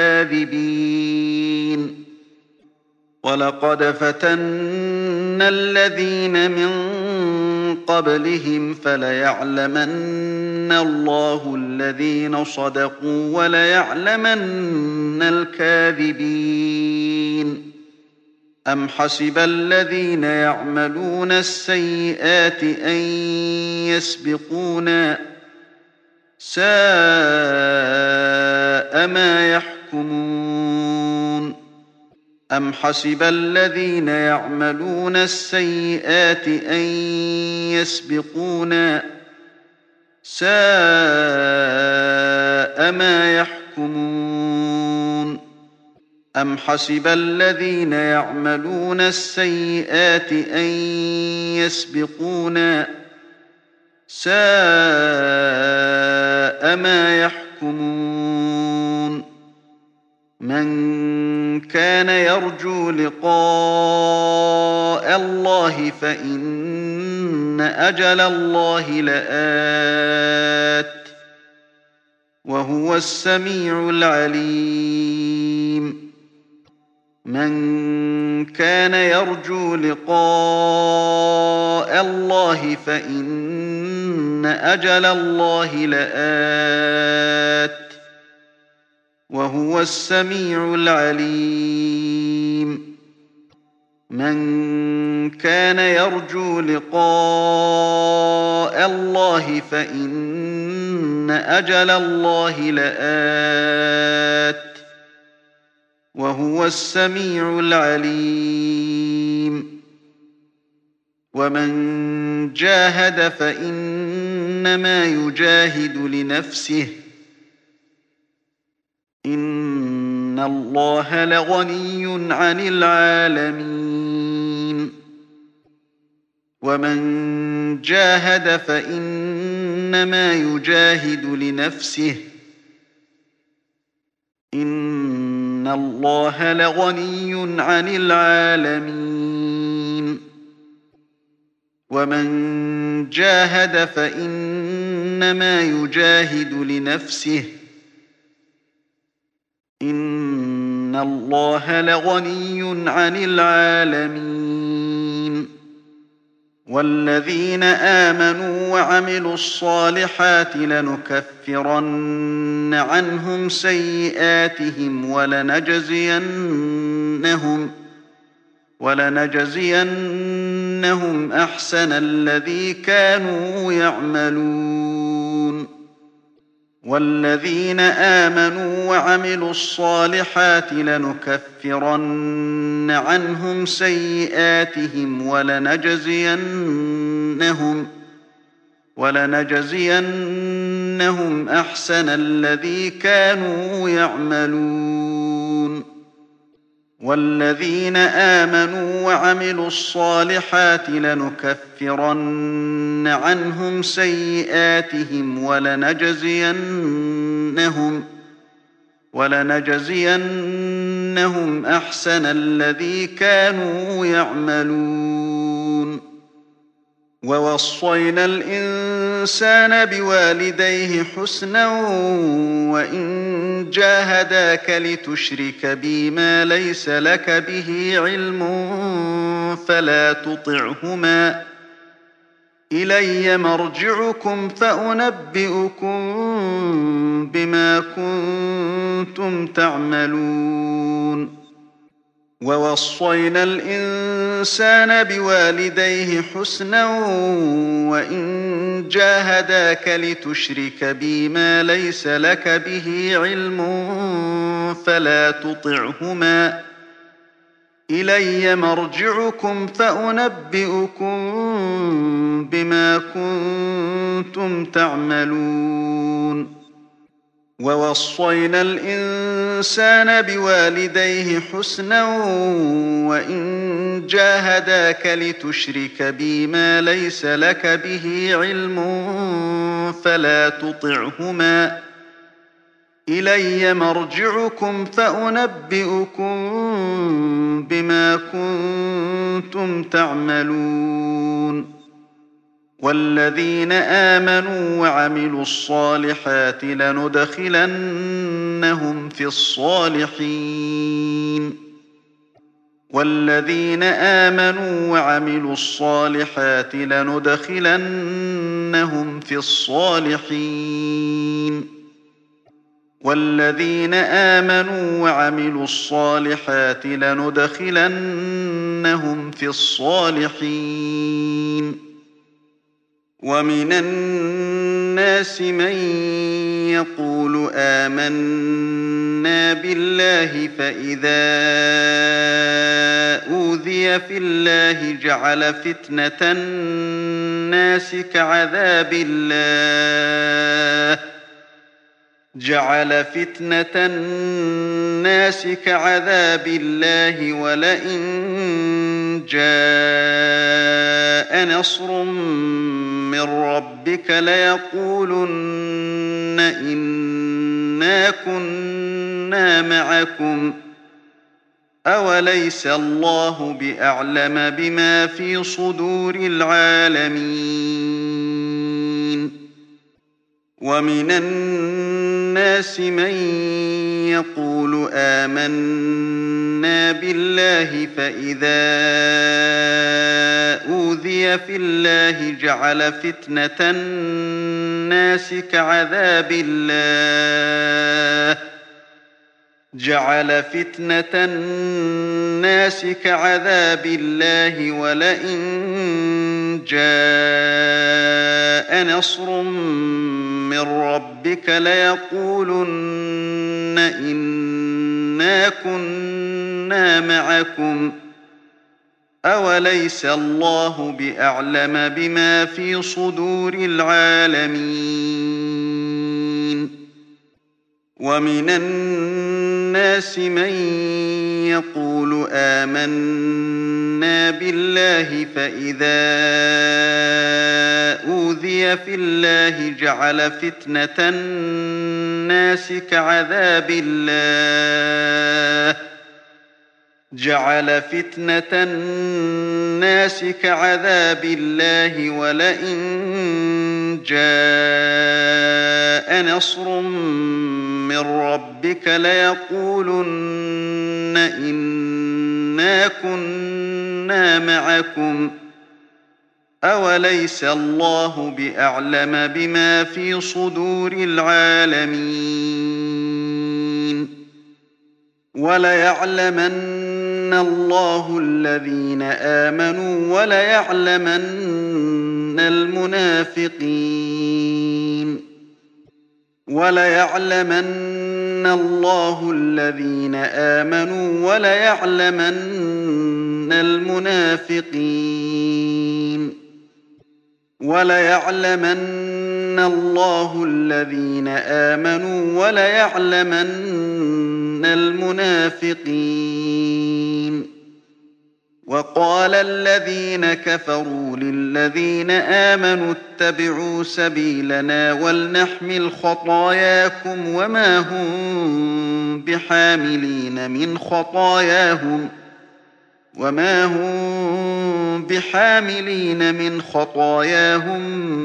الكاذبين ولقد فتنا الذين من قبلهم فليعلمن الله الذين صدقوا وليعلمن الكاذبين أم حسب الذين يعملون السيئات أن يسبقونا ساء ما يحكمون أم حسب الذين يعملون السيئات أن يسبقونا ساء ما يحكمون أم حسب الذين يعملون السيئات أن يسبقونا ساء ما يحكمون من كان يرجو لقاء الله فإن أجل الله لآت وهو السميع العليم من كان يرجو لقاء الله فإن أجل الله لآت وهو السميع العليم من كان يرجو لقاء الله فإن أجل الله لآت وهو السميع العليم ومن جاهد فإنما يجاهد لنفسه إن الله لغني عن العالمين ومن جاهد فإنما يجاهد لنفسه إن إِنَّ اللَّهَ لَغَنِيٌّ عَنِ الْعَالَمِينَ وَمَن جَاهَدَ فَإِنَّمَا يُجَاهِدُ لِنَفْسِهِ إِنَّ اللَّهَ لَغَنِيٌّ عَنِ الْعَالَمِينَ وَالَّذِينَ آمَنُوا وَعَمِلُوا الصَّالِحَاتِ لَنُكَفِّرَنَّ عَنْهُمْ سَيِّئَاتِهِمْ وَلَنَجْزِيَنَّهُمْ وَلَنَجْزِيَنَّهُمْ أَحْسَنَ الَّذِي كَانُوا يَعْمَلُونَ وَالَّذِينَ آمَنُوا وَعَمِلُوا الصَّالِحَاتِ لَنُكَفِّرَنَّ عَنْهُمْ سَيِّئَاتِهِمْ وَلَنَجْزِيَنَّهُمْ وَلَنَجْزِيَنَّهُمْ أَحْسَنَ الَّذِي كَانُوا يَعْمَلُونَ وَالَّذِينَ آمَنُوا وَعَمِلُوا الصَّالِحَاتِ لَنُكَفِّرَنَّ عَنْهُمْ سَيِّئَاتِهِمْ وَلَنَجْزِيَنَّهُمْ وَلَنَجْزِيَنَّهُمْ أَحْسَنَ الَّذِي كَانُوا يَعْمَلُونَ وَوَصَّيْنَا الْإِنسَانَ بِوَالِدَيْهِ حُسْنًا وَإِن جَاهَدَاكَ لِتُشْرِكَ بِي مَا لَيْسَ لَكَ بِهِ عِلْمٌ فَلَا تُطِعْهُمَا ۚ إِلَيَّ مَرْجِعُكُمْ فَأُنَبِّئُكُم بِمَا كُنتُمْ تَعْمَلُونَ وَوَصَّيْنَا الْإِنسَانَ بِوَالِدَيْهِ حُسْنًا وَإِن جَاهَدَاكَ لِتُشْرِكَ بِي مَا لَيْسَ لَكَ بِهِ عِلْمٌ فَلَا تُطِعْهُمَا ۚ إِلَيَّ مَرْجِعُكُمْ فَأُنَبِّئُكُم بِمَا كُنتُمْ تَعْمَلُونَ وَوَصَّيْنَا الْإِنسَانَ بِوَالِدَيْهِ حُسْنًا وَإِن جَاهَدَاكَ لِتُشْرِكَ بِي مَا لَيْسَ لَكَ بِهِ عِلْمٌ فَلَا تُطِعْهُمَا ۚ إِلَيَّ مَرْجِعُكُمْ فَأُنَبِّئُكُم بِمَا كُنتُمْ تعملون وَالَّذِينَ آمَنُوا وَعَمِلُوا الصَّالِحَاتِ لَنُدْخِلَنَّهُمْ فِي الصَّالِحِينَ وَالَّذِينَ آمَنُوا وَعَمِلُوا الصَّالِحَاتِ لَنُدْخِلَنَّهُمْ فِي الصَّالِحِينَ وَالَّذِينَ آمَنُوا وَعَمِلُوا الصَّالِحَاتِ لَنُدْخِلَنَّهُمْ فِي الصَّالِحِينَ وَمِنَ النَّاسِ مَن يَقُولُ آمَنَّا بِاللَّهِ فَإِذَا أُوذِيَ فِي اللَّهِ جَعَلَ فِتْنَةَ النَّاسِ كَعَذَابِ اللَّهِ جَعَلَ فِتْنَةَ النَّاسِ كَعَذَابِ اللَّهِ وَلَئِن جَاءَ نَصْرٌ مِّن رَّبِّكَ لَيَقُولُنَّ إِنَّا كُنَّا مَعَكُمْ ۚ أَوَلَيْسَ اللَّهُ بِأَعْلَمَ بِمَا فِي صُدُورِ الْعَالَمِينَ وَمِنَ النَّاسِ مَن يَقُولُ آمَنَّا بِاللَّهِ فَإِذَا أُوذِيَ فِي اللَّهِ جَعَلَ فِتْنَةَ النَّاسِ كَعَذَابِ اللَّهِ جَعَلَ فِتْنَةَ النَّاسِ كَعَذَابِ اللَّهِ وَلَئِن جَاءَ نَصْرٌ مِّن رَّبِّكَ لَيَقُولُنَّ إِنَّا كُنَّا مَعَكُمْ ۚ أَوَلَيْسَ اللَّهُ بِأَعْلَمَ بِمَا فِي صُدُورِ الْعَالَمِينَ وَمِنَ النَّاسِ مَن يَقُولُ آمَنَّا بِاللَّهِ فَإِذَا أُوذِيَ فِي اللَّهِ جَعَلَ فِتْنَةَ الناس كعذاب الله جعل فتنة الناس كعذاب الله ولئن جاء نصر من ربك ليقولن إنا كنا معكم أوليس الله بأعلم بما في صدور العالمين وليعلمن الله الذين آمنوا وليعلمن المنافقين وليعلمن الله الذين آمنوا وليعلمن المنافقين وليعلمن الله الذين آمنوا وليعلمن المنافقين وقال الذين كفروا للذين آمنوا اتبعوا سبيلنا ولنحمل خطاياكم وما هم بحاملين من خطاياهم وما هم بحاملين من خطاياهم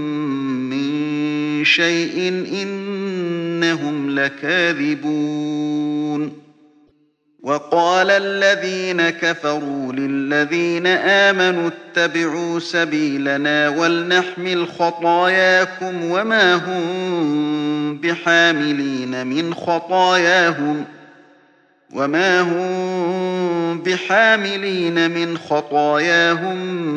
من شيء إنهم لكاذبون وقال الذين كفروا للذين آمنوا اتبعوا سبيلنا ولنحمل خطاياكم وما هم بحاملين من خطاياهم وما هم بحاملين من خطاياهم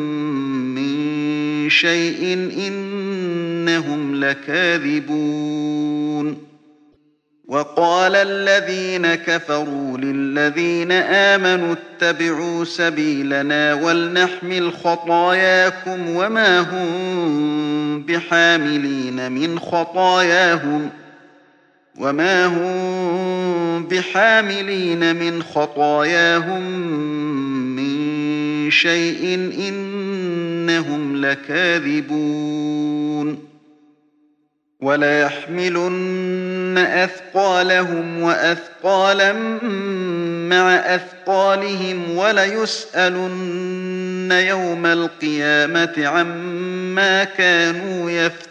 من شيء إنهم لكاذبون وقال الذين كفروا للذين آمنوا اتبعوا سبيلنا ولنحمل خطاياكم وما هم بحاملين من خطاياهم وما هم بحاملين من خطاياهم من شيء إنهم لكاذبون وليحملن أثقالهم وأثقالا مع أثقالهم وليسألن يوم القيامة عما كانوا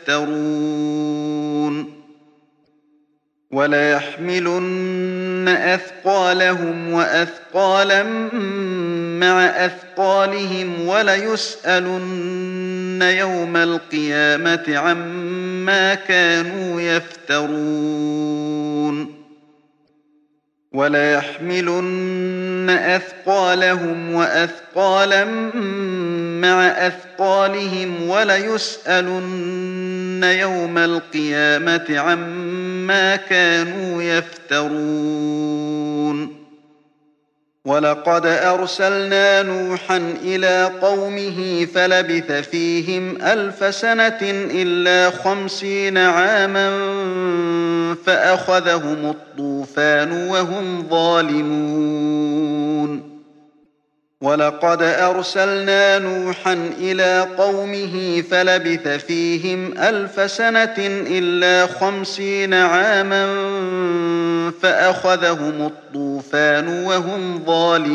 يفترون وليحملن أثقالهم وأثقالا مع أثقالهم وليسألن يوم القيامة عما كانوا يفترون وليحملن أثقالهم وأثقالا مع أثقالهم وليسألن يوم القيامة عما كانوا يفترون ولقد أرسلنا نوحا إلى قومه فلبث فيهم ألف سنة إلا خمسين عاما فأخذهم الطوفان وهم ظالمون ولقد أرسلنا نوحا إلى قومه فلبث فيهم ألف سنة إلا خمسين عاما فأخذهم الطوفان وهم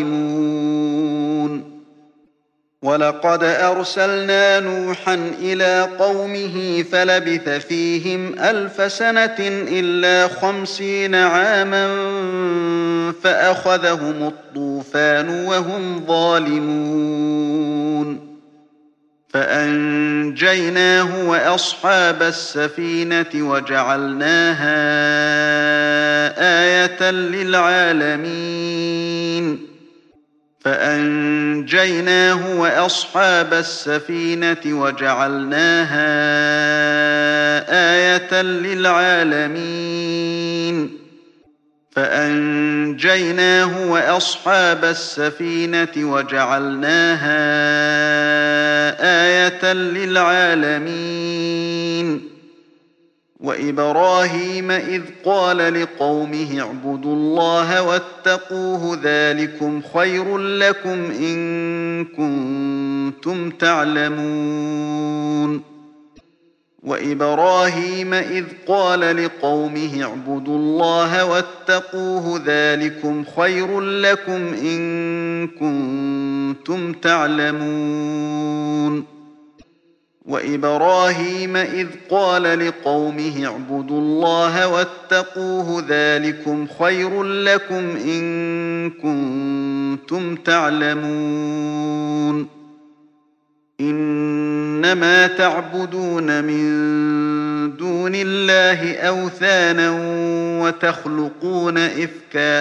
ظالمون ولقد أرسلنا نوحا إلى قومه فلبث فيهم ألف سنة إلا خمسين عاما فأخذهم الطوفان وهم ظالمون فأنجيناه وأصحاب السفينة وجعلناها آية للعالمين فأنجيناه وأصحاب السفينة وجعلناها آية للعالمين فأنجيناه وأصحاب السفينة وجعلناها آية للعالمين وإبراهيم إذ قال لقومه اعبدوا الله واتقوه ذلكم خير لكم إن كنتم تعلمون وإبراهيم إذ قال لقومه اعبدوا الله واتقوه ذلكم خير لكم إن كنتم تعلمون وإبراهيم إذ قال لقومه اعبدوا الله واتقوه ذلكم خير لكم إن كنتم تعلمون إنما تعبدون من دون الله أوثانا وتخلقون إفكا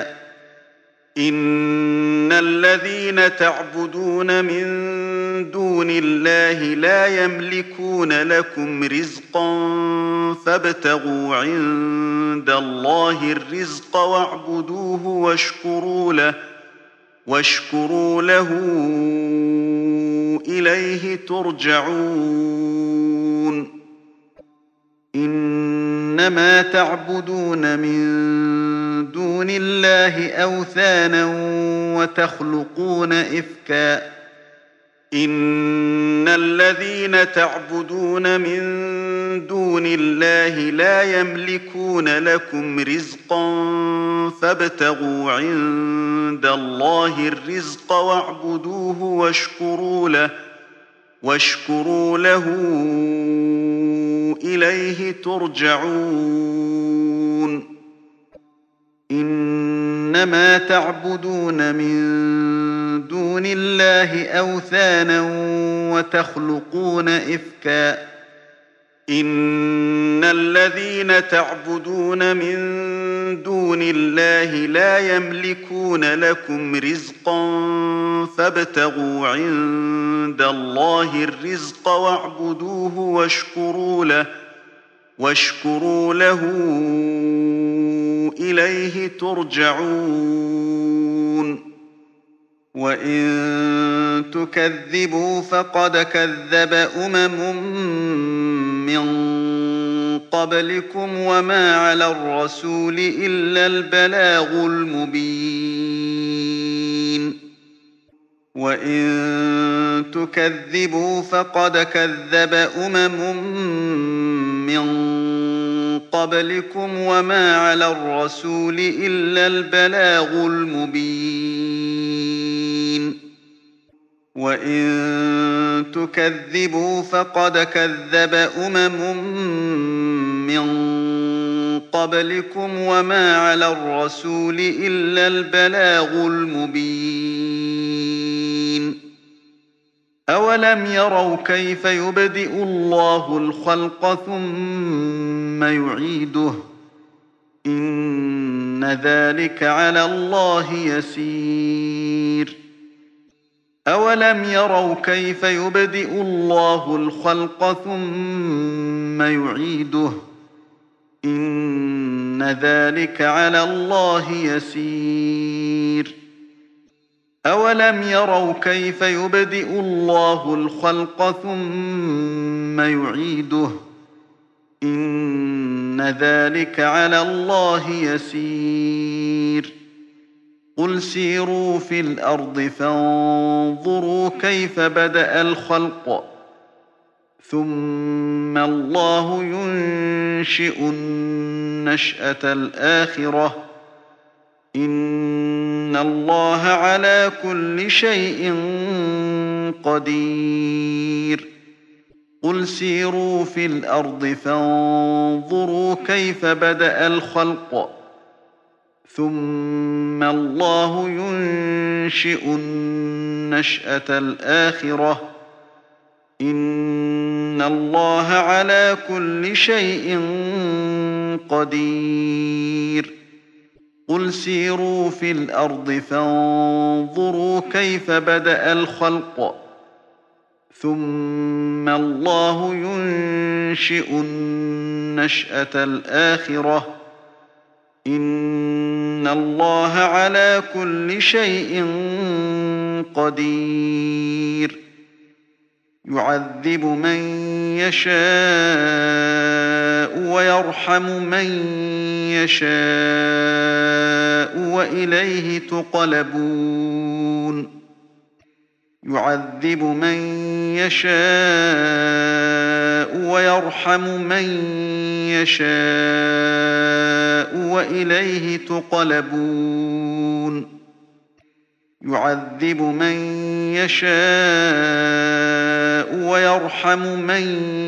إن الذين تعبدون من دون الله لا يملكون لكم رزقا فابتغوا عند الله الرزق واعبدوه واشكروا له واشكروا له إليه ترجعون إنما تعبدون من دون الله أوثانا وتخلقون إفكا إن الذين تعبدون من دون الله لا يملكون لكم رزقا فابتغوا عند الله الرزق واعبدوه واشكروا له واشكروا له إليه ترجعون إنما تعبدون من دون الله أوثانا وتخلقون إفكا إن الذين تعبدون من دون الله لا يملكون لكم رزقا فابتغوا عند الله الرزق واعبدوه واشكروا له واشكروا له إليه ترجعون وإن تكذبوا فقد كذب أمم من قبلكم وما على الرسول إلا البلاغ المبين وإن تكذبوا فقد كذب أمم من قبلكم وما على الرسول إلا البلاغ المبين وإن تكذبوا فقد كذب أمم من قبلكم وما على الرسول إلا البلاغ المبين أولم يروا كيف يبدئ الله الخلق ثم يعيده إن ذلك على الله يسير أولم يروا كيف يبدئ الله الخلق ثم يعيده إن ذلك على الله يسير أولم يروا كيف يبدئ الله الخلق ثم يعيده إن ذلك على الله يسير قل سيروا في الأرض فانظروا كيف بدأ الخلق ثم الله ينشئ النشأة الآخرة إن الله على كل شيء قدير قل سيروا في الأرض فانظروا كيف بدأ الخلق ثم الله ينشئ النشأة الآخرة إن الله على كل شيء قدير قل سيروا في الأرض فانظروا كيف بدأ الخلق ثم الله ينشئ النشأة الآخرة إن الله على كل شيء قدير يعذب من يشاء ويرحم من يشاء وإليه تقلبون يعذب من يشاء ويرحم من يشاء وإليه تقلبون يعذب من يشاء ويرحم من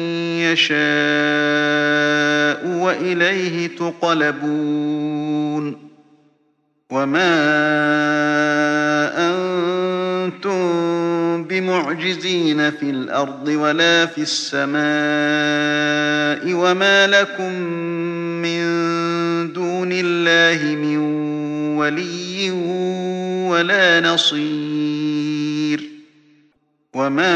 يشاء وإليه تقلبون وما أنتم بمعجزين في الأرض ولا في السماء وما لكم من دون الله من ولي ولا نصير وما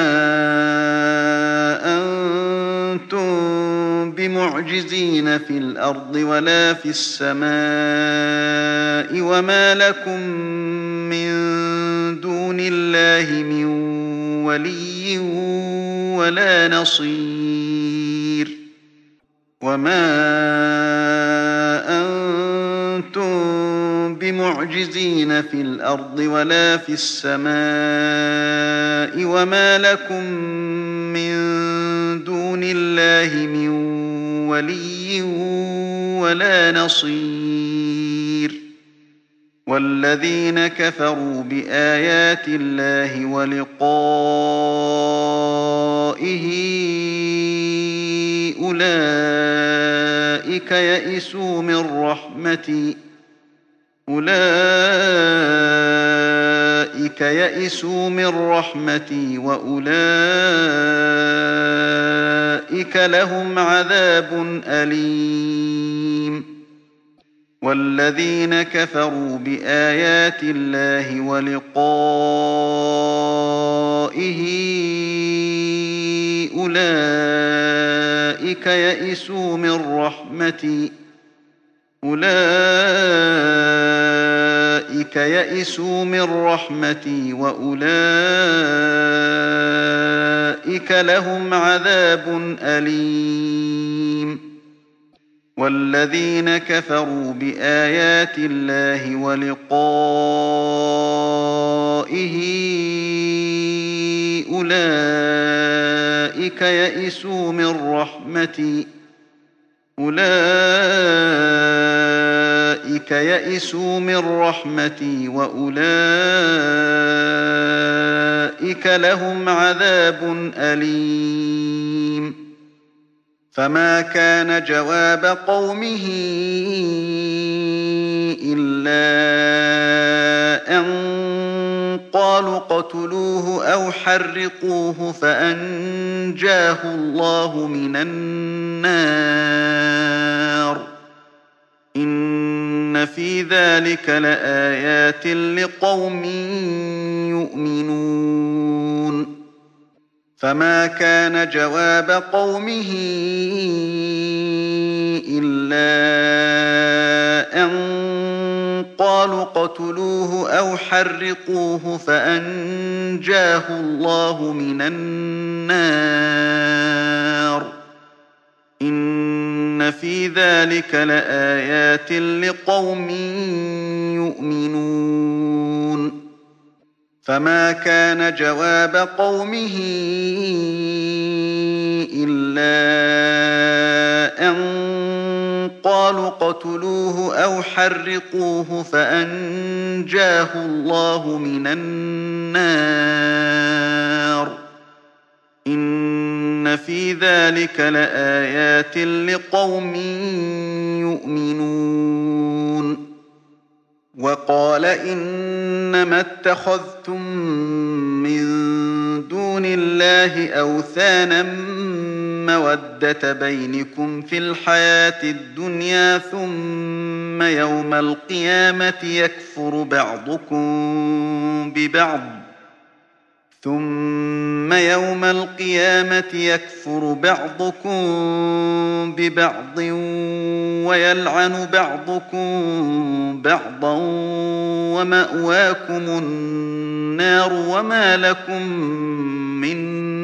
أنتم بمعجزين في الأرض ولا في السماء وما لكم من دون الله من ولي ولا نصير وما أنتم بمعجزين في الأرض ولا في السماء وما لكم من دون الله من ولي ولا نصير والذين كفروا بآيات الله ولقائه أولئك يئسوا من رحمتي أولئك يئسوا من رحمتي وأولئك لهم عذاب أليم والذين كفروا بآيات الله ولقائه أولئك يئسوا من رحمتي أولئك يئسوا من رحمتي وأولئك لهم عذاب أليم والذين كفروا بآيات الله ولقائه أولئك يئسوا من رحمتي أولئك يئسوا من رحمتي وأولئك لهم عذاب أليم فما كان جواب قومه إلا أن قالوا اقتلوه أو حرقوه فأنجاه الله من النار إن في ذلك لآيات لقوم يؤمنون فما كان جواب قومه إلا أن قالوا اقتلوه أو حرقوه فأنجاه الله من النار إن في ذلك لآيات لقوم يؤمنون فما كان جواب قومه إلا أن قالوا اقتلوه أو حرقوه فأنجاه الله من النار إن في ذلك لآيات لقوم يؤمنون وقال إنما اتخذتم من دون الله أوثانا مودة بينكم في الحياة الدنيا ثم يوم القيامة يكفر بعضكم ببعض ثم يوم القيامة يكفر بعضكم ببعض ويلعن بعضكم بعضا ومأواكم النار وما لكم من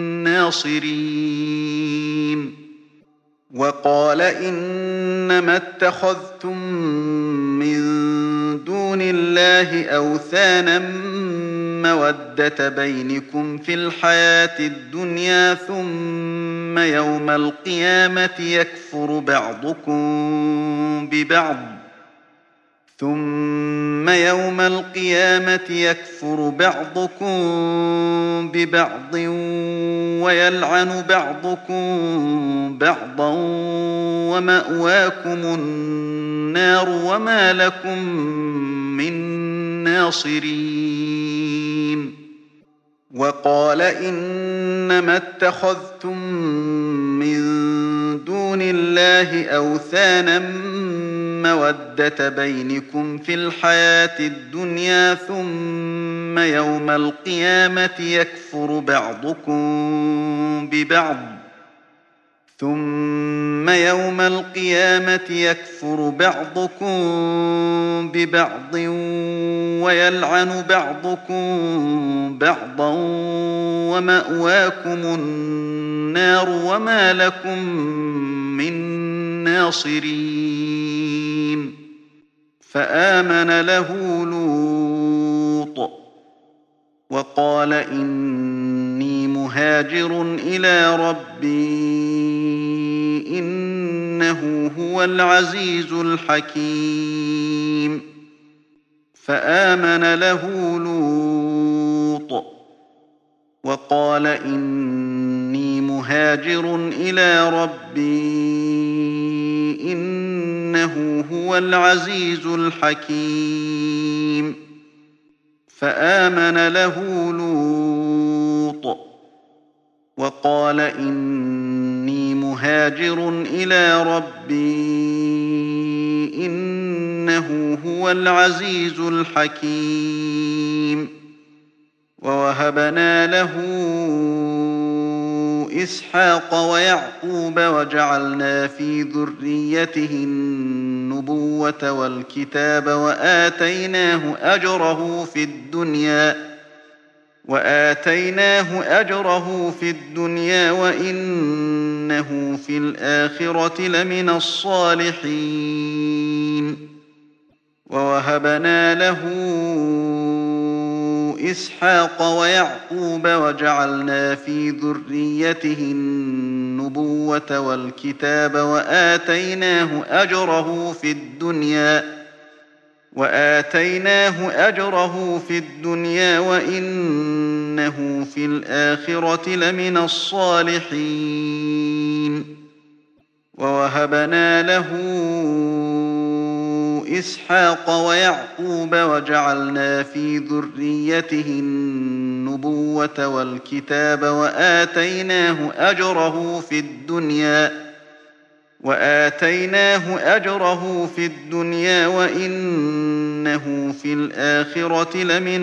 ناصرين وقال إنما اتخذتم من دون الله أوثانا الْمَوَدَّةَ بَيْنِكُمْ فِي الْحَيَاةِ الدُّنْيَا ثُمَّ يَوْمَ الْقِيَامَةِ يَكْفُرُ بَعْضُكُم بِبَعْضٍ ثُمَّ يَوْمَ الْقِيَامَةِ يَكْفُرُ بَعْضُكُم بِبَعْضٍ وَيَلْعَنُ بَعْضُكُم بَعْضًا وَمَأْوَاكُمُ النَّارُ وَمَا لَكُم مِّن نَّاصِرِينَ وَقَالَ إِنَّمَا اتَّخَذْتُم مِّن دُونِ اللَّهِ أَوْثَانًا مَّوَدَّةَ بَيْنِكُمْ فِي الْحَيَاةِ الدُّنْيَا ثُمَّ يَوْمَ الْقِيَامَةِ يَكْفُرُ بَعْضُكُم بِبَعْضٍ ثُمَّ يَوْمَ الْقِيَامَةِ يَكْفُرُ بَعْضُكُم بِبَعْضٍ وَيَلْعَنُ بَعْضُكُم بَعْضًا وَمَأْوَاكُمُ النَّارُ وَمَا لَكُم مِّن نَّاصِرِينَ فَآمَنَ لَهُ لُوطٌ وَقَالَ إِنِّي مُهَاجِرٌ إِلَىٰ رَبِّي إِنَّهُ هُوَ الْعَزِيزُ الْحَكِيمُ فَآمَنَ لَهُ لُوطٌ وَقَالَ إِنِّي مُهَاجِرٌ إِلَىٰ رَبِّي إِنَّهُ هُوَ الْعَزِيزُ الْحَكِيمُ فَآمَنَ لَهُ لُوطٌ وَقَالَ إِنِّي مُهَاجِرٌ إِلَىٰ رَبِّي إِنَّهُ هُوَ الْعَزِيزُ الْحَكِيمُ وَوَهَبْنَا لَهُ إِسْحَاقَ وَيَعْقُوبَ وَجَعَلْنَا فِي ذُرِّيَّتِهِ النُّبُوَّةَ وَالْكِتَابَ وَآتَيْنَاهُ أَجْرَهُ فِي الدُّنْيَا وَآتَيْنَاهُ أَجْرَهُ فِي الدُّنْيَا وَإِنَّهُ فِي الْآخِرَةِ لَمِنَ الصَّالِحِينَ وَوَهَبْنَا لَهُ إِسْحَاقَ وَيَعْقُوبَ وَجَعَلْنَا فِي ذُرِّيَّتِهِ النُّبُوَّةَ وَالْكِتَابَ وَآتَيْنَاهُ أَجْرَهُ فِي الدُّنْيا وَآتَيْنَاهُ أَجْرَهُ في الدُّنْيَا وَإِنَّهُ في الْآخِرَةِ لَمِنَ الصَّالِحِينَ وَوَهَبْنَا لَهُ إِسْحَاقَ وَيَعْقُوبَ وَجَعَلْنَا فِي ذُرِّيَّتِهِ النُّبُوَّةَ وَالْكِتَابَ وَآتَيْنَاهُ أَجْرَهُ في الدُّنْيا وآتيناه أجره في الدنيا وإنه في الآخرة لمن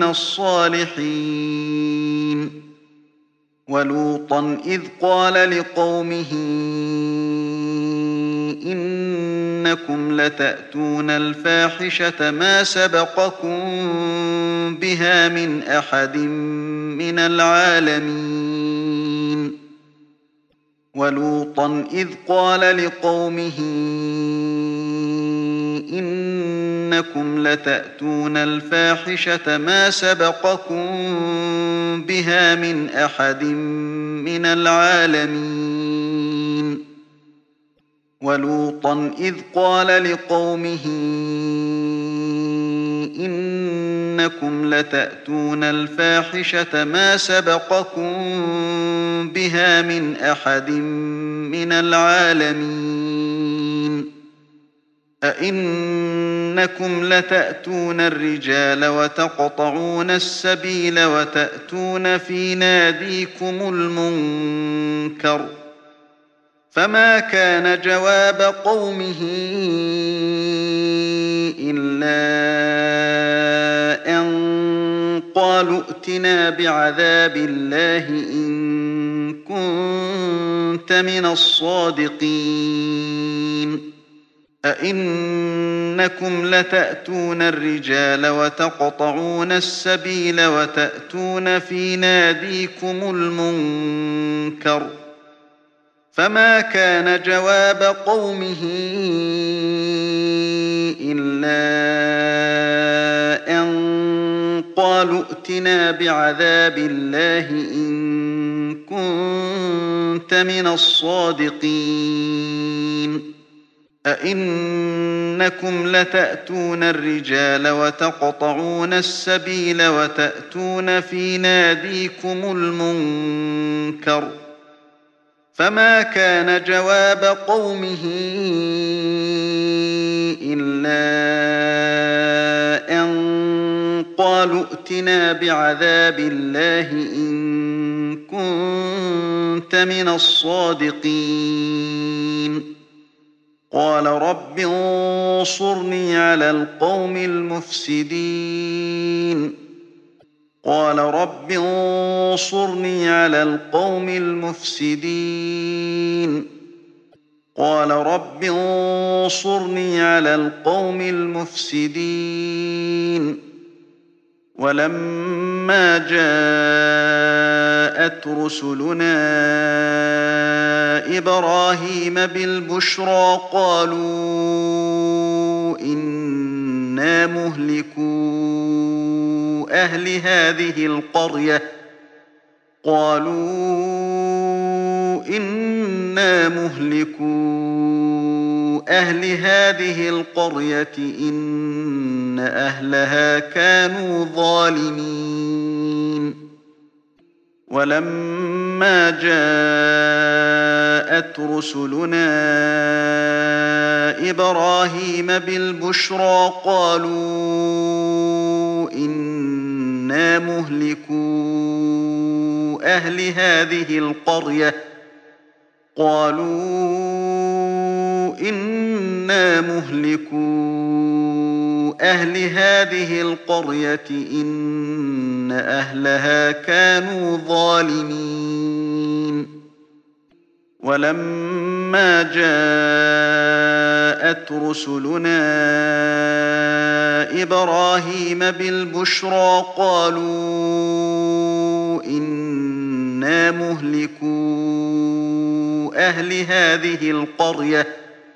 الصالحين ولوطا إذ قال لقومه إنكم لتأتون الفاحشة ما سبقكم بها من أحد من العالمين ولوطا إذ قال لقومه إنكم لتأتون الفاحشة ما سبقكم بها من أحد من العالمين ولوطا إذ قال لقومه إنكم لتأتون الفاحشة ما سبقكم بها من أحد من العالمين أئنكم لتأتون الرجال وتقطعون السبيل وتأتون في ناديكم المنكر فما كان جواب قومه إلا أن قالوا ائتنا بعذاب الله إن كنت من الصادقين أئنكم لتأتون الرجال وتقطعون السبيل وتأتون في ناديكم المنكر فما كان جواب قومه إلا أن قالوا ائتنا بعذاب الله إن كنت من الصادقين أئنكم لتأتون الرجال وتقطعون السبيل وتأتون في ناديكم المنكر فما كان جواب قومه إلا أن قالوا ائتنا بعذاب الله إن كنت من الصادقين قال رب انصرني على القوم المفسدين قال رب انصرني على القوم المفسدين قال رب انصرني على القوم المفسدين ولما جاءت رسلنا إبراهيم بالبشرى قالوا إنا مهلكو أهل هذه القرية قالوا إنا مهلكو أهل هذه القرية إن أهلها كانوا ظالمين ولما جاءت رسلنا إبراهيم بالبشرى قالوا إنا مهلكو أهل هذه القرية قالوا إنا مهلكو أهل هذه القرية إن أهلها كانوا ظالمين ولما جاءت رسلنا إبراهيم بالبشرى قالوا إنا مهلكو أهل هذه القرية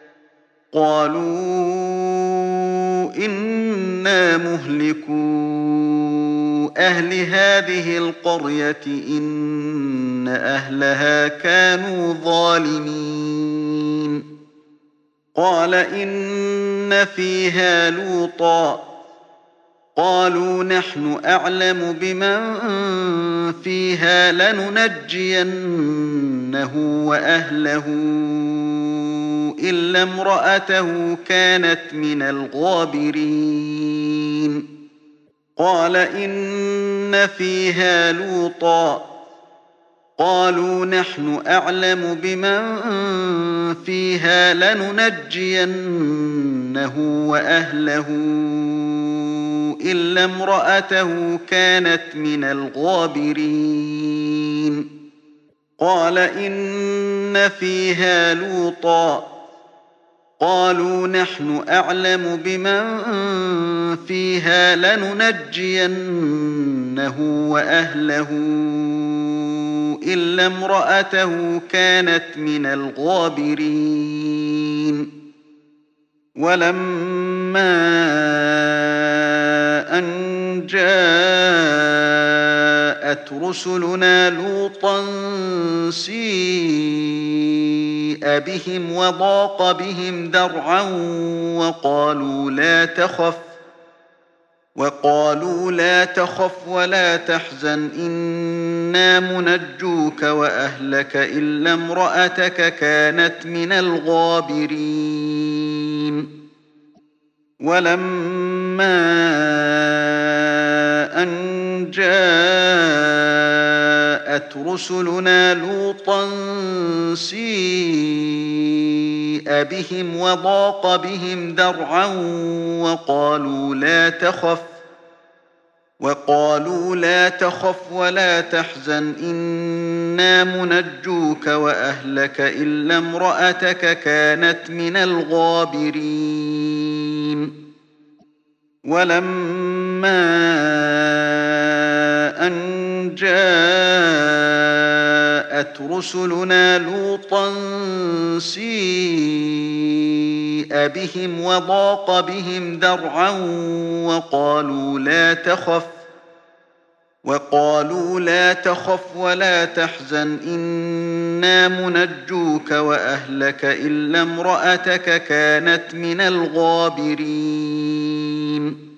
قالوا إنا مهلكو أهل هذه القرية إن أهلها كانوا ظالمين قال إن فيها لوطا قالوا نحن أعلم بمن فيها لننجينه وأهله إلا امرأته كانت من الغابرين قال إن فيها لوطا قالوا نحن أعلم بمن فيها لننجينه وأهله إلا امرأته كانت من الغابرين قال إن فيها لوطا قالوا نحن أعلم بمن فيها لننجينه وأهله إلا امرأته كانت من الغابرين ولما أن جاءت رسلنا لوطا سيء بهم وضاق بهم ذرعا وقالوا لا تخف وقالوا لا تخف ولا تحزن إنا منجوك وأهلك إلا امرأتك كانت من الغابرين ولما أن جاءت رسلنا لوطا سيء بهم وضاق بهم ذرعا وقالوا لا تخف وقالوا لا تخف ولا تحزن إنا منجوك وأهلك إلا امرأتك كانت من الغابرين ولما أن جاءت رسلنا لوطا سيء بهم وضاق بهم ذرعا وقالوا لا تخف وقالوا لا تخف ولا تحزن إنا منجوك وأهلك إلا امرأتك كانت من الغابرين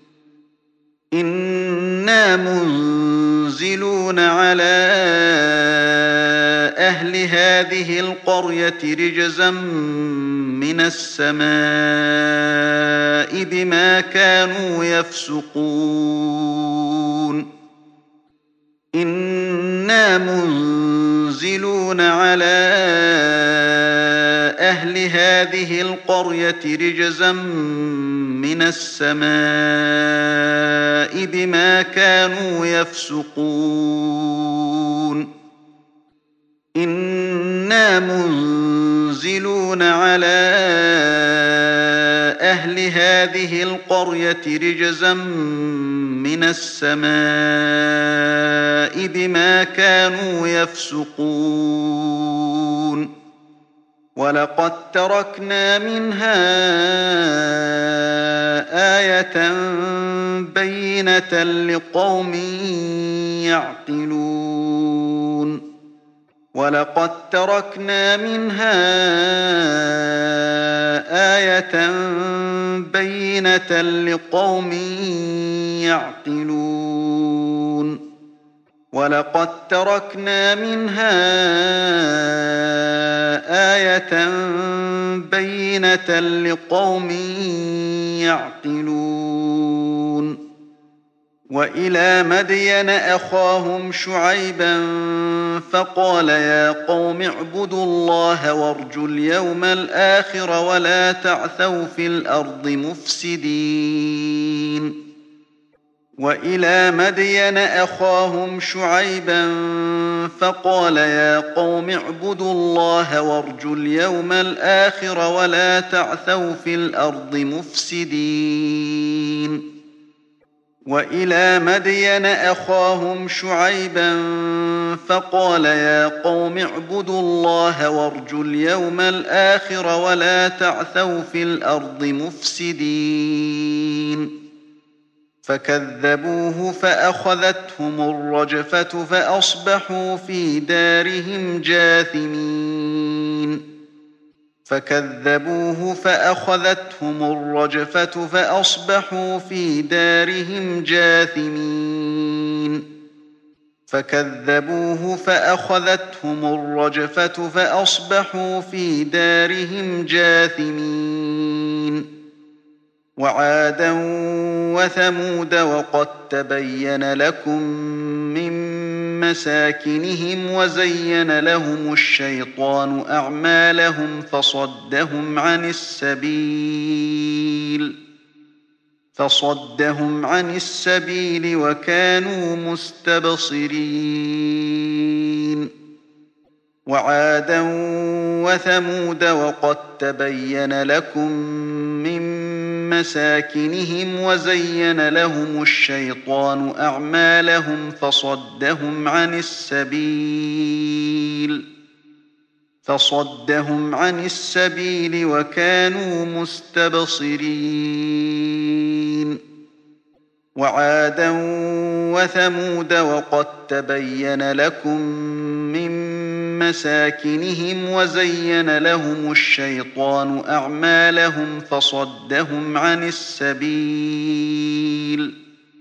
إنا منزلون على أهل هذه القرية رجزا من السماء بما كانوا يفسقون إنا منزلون على أهل هذه القرية رجزا من السماء بما كانوا يفسقون إنا منزلون على أهل هذه القرية رجزا من السماء بما كانوا يفسقون ولقد تركنا منها آية بينة لقوم يعقلون ولقد تركنا منها آية بينة لقوم يعقلون ولقد تركنا منها آية بينة لقوم يعقلون وإلى مدين أخاهم شعيبا فقال يا قوم اعبدوا الله وارجوا اليوم الآخر ولا تعثوا في الأرض مفسدين وإلى مدين أخاهم شعيبا فقال يا قوم اعبدوا الله وارجوا اليوم الآخر ولا تعثوا في الأرض مفسدين وإلى مدين أخاهم شعيبا فقال يا قوم اعبدوا الله وارجوا اليوم الآخر ولا تعثوا في الأرض مفسدين فكذبوه فأخذتهم الرجفة فأصبحوا في دارهم جاثمين فكذبوه فأخذتهم الرجفة فأصبحوا في دارهم جاثمين فكذبوه فأخذتهم الرجفة فأصبحوا في دارهم جاثمين وعادا وثمود وقد تبين لكم من مساكنهم وزين لهم الشيطان أعمالهم فصدهم عن السبيل فصدهم عن السبيل وكانوا مستبصرين وعادا وثمود وقد تبين لكم من مساكنهم وزين لهم الشيطان أعمالهم فصدهم عن السبيل فصدهم عن السبيل وكانوا مستبصرين وعادا وثمود وقد تبين لكم من مساكنهم وزين لهم الشيطان أعمالهم فصدهم عن السبيل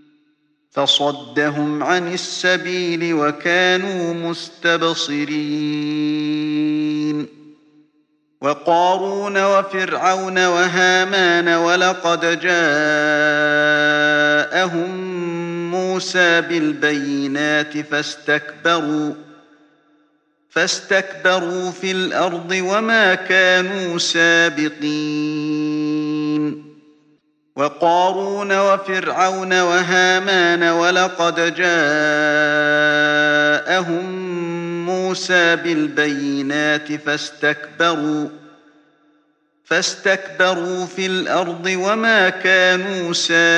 فصدهم عن السبيل وكانوا مستبصرين وقارون وفرعون وهامان ولقد جاءهم موسى بالبينات فاستكبروا فاستكبروا في الأرض وما كانوا سابقين وقارون وفرعون وهامان ولقد جاءهم موسى بالبينات فاستكبروا فاستكبروا في الأرض وما كانوا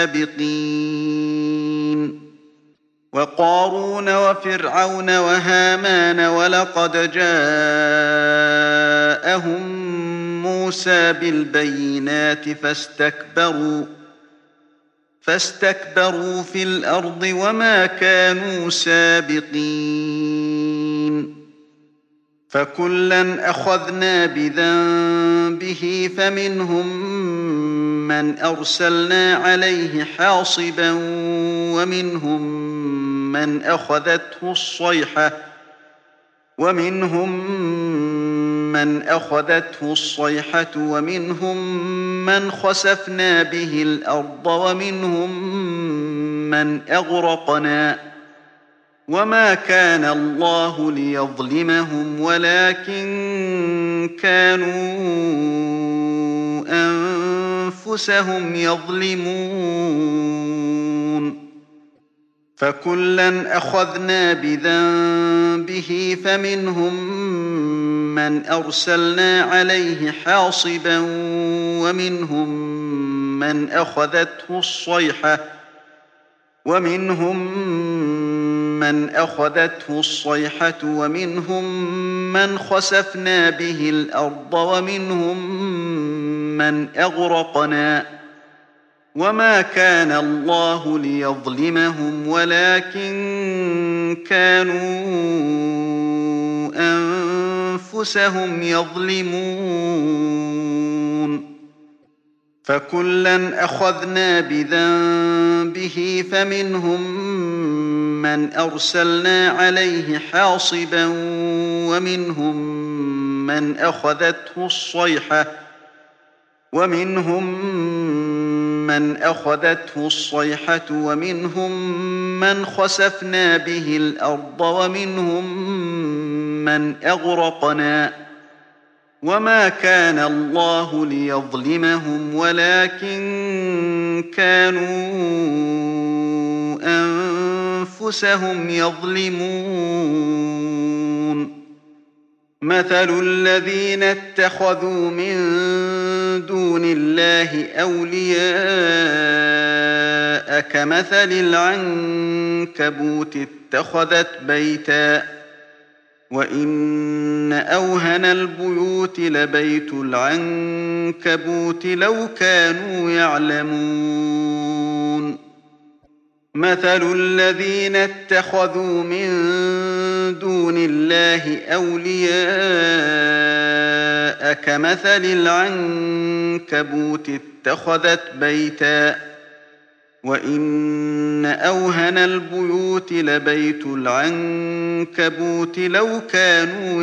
سابقين وقارون وفرعون وهامان ولقد جاءهم موسى بالبينات فاستكبروا فاستكبروا في الأرض وما كانوا سابقين فكلا أخذنا بذنبه فمنهم من أرسلنا عليه حاصبا ومنهم من أخذته الصيحة ومنهم من أخذته الصيحة ومنهم من خسفنا به الأرض ومنهم من أغرقنا وما كان الله ليظلمهم ولكن كانوا أنفسهم يظلمون فكلا أخذنا بذنبه فمنهم من أرسلنا عليه حاصبا ومنهم من أخذته الصيحة ومنهم من أخذته الصيحة ومنهم من خسفنا به الأرض ومنهم من أغرقنا وما كان الله ليظلمهم ولكن كانوا أنفسهم يظلمون فكلا أخذنا بذنبه فمنهم من أرسلنا عليه حاصبا ومنهم من أخذته الصيحة ومنهم من أخذته الصيحة ومنهم من خسفنا به الأرض ومنهم من أغرقنا وما كان الله ليظلمهم ولكن كانوا أنفسهم يظلمون مثل الذين اتخذوا من دون الله أولياء كمثل العنكبوت اتخذت بيتا وإن أوهن البيوت لبيت العنكبوت لو كانوا يعلمون مثل الذين اتخذوا من دون الله أولياء كمثل العنكبوت اتخذت بيتا وإن أوهن البيوت لبيت العنكبوت لو كانوا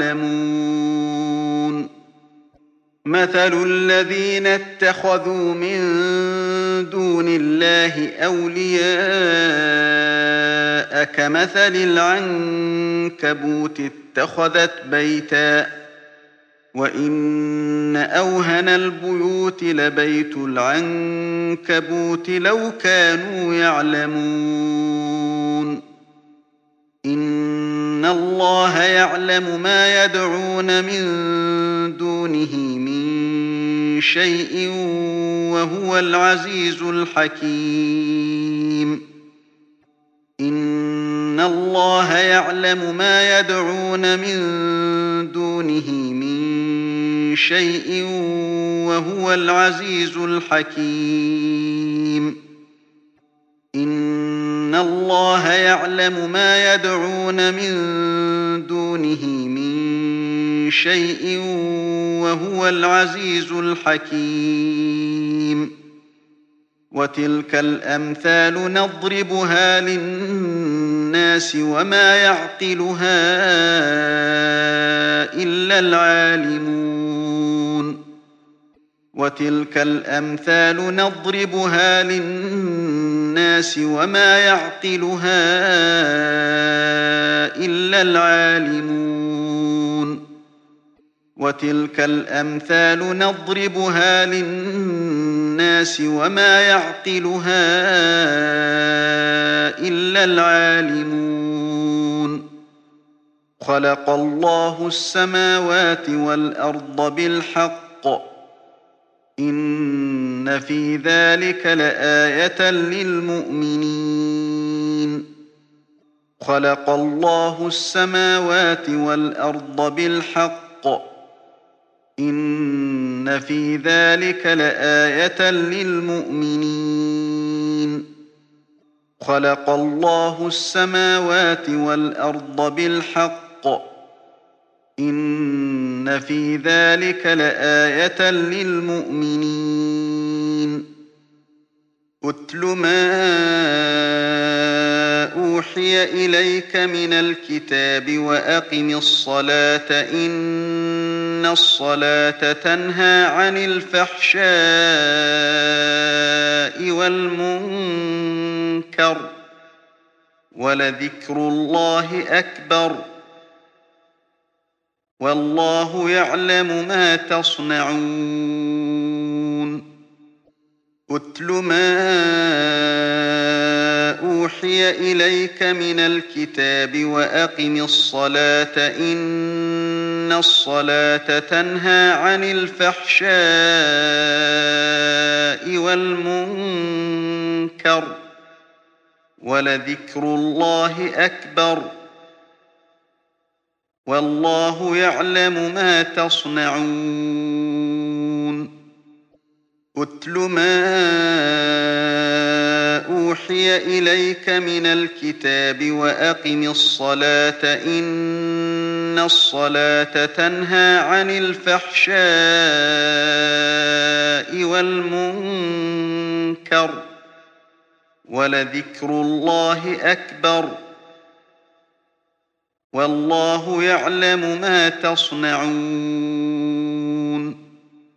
يعلمون مثل الذين اتخذوا من دون الله أولياء كمثل العنكبوت اتخذت بيتا وإن أوهن البيوت لبيت العنكبوت لو كانوا يعلمون إن الله يعلم ما يدعون من دونه من شيء وهو العزيز الحكيم إن الله يعلم ما يدعون من دونه من شيء وهو العزيز الحكيم إن الله يعلم ما يدعون من دونه من شيء وهو العزيز الحكيم وتلك الأمثال نضربها للناس وما يعقلها إلا العالمون وتلك الأمثال نضربها للناس وما يعقلها إلا العالمون وتلك الأمثال نضربها للناس وما يعقلها إلا العالمون خلق الله السماوات والأرض بالحق إن في ذلك لآية للمؤمنين خلق الله السماوات والأرض بالحق إن في ذلك لآية للمؤمنين خلق الله السماوات والأرض بالحق إن في ذلك لآية للمؤمنين أتل ما أوحي إليك من الكتاب وأقم الصلاة إن الصلاة تنهى عن الفحشاء والمنكر ولذكر الله أكبر والله يعلم ما تصنعون أتل ما أوحي إليك من الكتاب وأقم الصلاة إن الصلاة تنهى عن الفحشاء والمنكر ولذكر الله أكبر والله يعلم ما تصنعون أتل ما أوحي إليك من الكتاب وأقم الصلاة إن الصلاة تنهى عن الفحشاء والمنكر ولذكر الله أكبر والله يعلم ما تصنعون